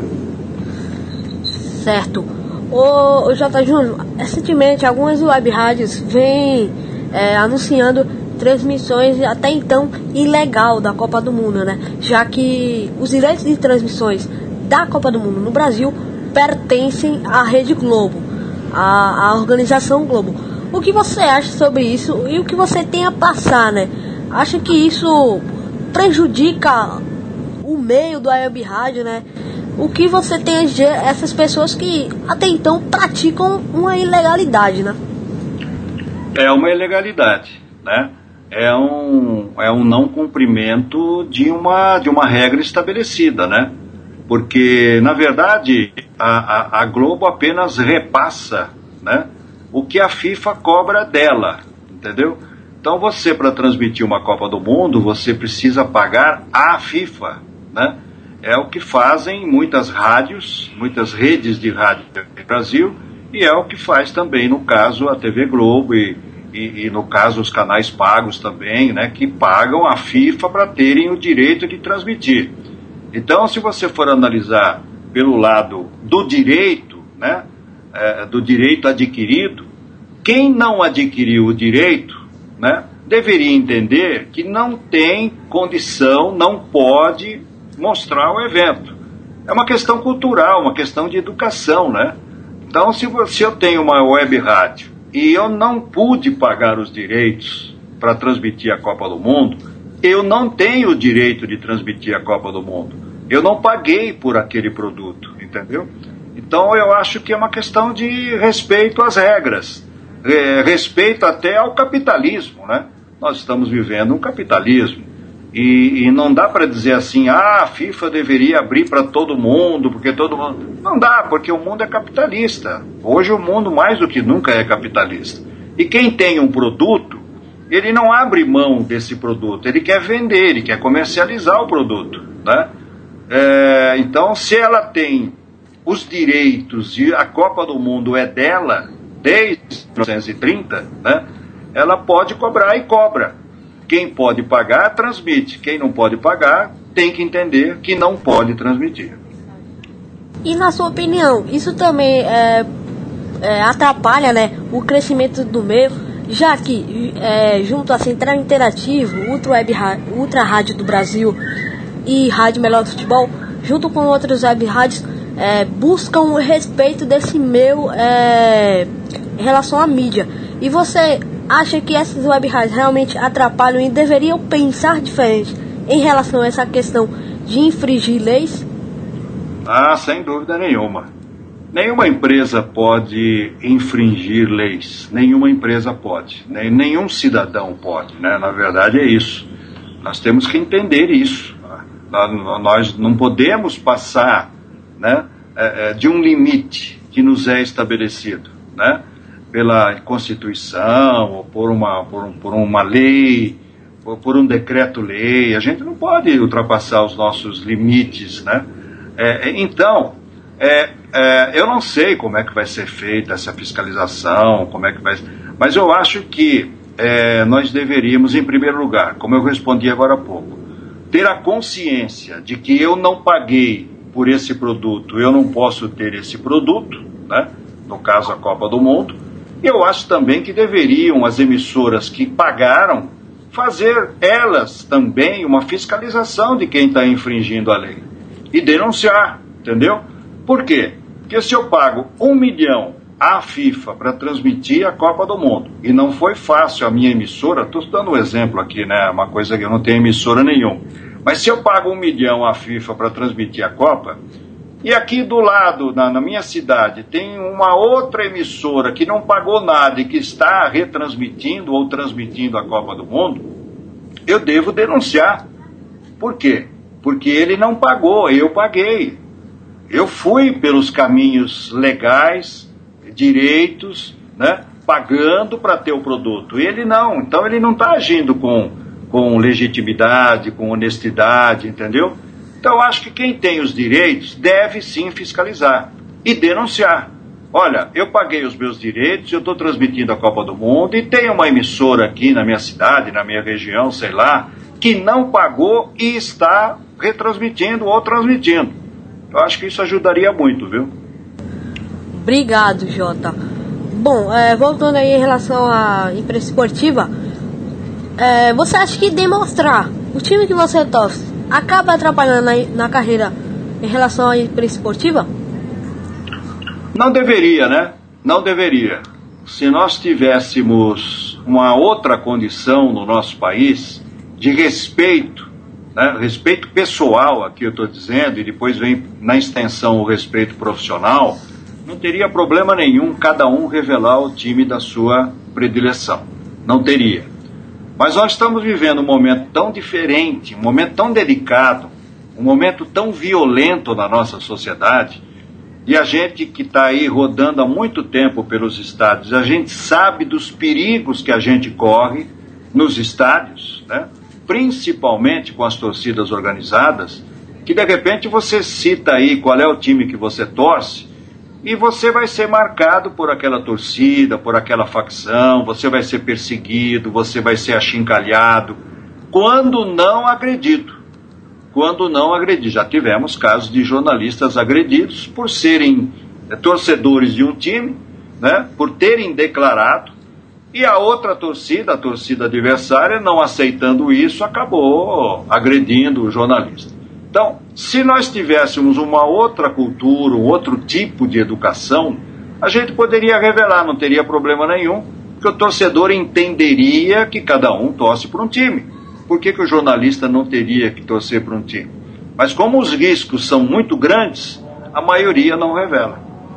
Certo. Ô, ô J. Júnior, recentemente algumas web rádios vêm é, anunciando transmissões até então ilegal da Copa do Mundo, né? Já que os direitos de transmissões da Copa do Mundo no Brasil pertencem à Rede Globo, à, à organização Globo. O que você acha sobre isso e o que você tem a passar, né? Acha que isso prejudica o meio do web rádio, né? O que você tem a dizer essas pessoas que até então praticam uma ilegalidade, né? É uma ilegalidade, né? É um, é um não cumprimento de uma, de uma regra estabelecida, né? porque, na verdade, a, a, a Globo apenas repassa, né, o que a FIFA cobra dela, entendeu? Então você, para transmitir uma Copa do Mundo, você precisa pagar à FIFA, né? É o que fazem muitas rádios, muitas redes de rádio no Brasil, e é o que faz também, no caso, a T V Globo e, e, e no caso, os canais pagos também, né, que pagam a FIFA para terem o direito de transmitir. Então, se você for analisar pelo lado do direito, né, é, do direito adquirido, quem não adquiriu o direito, né, deveria entender que não tem condição, não pode mostrar o evento. É uma questão cultural, uma questão de educação, né? Então, se, se eu tenho uma web rádio e eu não pude pagar os direitos para transmitir a Copa do Mundo, eu não tenho o direito de transmitir a Copa do Mundo. Eu não paguei por aquele produto, entendeu? Então, eu acho que é uma questão de respeito às regras. É, respeito até ao capitalismo, né? Nós estamos vivendo um capitalismo e, e não dá para dizer assim, ah, a FIFA deveria abrir para todo mundo, porque todo mundo... Não dá, porque o mundo é capitalista. Hoje o mundo mais do que nunca é capitalista. E quem tem um produto, ele não abre mão desse produto, ele quer vender, ele quer comercializar o produto, né? É, então, se ela tem os direitos e a Copa do Mundo é dela desde mil novecentos e trinta, né, ela pode cobrar e cobra. Quem pode pagar, transmite. Quem não pode pagar, tem que entender que não pode transmitir. E na sua opinião, isso também é, é, atrapalha, né, o crescimento do meio, já que é, junto à Central Interativo, Ultra, Web, Ultra Rádio do Brasil e Rádio Melhor do Futebol, junto com outras web rádios, é, buscam o respeito desse meio é, em relação à mídia. E você acha que essas web rádios realmente atrapalham e deveriam pensar diferente em relação a essa questão de infringir leis? Ah, sem dúvida nenhuma. Nenhuma empresa pode infringir leis. Nenhuma empresa pode. Nem, nenhum cidadão pode, né? Na verdade é isso. Nós temos que entender isso. Nós não podemos passar, né, de um limite que nos é estabelecido, né, pela Constituição, ou por uma, por, um, por uma lei, ou por um decreto-lei. A gente não pode ultrapassar os nossos limites, né? É, então, é, é, eu não sei como é que vai ser feita essa fiscalização, como é que vai, mas eu acho que é, nós deveríamos, em primeiro lugar, como eu respondi agora há pouco, ter a consciência de que eu não paguei por esse produto, eu não posso ter esse produto, né? No caso a Copa do Mundo. E eu acho também que deveriam as emissoras que pagaram fazer elas também uma fiscalização de quem está infringindo a lei e denunciar, entendeu? Por quê? Porque se eu pago um milhão à FIFA para transmitir a Copa do Mundo, e não foi fácil a minha emissora, estou dando um exemplo aqui, né, uma coisa que eu não tenho emissora nenhuma, mas se eu pago um milhão à FIFA para transmitir a Copa, e aqui do lado, na, na minha cidade, tem uma outra emissora que não pagou nada e que está retransmitindo ou transmitindo a Copa do Mundo, eu devo denunciar. Por quê? Porque ele não pagou, eu paguei. Eu fui pelos caminhos legais, direitos, né, pagando para ter o produto. Ele não, então ele não está agindo com, com legitimidade, com honestidade, entendeu? Então eu acho que quem tem os direitos deve sim fiscalizar e denunciar. Olha, eu paguei os meus direitos, eu estou transmitindo a Copa do Mundo e tem uma emissora aqui na minha cidade, na minha região, sei lá, que não pagou e está retransmitindo ou transmitindo. Eu acho que isso ajudaria muito, viu? Obrigado, Jota. Bom, é, voltando aí em relação à imprensa esportiva, é, você acha que demonstrar o time que você torce acaba atrapalhando na, na carreira em relação à imprensa esportiva? Não deveria, né? Não deveria. Se nós tivéssemos uma outra condição no nosso país de respeito, né? Respeito pessoal, aqui eu estou dizendo, e depois vem na extensão o respeito profissional, não teria problema nenhum cada um revelar o time da sua predileção. Não teria. Mas nós estamos vivendo um momento tão diferente, um momento tão delicado, um momento tão violento na nossa sociedade, e a gente que está aí rodando há muito tempo pelos estádios, a gente sabe dos perigos que a gente corre nos estádios, né? Principalmente com as torcidas organizadas, que de repente você cita aí qual é o time que você torce, e você vai ser marcado por aquela torcida, por aquela facção, você vai ser perseguido, você vai ser achincalhado, quando não agredido. Quando não agredido. Já tivemos casos de jornalistas agredidos por serem é, torcedores de um time, né, por terem declarado, e a outra torcida, a torcida adversária, não aceitando isso, acabou agredindo o jornalista. Então, se nós tivéssemos uma outra cultura, um outro tipo de educação, a gente poderia revelar, não teria problema nenhum, porque o torcedor entenderia que cada um torce para um time. Por que que o jornalista não teria que torcer para um time? Mas como os riscos são muito grandes, a maioria não revela.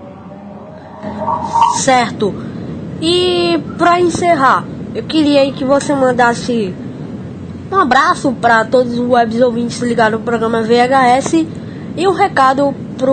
Certo. E para encerrar, eu queria aí que você mandasse um abraço para todos os webs ouvintes ligados no programa V H S e um recado para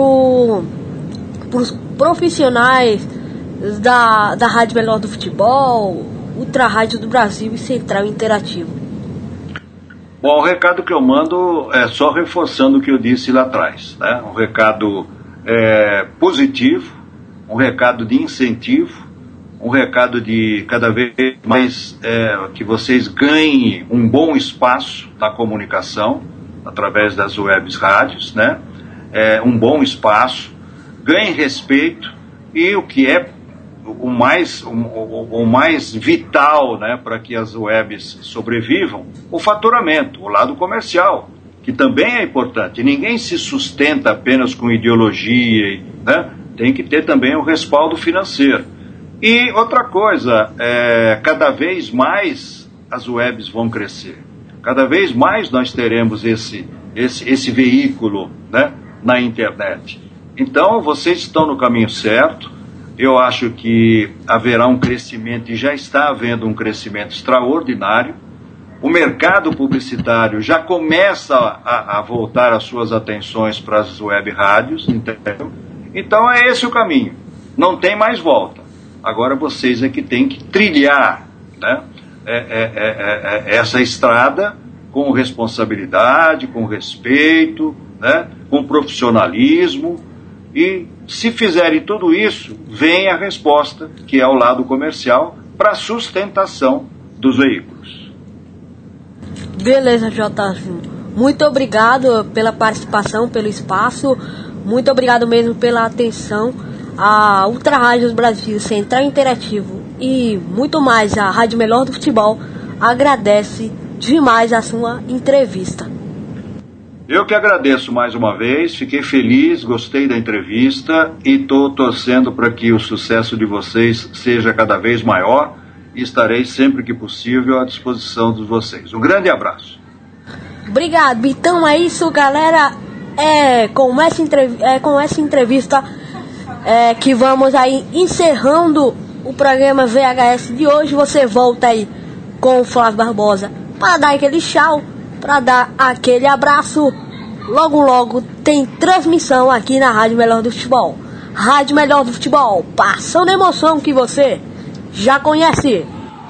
os profissionais da, da Rádio Melhor do Futebol, Ultra Rádio do Brasil e Central Interativo. Bom, o recado que eu mando é só reforçando o que eu disse lá atrás, né? Um recado é, positivo, um recado de incentivo, um recado de cada vez mais é, que vocês ganhem um bom espaço na comunicação, através das webs rádios, né? É, um bom espaço, ganhem respeito e o que é o mais, o, o, o mais vital, né, para que as webs sobrevivam, o faturamento, o lado comercial, que também é importante. Ninguém se sustenta apenas com ideologia, né? Tem que ter também o respaldo financeiro. E outra coisa, é, cada vez mais as webs vão crescer. Cada vez mais nós teremos esse, esse, esse veículo, né, na internet. Então, vocês estão no caminho certo. Eu acho que haverá um crescimento, e já está havendo um crescimento extraordinário. O mercado publicitário já começa a, a voltar as suas atenções para as web rádios, entendeu? Então é esse o caminho. Não tem mais volta. Agora vocês é que têm que trilhar, né, é, é, é, é, essa estrada com responsabilidade, com respeito, né, com profissionalismo. E se fizerem tudo isso, vem a resposta, que é o lado comercial, para a sustentação dos veículos. Beleza, J. Muito obrigado pela participação, pelo espaço. Muito obrigado mesmo pela atenção. A Ultra Rádio do Brasil, Central Interativo e muito mais a Rádio Melhor do Futebol agradece demais a sua entrevista. Eu que agradeço mais uma vez, fiquei feliz, gostei da entrevista e estou torcendo para que o sucesso de vocês seja cada vez maior e estarei sempre que possível à disposição de vocês. Um grande abraço. Obrigado. Então é isso, galera. É com essa, entrev- é com essa entrevista é, que vamos aí encerrando o programa V H S de hoje. Você volta aí com o Flávio Barbosa para dar aquele tchau, para dar aquele abraço. Logo, logo tem transmissão aqui na Rádio Melhor do Futebol. Rádio Melhor do Futebol, passando a emoção que você já conhece.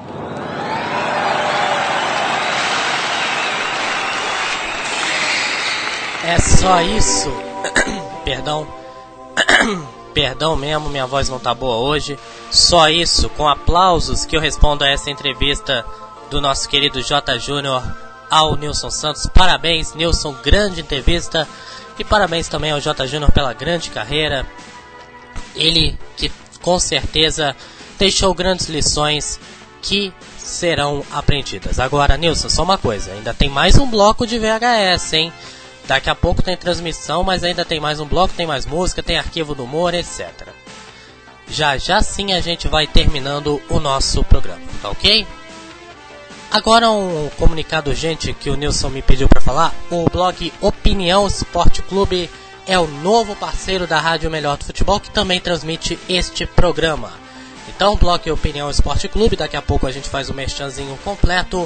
É só isso. Perdão. Perdão mesmo, minha voz não tá boa hoje. Só isso, com aplausos, que eu respondo a essa entrevista do nosso querido J. Júnior ao Nilson Santos. Parabéns, Nilson, grande entrevista. E parabéns também ao J. Júnior pela grande carreira. Ele que com certeza deixou grandes lições que serão aprendidas. Agora, Nilson, só uma coisa, ainda tem mais um bloco de V H S, hein? Daqui a pouco tem transmissão, mas ainda tem mais um bloco, tem mais música, tem arquivo do humor, etcétera. Já já sim a gente vai terminando o nosso programa, tá ok? Agora um comunicado urgente que o Nilson me pediu para falar. O blog Opinião Esporte Clube é o novo parceiro da Rádio Melhor do Futebol, que também transmite este programa. Então, o blog Opinião Esporte Clube, daqui a pouco a gente faz o merchanzinho completo.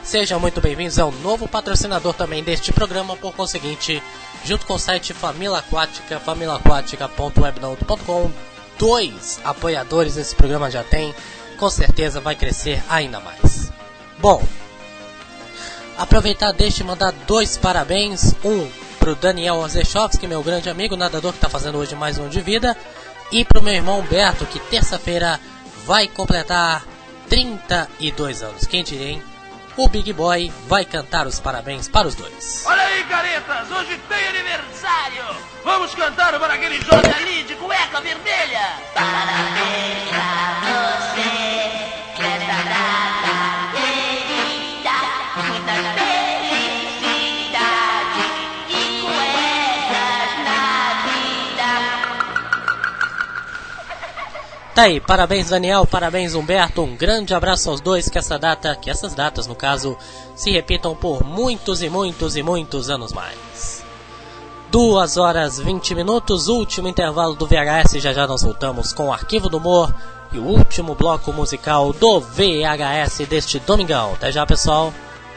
Sejam muito bem-vindos ao novo patrocinador também deste programa, por conseguinte, junto com o site Família Aquática, família aquática ponto webnote ponto com, dois apoiadores esse programa já tem, com certeza vai crescer ainda mais. Bom, aproveitar deixa e mandar dois parabéns, um pro Daniel Ozechovski, meu grande amigo, nadador que está fazendo hoje mais um de vida, e pro meu irmão Humberto, que terça-feira vai completar trinta e dois anos. Quem diria, hein? O Big Boy vai cantar os parabéns para os dois. Olha aí, caretas, hoje tem aniversário. Vamos cantar para aquele jovem ali de cueca vermelha. Parabéns pra você, nesta data querida, muita felicidade e cuecas na vida. Tá aí, parabéns Daniel, parabéns Humberto, um grande abraço aos dois, que essa data, que essas datas no caso, se repitam por muitos e muitos e muitos anos mais. duas horas e vinte minutos, último intervalo do V H S, já já nós voltamos com o Arquivo do Humor e o último bloco musical do V H S deste domingão. Até já, pessoal.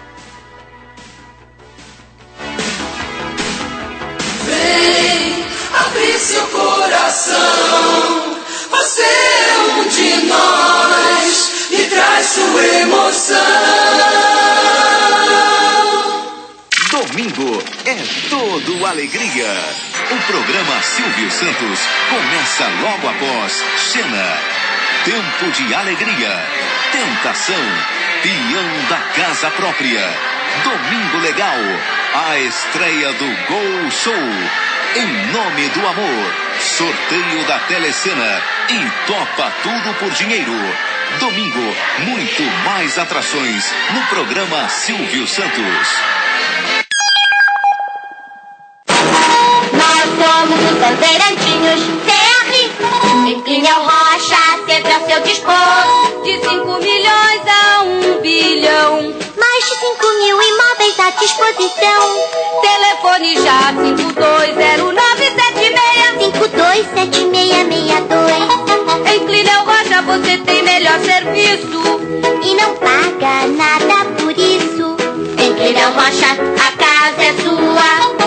Vem abrir seu coração, você é um de nós e traz sua emoção. Domingo é todo alegria. O programa Silvio Santos começa logo após Xena. Tempo de alegria, tentação, peão da casa própria. Domingo legal, a estreia do Gol Show. Em nome do amor, sorteio da Telecena e topa tudo por dinheiro. Domingo, muito mais atrações no programa Silvio Santos. Nós somos os bandeirantinhos C R, em Pneu Rocha, sempre a seu dispor. De cinco milhões a um bilhão, mais de cinco mil imóveis à disposição. Telefone já cinco dois zero nove sete seis, cinco dois sete seis seis dois. Em Pneu Rocha você tem melhor serviço e não paga nada por isso. Em Pneu Rocha a casa é sua.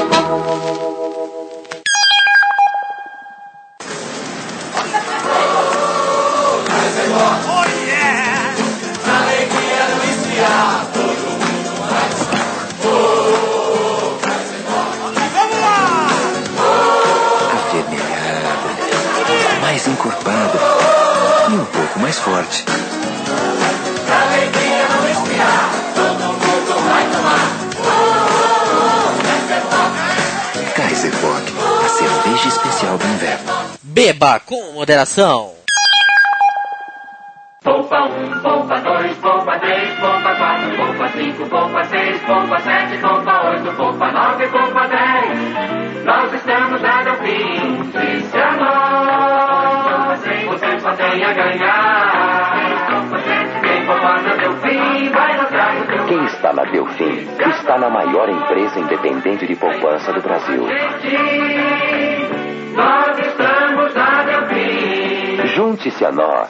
Oh yeah! Na alegria do esfriar, todo mundo vai dançar. Oh, vamos lá! Avermelhada, mais encorpada e um pouco mais forte. Na alegria do esfriar, todo mundo vai tomar. Oh, Kaiser Bock, a cerveja especial do inverno. Beba com moderação. Poupa um, poupa dois, poupa três, poupa quatro, poupa cinco, poupa seis, poupa sete, poupa oito, poupa nove, poupa dez. Nós estamos na Delfim, se a nós, você só tem a ganhar. Quem poupar na Delfim vai lucrar no teu. Quem está na Delfim está na maior empresa independente de poupança do Brasil. Nós estamos na Delfim. Junte-se a nós.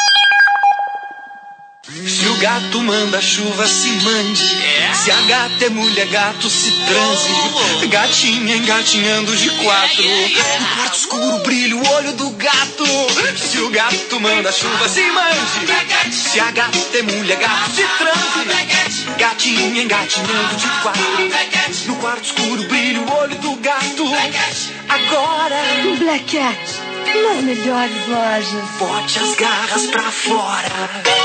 Se o gato manda chuva, se mande. É? Se a gata é mulher, gato se transe. Gatinha engatinhando de quatro. No quarto escuro brilha o olho do gato. Se o gato manda chuva, se mande. Se a gata é mulher, gato se transe. Gatinha engatinhando de quatro. No quarto escuro brilha o olho do gato. Agora Black Cat, nas melhores lojas. Bote as garras pra fora.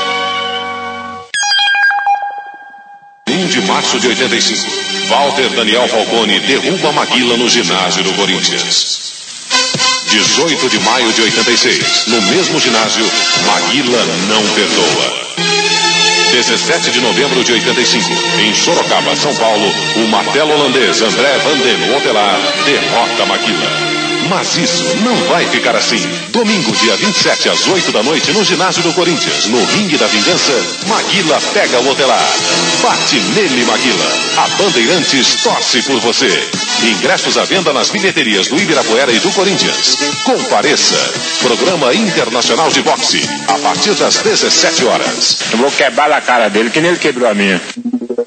um de março de oitenta e cinco, Walter Daniel Falcone derruba Maguila no ginásio do Corinthians. dezoito de maio de oitenta e seis, no mesmo ginásio, Maguila não perdoa. dezessete de novembro de oitenta e cinco, em Sorocaba, São Paulo, o martelo holandês André van den Wotelaar derrota Maguila. Mas isso não vai ficar assim. Domingo, dia vinte e sete, às oito da noite, no ginásio do Corinthians, no ringue da vingança, Maguila pega o Wotelaar. Bate nele, Maguila. A Bandeirantes torce por você. Ingressos à venda nas bilheterias do Ibirapuera e do Corinthians. Compareça. Programa Internacional de Boxe, a partir das dezessete horas. Eu vou quebrar a cara dele que nem ele quebrou a minha.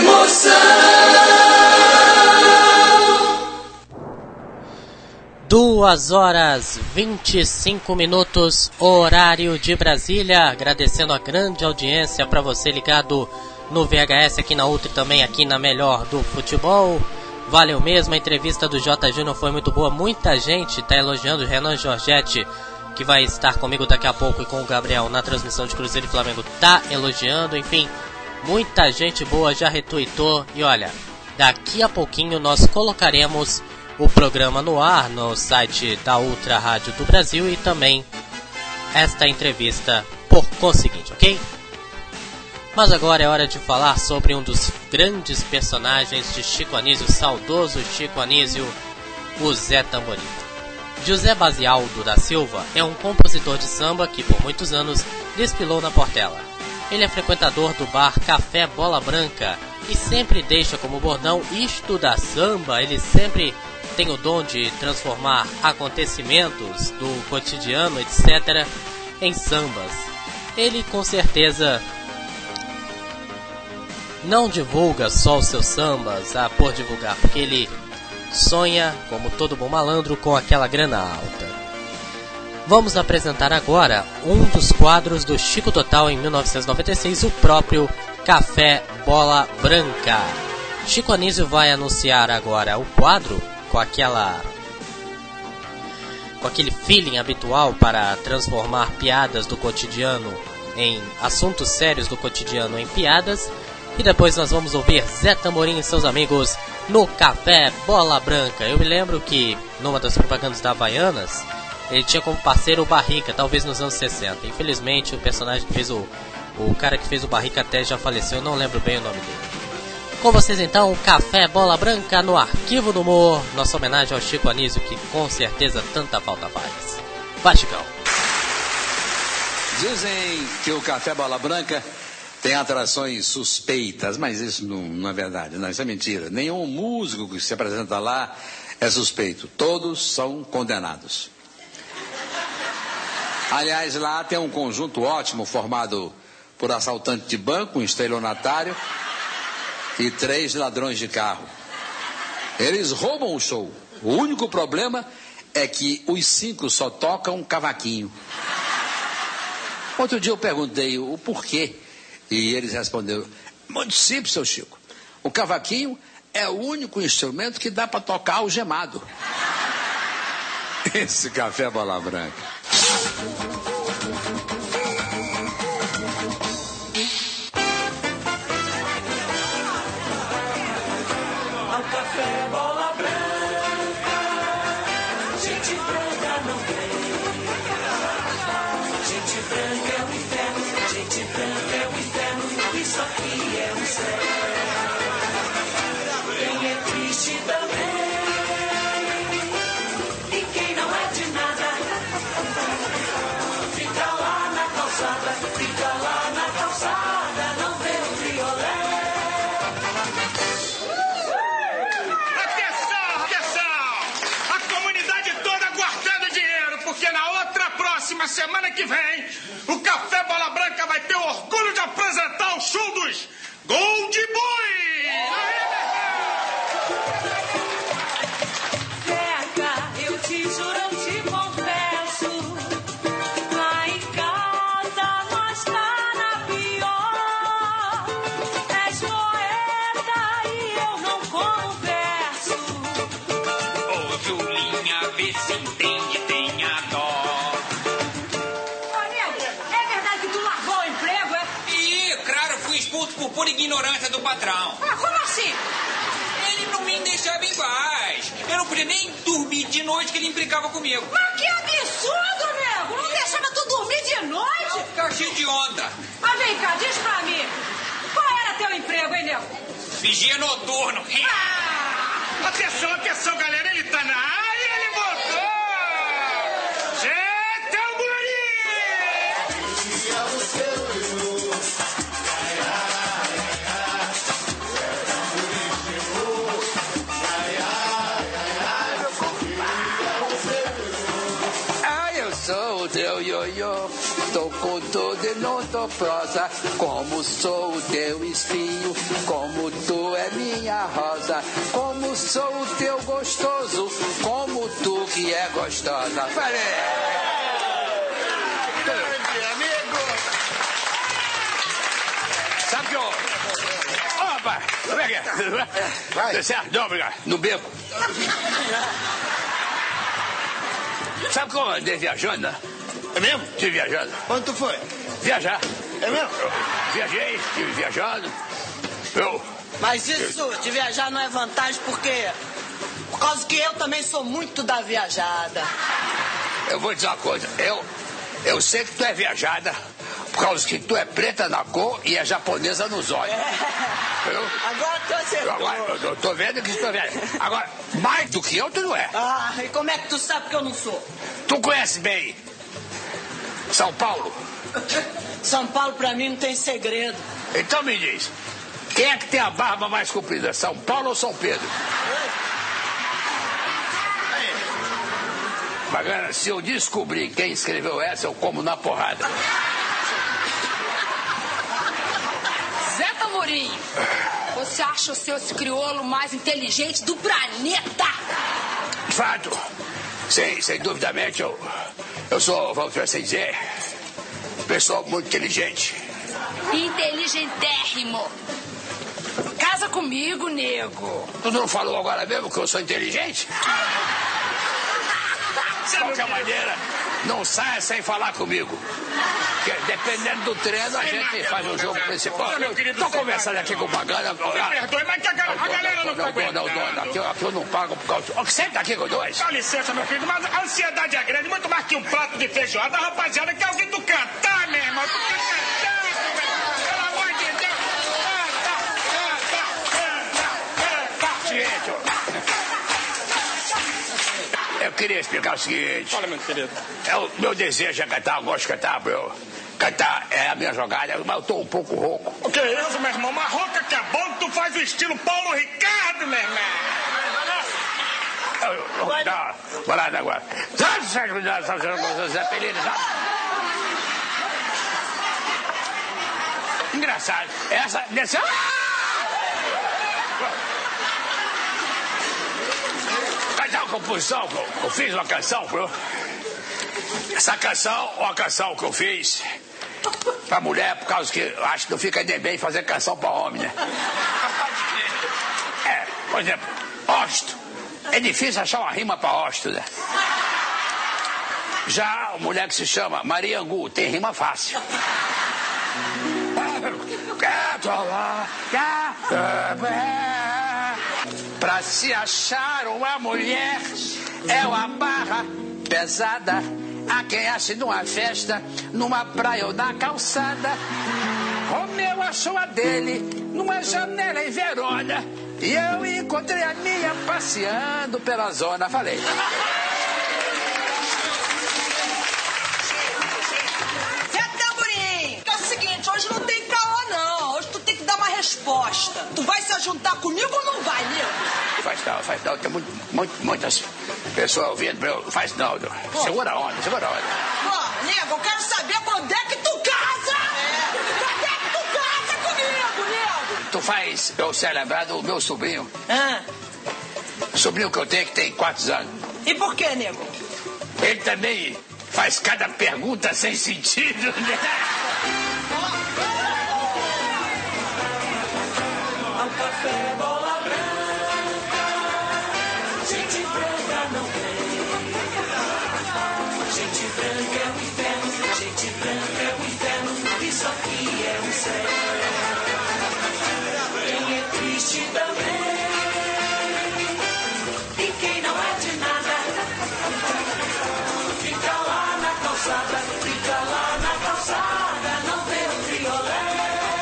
Duas horas vinte e cinco minutos, horário de Brasília. Agradecendo a grande audiência para você ligado no V H S aqui na Ultra e também aqui na Melhor do Futebol. Valeu mesmo, a entrevista do J. Júnior foi muito boa. Muita gente está elogiando o Renan Giorgetti, que vai estar comigo daqui a pouco, e com o Gabriel na transmissão de Cruzeiro e Flamengo, tá elogiando. Enfim, muita gente boa já retuitou. E olha, daqui a pouquinho nós colocaremos o programa no ar no site da Ultra Rádio do Brasil e também esta entrevista por conseguinte, ok? Mas agora é hora de falar sobre um dos grandes personagens de Chico Anísio, saudoso Chico Anísio, o Zé Tamborim. José Basialdo da Silva é um compositor de samba que por muitos anos desfilou na Portela. Ele é frequentador do bar Café Bola Branca e sempre deixa como bordão isto da samba. Ele sempre tem o dom de transformar acontecimentos do cotidiano, etcétera, em sambas. Ele com certeza não divulga só os seus sambas ah, por divulgar, porque ele sonha, como todo bom malandro, com aquela grana alta. Vamos apresentar agora um dos quadros do Chico Total em mil novecentos e noventa e seis, o próprio Café Bola Branca. Chico Anísio vai anunciar agora o quadro com aquela com aquele feeling habitual para transformar piadas do cotidiano em assuntos sérios do cotidiano em piadas. E depois nós vamos ouvir Zé Tamborim e seus amigos no Café Bola Branca. Eu me lembro que numa das propagandas da Havaianas ele tinha como parceiro o Barrica, talvez nos anos sessenta. Infelizmente o personagem que fez o o cara que fez o Barrica até já faleceu, eu não lembro bem o nome dele. Com vocês então, o Café Bola Branca no Arquivo do Humor, nossa homenagem ao Chico Anísio, que com certeza tanta falta faz. Vai, Chicão. Dizem que o Café Bola Branca tem atrações suspeitas, mas isso não, não é verdade, não, isso é mentira. Nenhum músico que se apresenta lá é suspeito, todos são condenados. Aliás, lá tem um conjunto ótimo formado por assaltante de banco, um estelionatário e três ladrões de carro. Eles roubam o show. O único problema é que os cinco só tocam cavaquinho. Outro dia eu perguntei o porquê e eles responderam: muito simples, seu Chico. O cavaquinho é o único instrumento que dá para tocar algemado. Esse Café Bola Branca. Café Bola Branca, gente branca não tem. Gente branca é o inferno, gente branca é o inferno, isso aqui é o céu. Quem é triste também, e quem não é de nada, fica lá na calçada, fica lá na calçada, não vê o violão. Porque na outra próxima semana que vem, o Café Bola Branca vai ter o orgulho de apresentar o show dos Gold Boy! Pega, eu te juro, eu te confesso, lá em casa nós tá na pior. És poeta e eu não converso. Ô, Julinha, vê se entende, tenha dó. É verdade que tu largou o emprego, é? Ih, claro, fui expulso por pura ignorância do patrão. Ah, como assim? Ele não me deixava em paz. Eu não podia nem dormir de noite que ele implicava comigo. Mas que absurdo, nego! Não deixava tu dormir de noite? Ficava cheio de onda. Mas vem cá, diz pra mim, qual era teu emprego, hein, nego? Vigia noturno. Ah! Atenção, atenção, galera, ele tá na área e ele voltou! Zé Tamborim! Ah, eu sou o teu ioiô, tô com tudo e não tô prosa. Como sou o teu espinho, como tu gostosa, como sou o teu gostoso, como tu que é gostosa. Falei! Amigo! Sabe que eu... Ô, rapaz, como é que é? Vai. Certo? Não, obrigado. No beco. Sabe como eu andei viajando, né? É mesmo? Estive viajando. Onde tu foi? Viajar. É mesmo? Eu viajei, estive viajando. Eu... Mas isso de viajar não é vantagem porque... Por causa que eu também sou muito da viajada. Eu vou dizer uma coisa. Eu, eu sei que tu é viajada por causa que tu é preta na cor e é japonesa nos olhos. É. Eu, Agora tu acertou. Agora, eu, eu tô vendo que tu é viajada. Agora, mais do que eu, tu não é. Ah, e como é que tu sabe que eu não sou? Tu conhece bem São Paulo? São Paulo pra mim não tem segredo. Então me diz, quem é que tem a barba mais comprida, São Paulo ou São Pedro? Bacana, se eu descobrir quem escreveu essa, eu como na porrada. Zé Tamborim, você acha o seu esse crioulo mais inteligente do planeta? De fato, sem, sem duvidamente, eu, eu sou, vamos assim dizer, pessoa muito inteligente. Inteligentérrimo. Casa comigo, nego. Tu não falou agora mesmo que eu sou inteligente? De qualquer maneira, não saia sem falar comigo. Porque dependendo do treino, a gente faz o jogo principal. Estou conversando aqui com o Pagana. Me perdoe, mas que a galera não tá aguentando. Não, não, não, aqui, aqui eu não pago por causa... Oh, senta aqui com dois. Dá licença, meu filho, mas a ansiedade é grande, muito mais que um prato de feijoada. Rapaziada, quer ouvir tu cantar, meu irmão? Tu quer cantar, meu irmão? Pelo amor de Deus. Canta, canta, canta, canta. Gente, eu queria explicar o seguinte. Fala, meu querido. É o meu desejo é cantar, eu gosto de cantar, meu. Cantar é a minha jogada, mas eu tô um pouco rouco. O que é isso, meu irmão? Uma rouca que é bom, tu faz o estilo Paulo Ricardo, meu irmão. Vai lá, vai lá agora. Zé Pelini, engraçado. Essa, desse... Cantar uma composição, eu fiz uma canção, bro. Essa canção é uma canção que eu fiz pra mulher, por causa que eu acho que não fica nem bem fazer canção pra homem, né? É, por exemplo, Osto. É difícil achar uma rima pra Osto, né? Já a mulher que se chama Maria Angu tem rima fácil. Pra se achar uma mulher é uma barra pesada. Há quem ache numa festa, numa praia ou na calçada. Romeu achou a dele numa janela em Verona. E eu encontrei a minha passeando pela zona. Falei. Zé Tamborim, é o seguinte, hoje não tem caô não. Hoje tu tem que dar uma resposta. Tu vai se juntar comigo ou não vai, nego? Faz não, faz não. Tem muito, muito, muitas pessoas ouvindo. Meu, faz não. Pô. Segura a onda, segura a onda. Pô, nego, eu quero saber quando é que tu casa. É. Quando é que tu casa comigo, nego? Tu faz eu ser lembrado do meu sobrinho. Ah. Sobrinho que eu tenho que tem quatro anos. E por que, nego? Ele também faz cada pergunta sem sentido, né? Ao café, bola branca, gente branca não tem. Gente branca é o inferno, gente branca é o inferno, isso aqui é um céu. Quem é triste também, e quem não é de nada, fica lá na calçada, fica lá na calçada, não vê o triolé.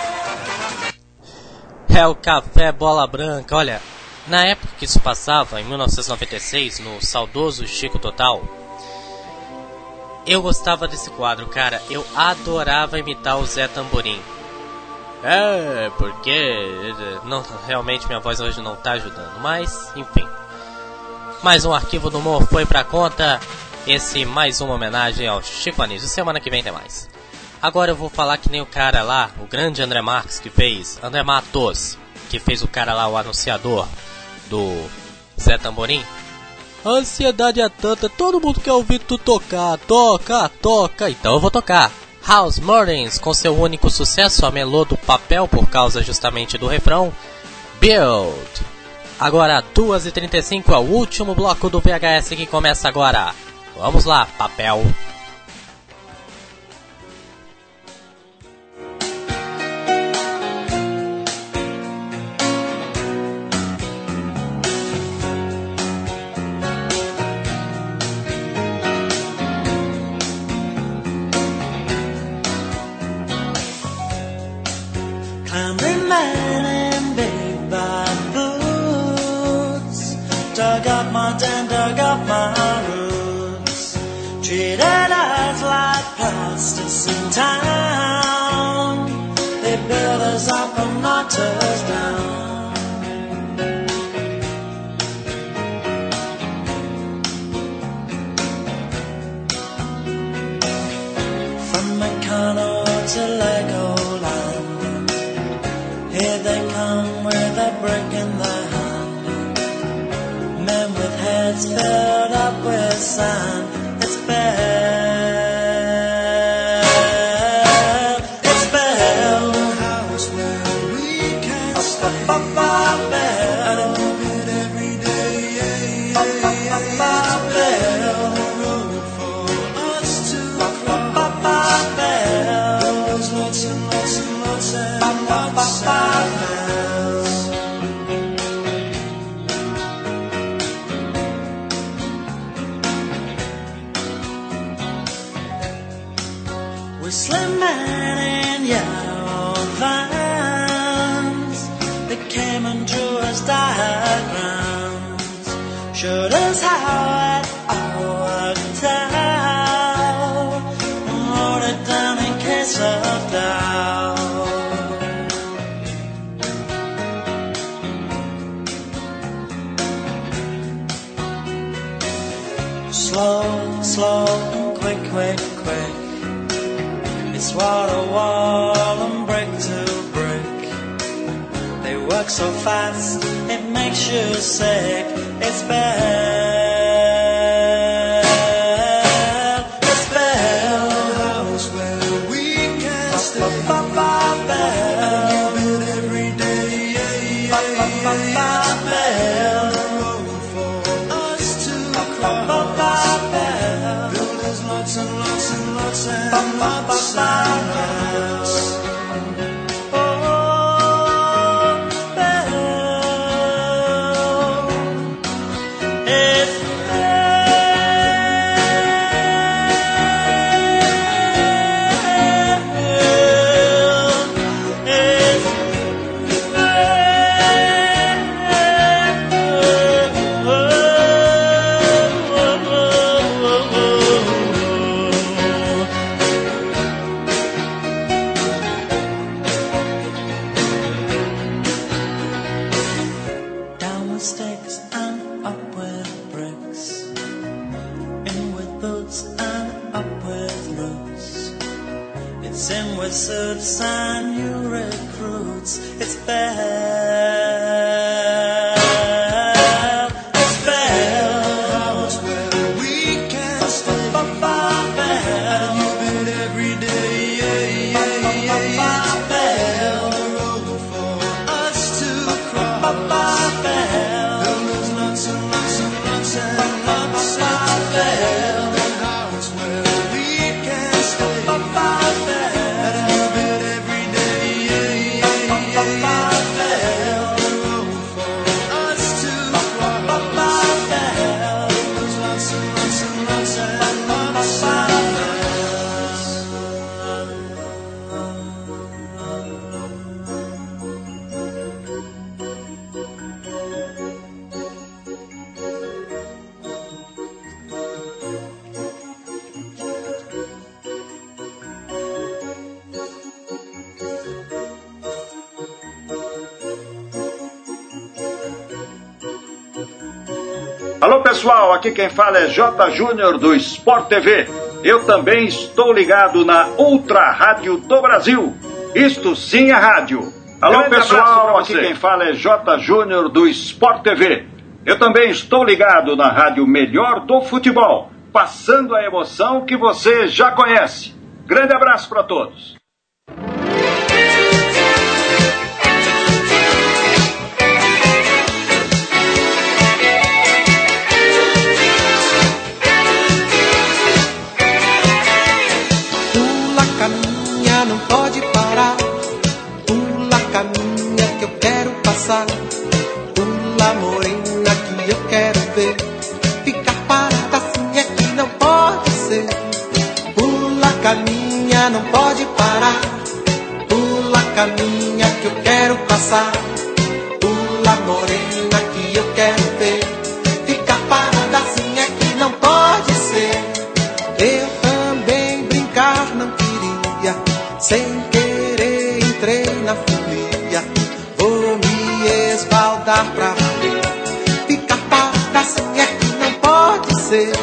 É o Café Bola Branca. Olha, na época que isso passava, em mil novecentos e noventa e seis, no saudoso Chico Total, eu gostava desse quadro, cara. Eu adorava imitar o Zé Tamborim. É, porque não, realmente minha voz hoje não tá ajudando, mas enfim. Mais um arquivo do humor foi pra conta. Esse mais uma homenagem ao Chico Anísio. Semana que vem tem mais. Agora eu vou falar que nem o cara lá, o grande André Marques que fez, André Matos, que fez o cara lá, o anunciador, do Zé Tamborim. A ansiedade é tanta, todo mundo quer ouvir tu tocar, toca, toca, então eu vou tocar. House Mornings, com seu único sucesso, a melô do papel, por causa justamente do refrão, Build. Agora, duas e trinta e cinco é o último bloco do V H S que começa agora. Vamos lá, papel. And dug up my roots, treated us like plasticine town. They built us up and knocked us down. From Meccano to Legoland, here they come with a brick in their hand. Men with heads filled up with sand. It's bad, it's bad. A house where we can stay. Bell, it every day. Bell, road for us to cross. Bell, there's lots and lots and lots and lots of bells. Slim man in yellow vans, they came and drew us diagrams, showed us how it all worked out, and wrote it down in case of doubt. Slow, slow, and quick, quick, quick. It's wall to wall and brick to brick. They work so fast, it makes you sick. It's bad, it's bad. A house where we can stay. And you build every day. Bell, road for us to cross. Build us lots and lots and lots and lots of bells. Oh, bell, it's suits and new recruits. It's bad, it's bad. House where we can stay. And you build every day. It's bad. The road for us to cross. There's lots and lots and lots and lots of bell. The house where we can stay. Alô pessoal, aqui quem fala é J. Júnior do Sport T V. Eu também estou ligado na Ultra Rádio do Brasil. Isto sim é rádio. Alô, Grande pessoal, aqui quem fala é J. Júnior do Sport T V. Eu também estou ligado na rádio Melhor do Futebol, passando a emoção que você já conhece. Grande abraço para todos. Pula, caminha, não pode parar. Pula, caminha, que eu quero passar. Pula, morena, que eu quero ver. Ficar parada assim é que não pode ser. Pula, caminha, não pode parar. Pula, caminha, que eu quero passar. Pula, morena, que eu quero ver. Ficar parada assim é que não pode ser. Eu também brincar não queria. Sem querer entrei na folia. Vou me esbaldar pra valer. Ficar parada assim é que não pode ser.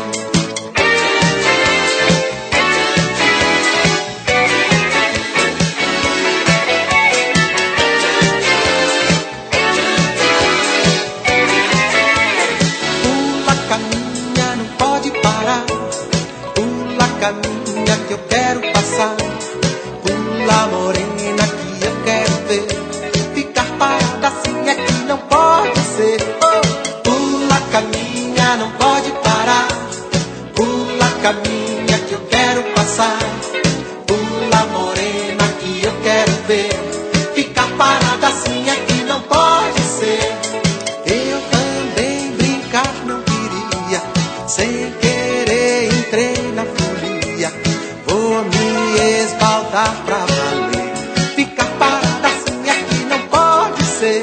Pula, caminha, não pode parar. Pula, caminha, que eu quero passar. Pula, morena, que eu quero ver. Ficar parada assim é que não pode ser. Oh! Pula, caminha, não pode parar. Pula, caminha, que eu quero passar. Pula, morena, que eu quero ver. Ficar parada assim é que não pode ser. Eu também brincar não queria. Sem querer entrei na folia. Vou me esbaldar pra valer. Ficar parada assim é que não pode ser.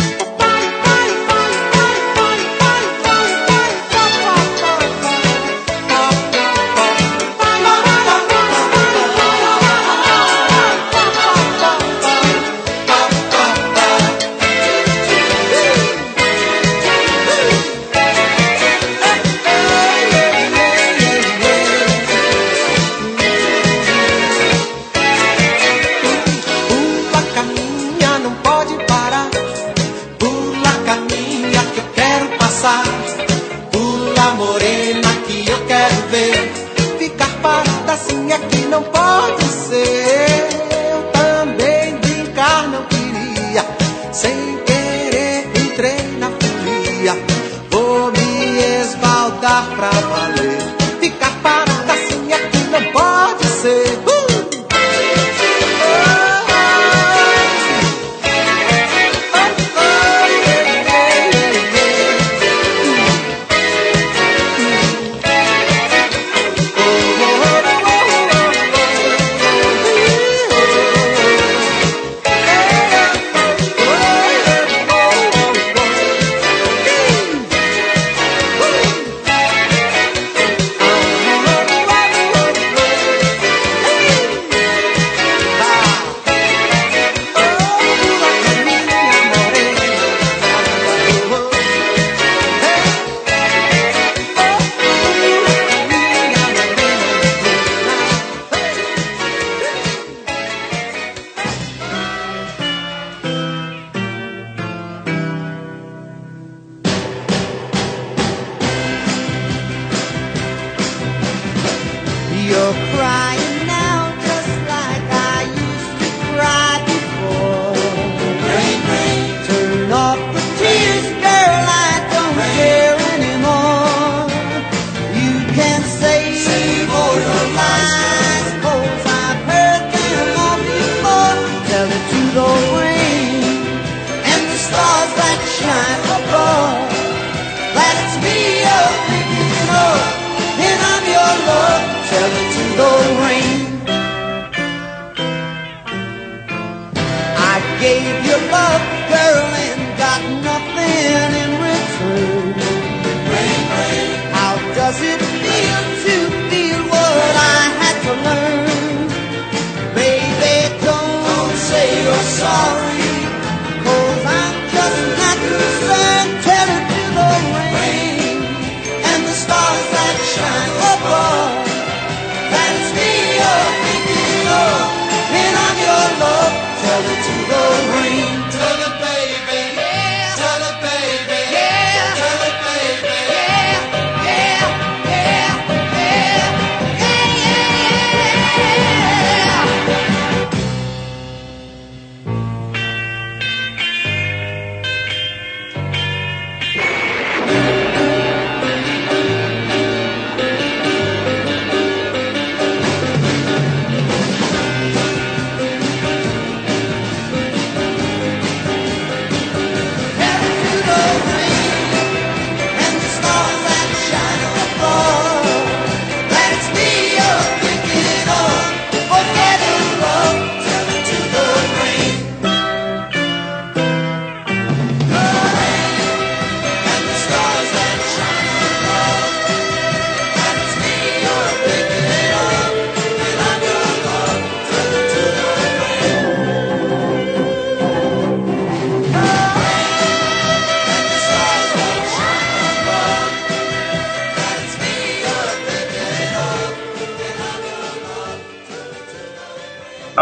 Pula, caminha, não pode parar. Pula, caminha, que eu quero passar. Pula, morena, que eu quero ver. Ficar parada assim é que não pode ser. Eu também brincar não queria. Sem querer entrei na folia. Vou me esbaldar pra valer. Ficar parada assim é que não pode ser. Uh!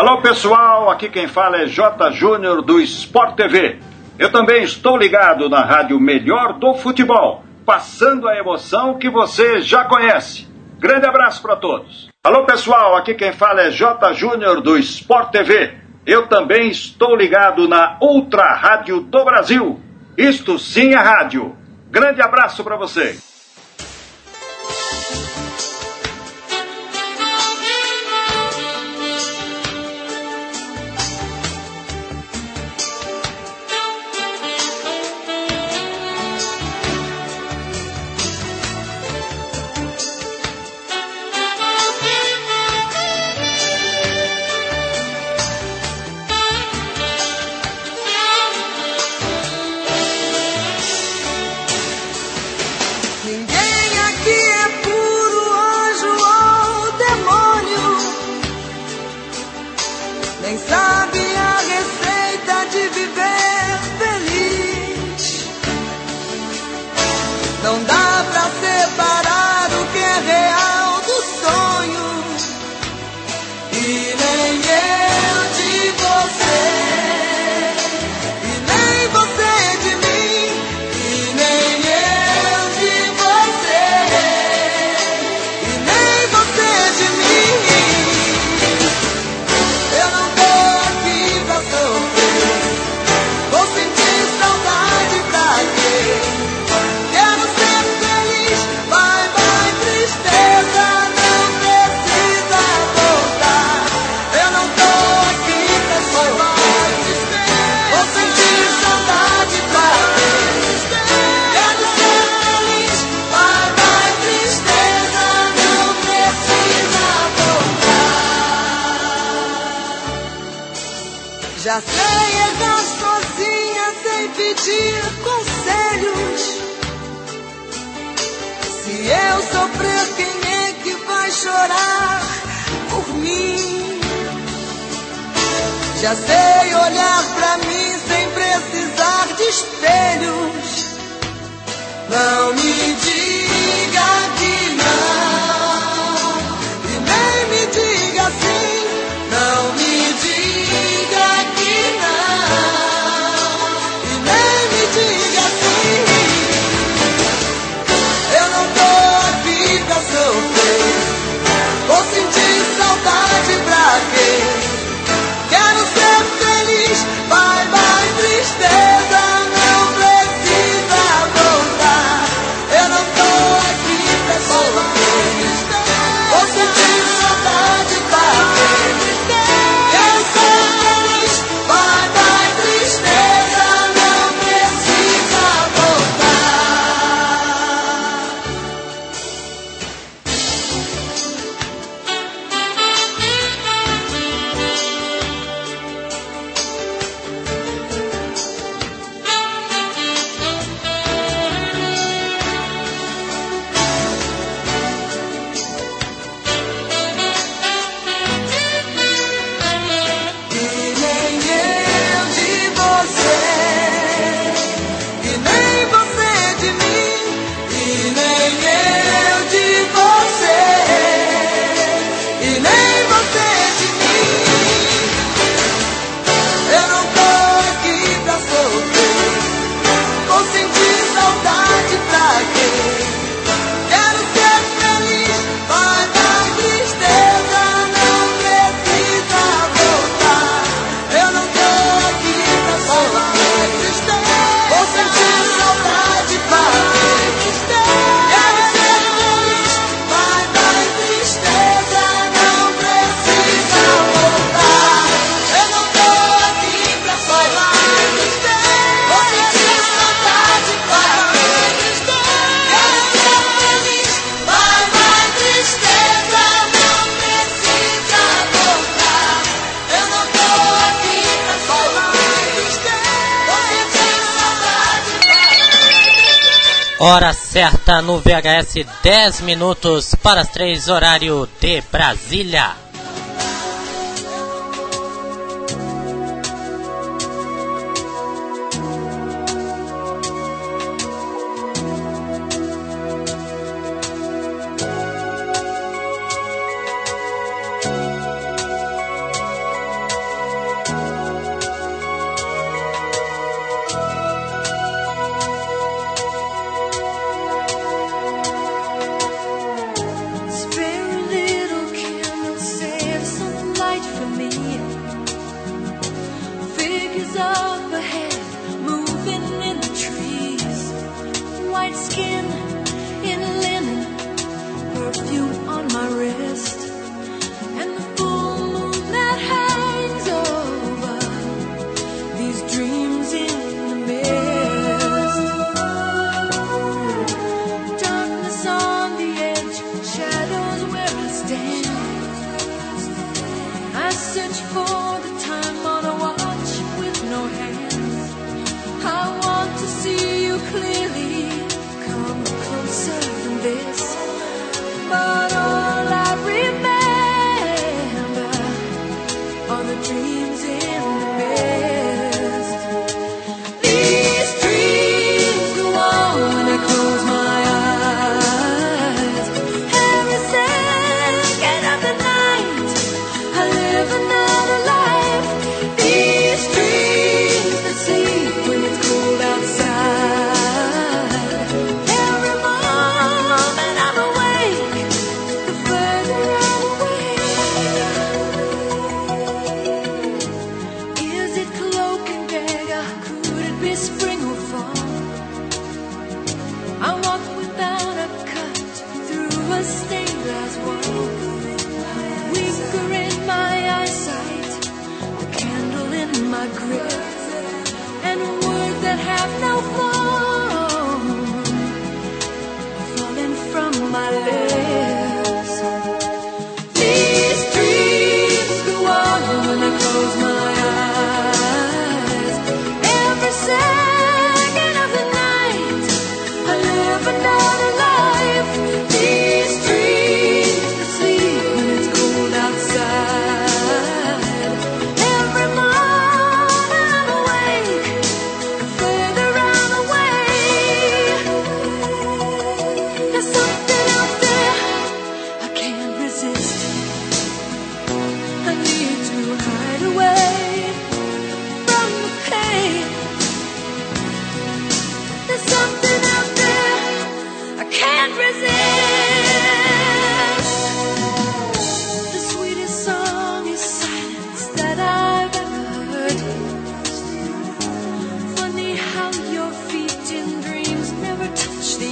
Alô pessoal, aqui quem fala é J. Júnior do Sport T V. Eu também estou ligado na rádio melhor do futebol, passando a emoção que você já conhece. Grande abraço para todos. Alô pessoal, aqui quem fala é J. Júnior do Sport T V. Eu também estou ligado na Ultra Rádio do Brasil. Isto sim é rádio. Grande abraço para vocês. Já sei errar sozinha sem pedir conselhos. Se eu sofrer, quem é que vai chorar por mim? Já sei olhar pra mim sem precisar de espelhos. Não me diga que não, e nem me diga sim. Não me diga que não, e nem me diga sim. Eu não tô aqui pra sofrer, vou sentir saudade pra quê? Quero ser feliz, vai, vai, tristeza, não precisa voltar. Eu não tô aqui pra sofrer, vou sentir saudade pra quê? Quero ser feliz, vai, vai, tristeza, não precisa Hora certa no V H S, dez minutos para as três, horário de Brasília.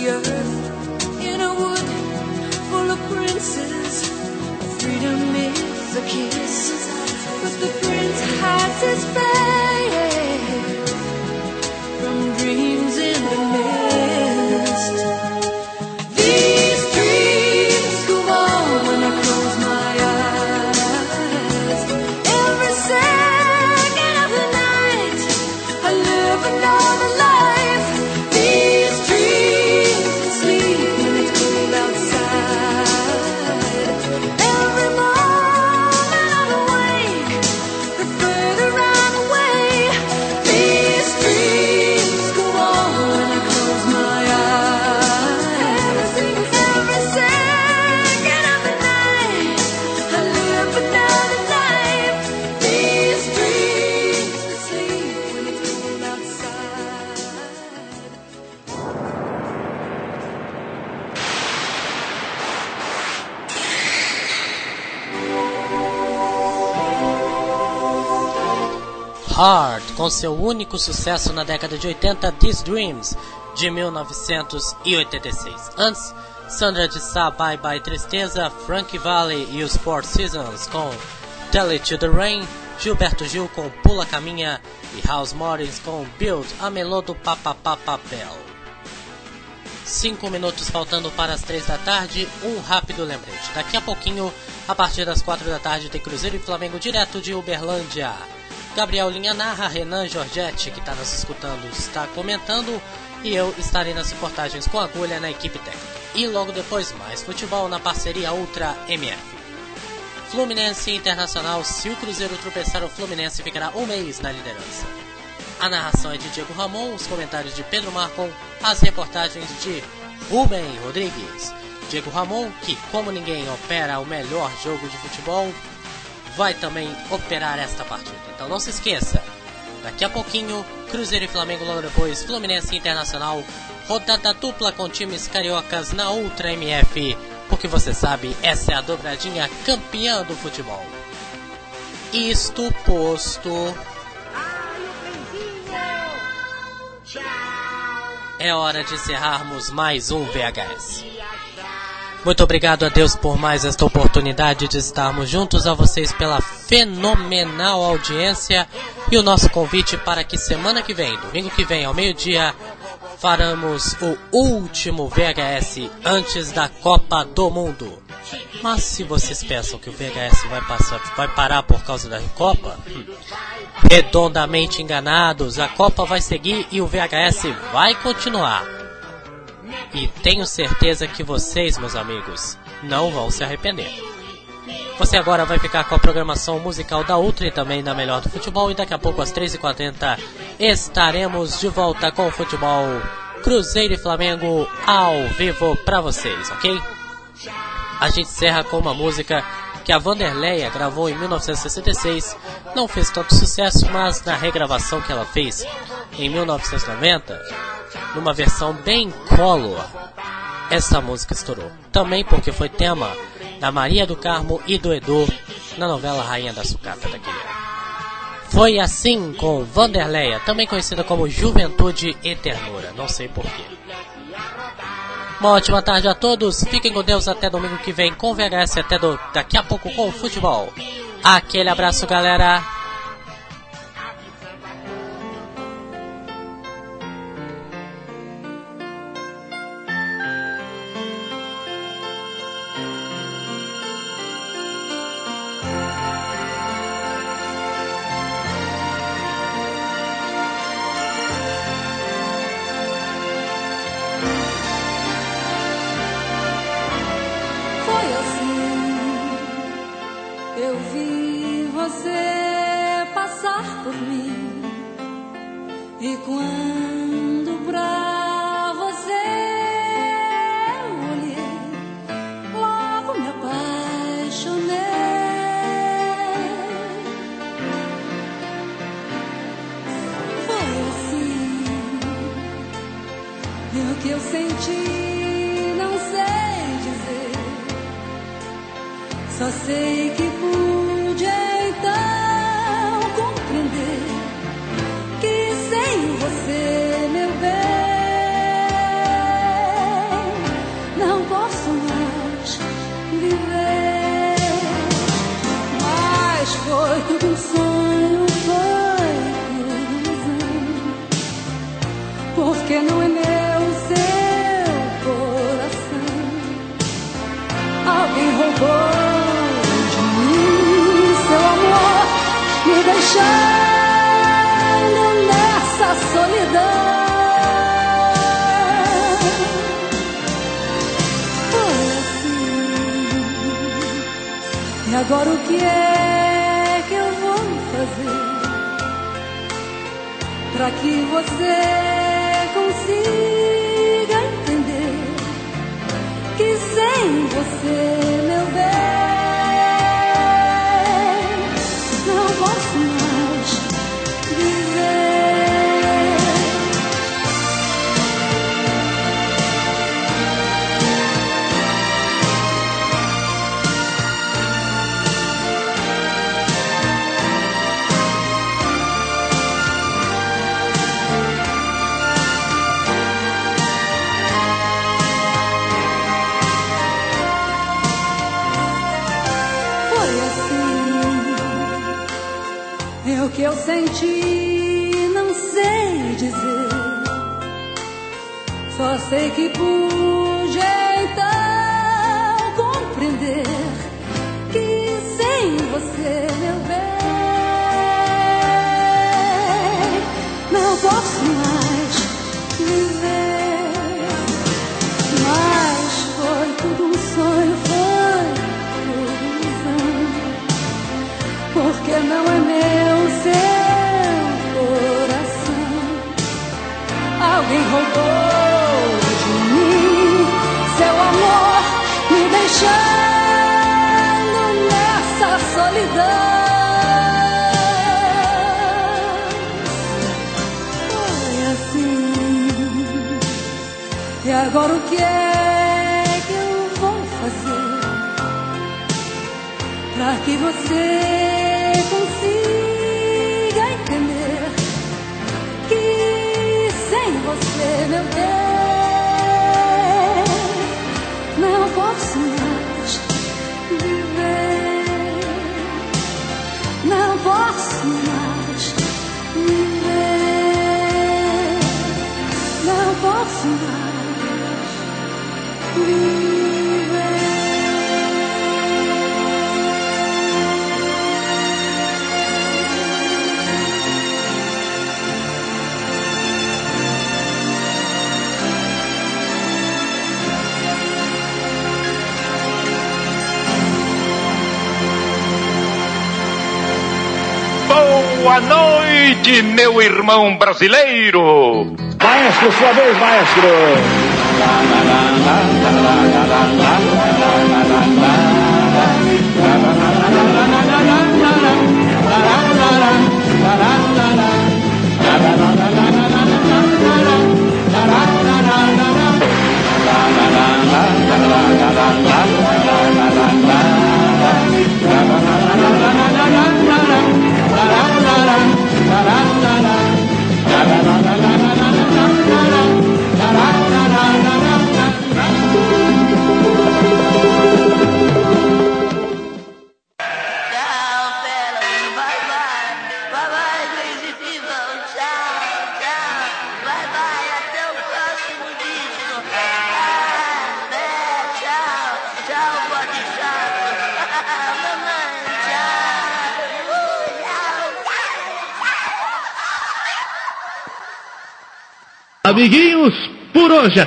the earth in a wood full of princes. Freedom is a kiss, but the prince hides his face from dreams in the mist. These dreams go on when I close my eyes. Every second of the night I live another life. These dreams sleep when it's cold outside. Every moment I'm awake, the further I'm away. These dreams go on when I close my eyes. Every second of the night I live another life. These dreams sleep when it's cold outside. Hard, com seu único sucesso na década de oitenta, These Dreams, de mil novecentos e oitenta e seis. Antes, Sandra de Sá, Bye Bye Tristeza, Frankie Valli e os Four Seasons com Tell It to the Rain, Gilberto Gil com Pula Caminha e House Morris com Build a Melô do Papapapapel. Cinco minutos faltando para as três da tarde, um rápido lembrete. Daqui a pouquinho, a partir das quatro da tarde, tem Cruzeiro e Flamengo direto de Uberlândia. Gabriel Linha narra, Renan Giorgetti, que está nos escutando, está comentando, e eu estarei nas reportagens com agulha na equipe técnica. E logo depois, mais futebol na parceria Ultra M F. Fluminense Internacional, se o Cruzeiro tropeçar, o Fluminense ficará um mês na liderança. A narração é de Diego Ramon, os comentários de Pedro Marcon, as reportagens de Rubem Rodrigues. Diego Ramon, que como ninguém opera o melhor jogo de futebol, vai também operar esta partida. Então não se esqueça, daqui a pouquinho, Cruzeiro e Flamengo, logo depois Fluminense Internacional, rodada dupla com times cariocas na Ultra M F, porque você sabe, essa é a dobradinha campeã do futebol. Isto posto, é hora de encerrarmos mais um V H S. Muito obrigado a Deus por mais esta oportunidade de estarmos juntos, a vocês pela fenomenal audiência e o nosso convite para que semana que vem, domingo que vem ao meio-dia, faremos o último V H S antes da Copa do Mundo. Mas se vocês pensam que o V H S vai, passar, vai parar por causa da Copa, hum, redondamente enganados, a Copa vai seguir e o V H S vai continuar. E tenho certeza que vocês, meus amigos, não vão se arrepender. Você agora vai ficar com a programação musical da Ultra e também da Melhor do Futebol. E daqui a pouco, às três e quarenta, estaremos de volta com o futebol Cruzeiro e Flamengo ao vivo pra vocês, ok? A gente encerra com uma música que a Vanderleia gravou em mil novecentos e sessenta e seis. Não fez tanto sucesso, mas na regravação que ela fez em mil novecentos e noventa... numa versão bem color, essa música estourou. Também porque foi tema da Maria do Carmo e do Edu na novela Rainha da Sucata daquele ano. Foi assim com Vanderleia, também conhecida como Juventude e Ternura, não sei porquê. Uma ótima tarde a todos, fiquem com Deus até domingo que vem com V H S, até do, daqui a pouco com o futebol. Aquele abraço, galera! E quando pra você eu olhei, logo me apaixonei. Foi assim, e o que eu senti não sei dizer, só sei que pude então compreender que sem você, meu bem, porque não é meu seu coração. Alguém roubou de mim seu amor, me deixando nessa solidão. E agora o que é que eu vou fazer pra que você consiga entender que sem você, meu bem, não posso mais viver. O que eu senti não sei dizer, só sei que pude então compreender que sem você, meu bem, não posso mais viver. Mas foi tudo um sonho, foi tudo ilusão, porque não é meu seu coração. Alguém roubou de mim seu amor, me deixando nessa solidão. Foi assim. E agora o que é que eu vou fazer pra que você consiga entender que sem você, meu bem, não posso mais viver. Não posso mais viver. Não posso mais viver. Boa noite, meu irmão brasileiro. Maestro, sua vez, maestro. Amiguinhos, por hoje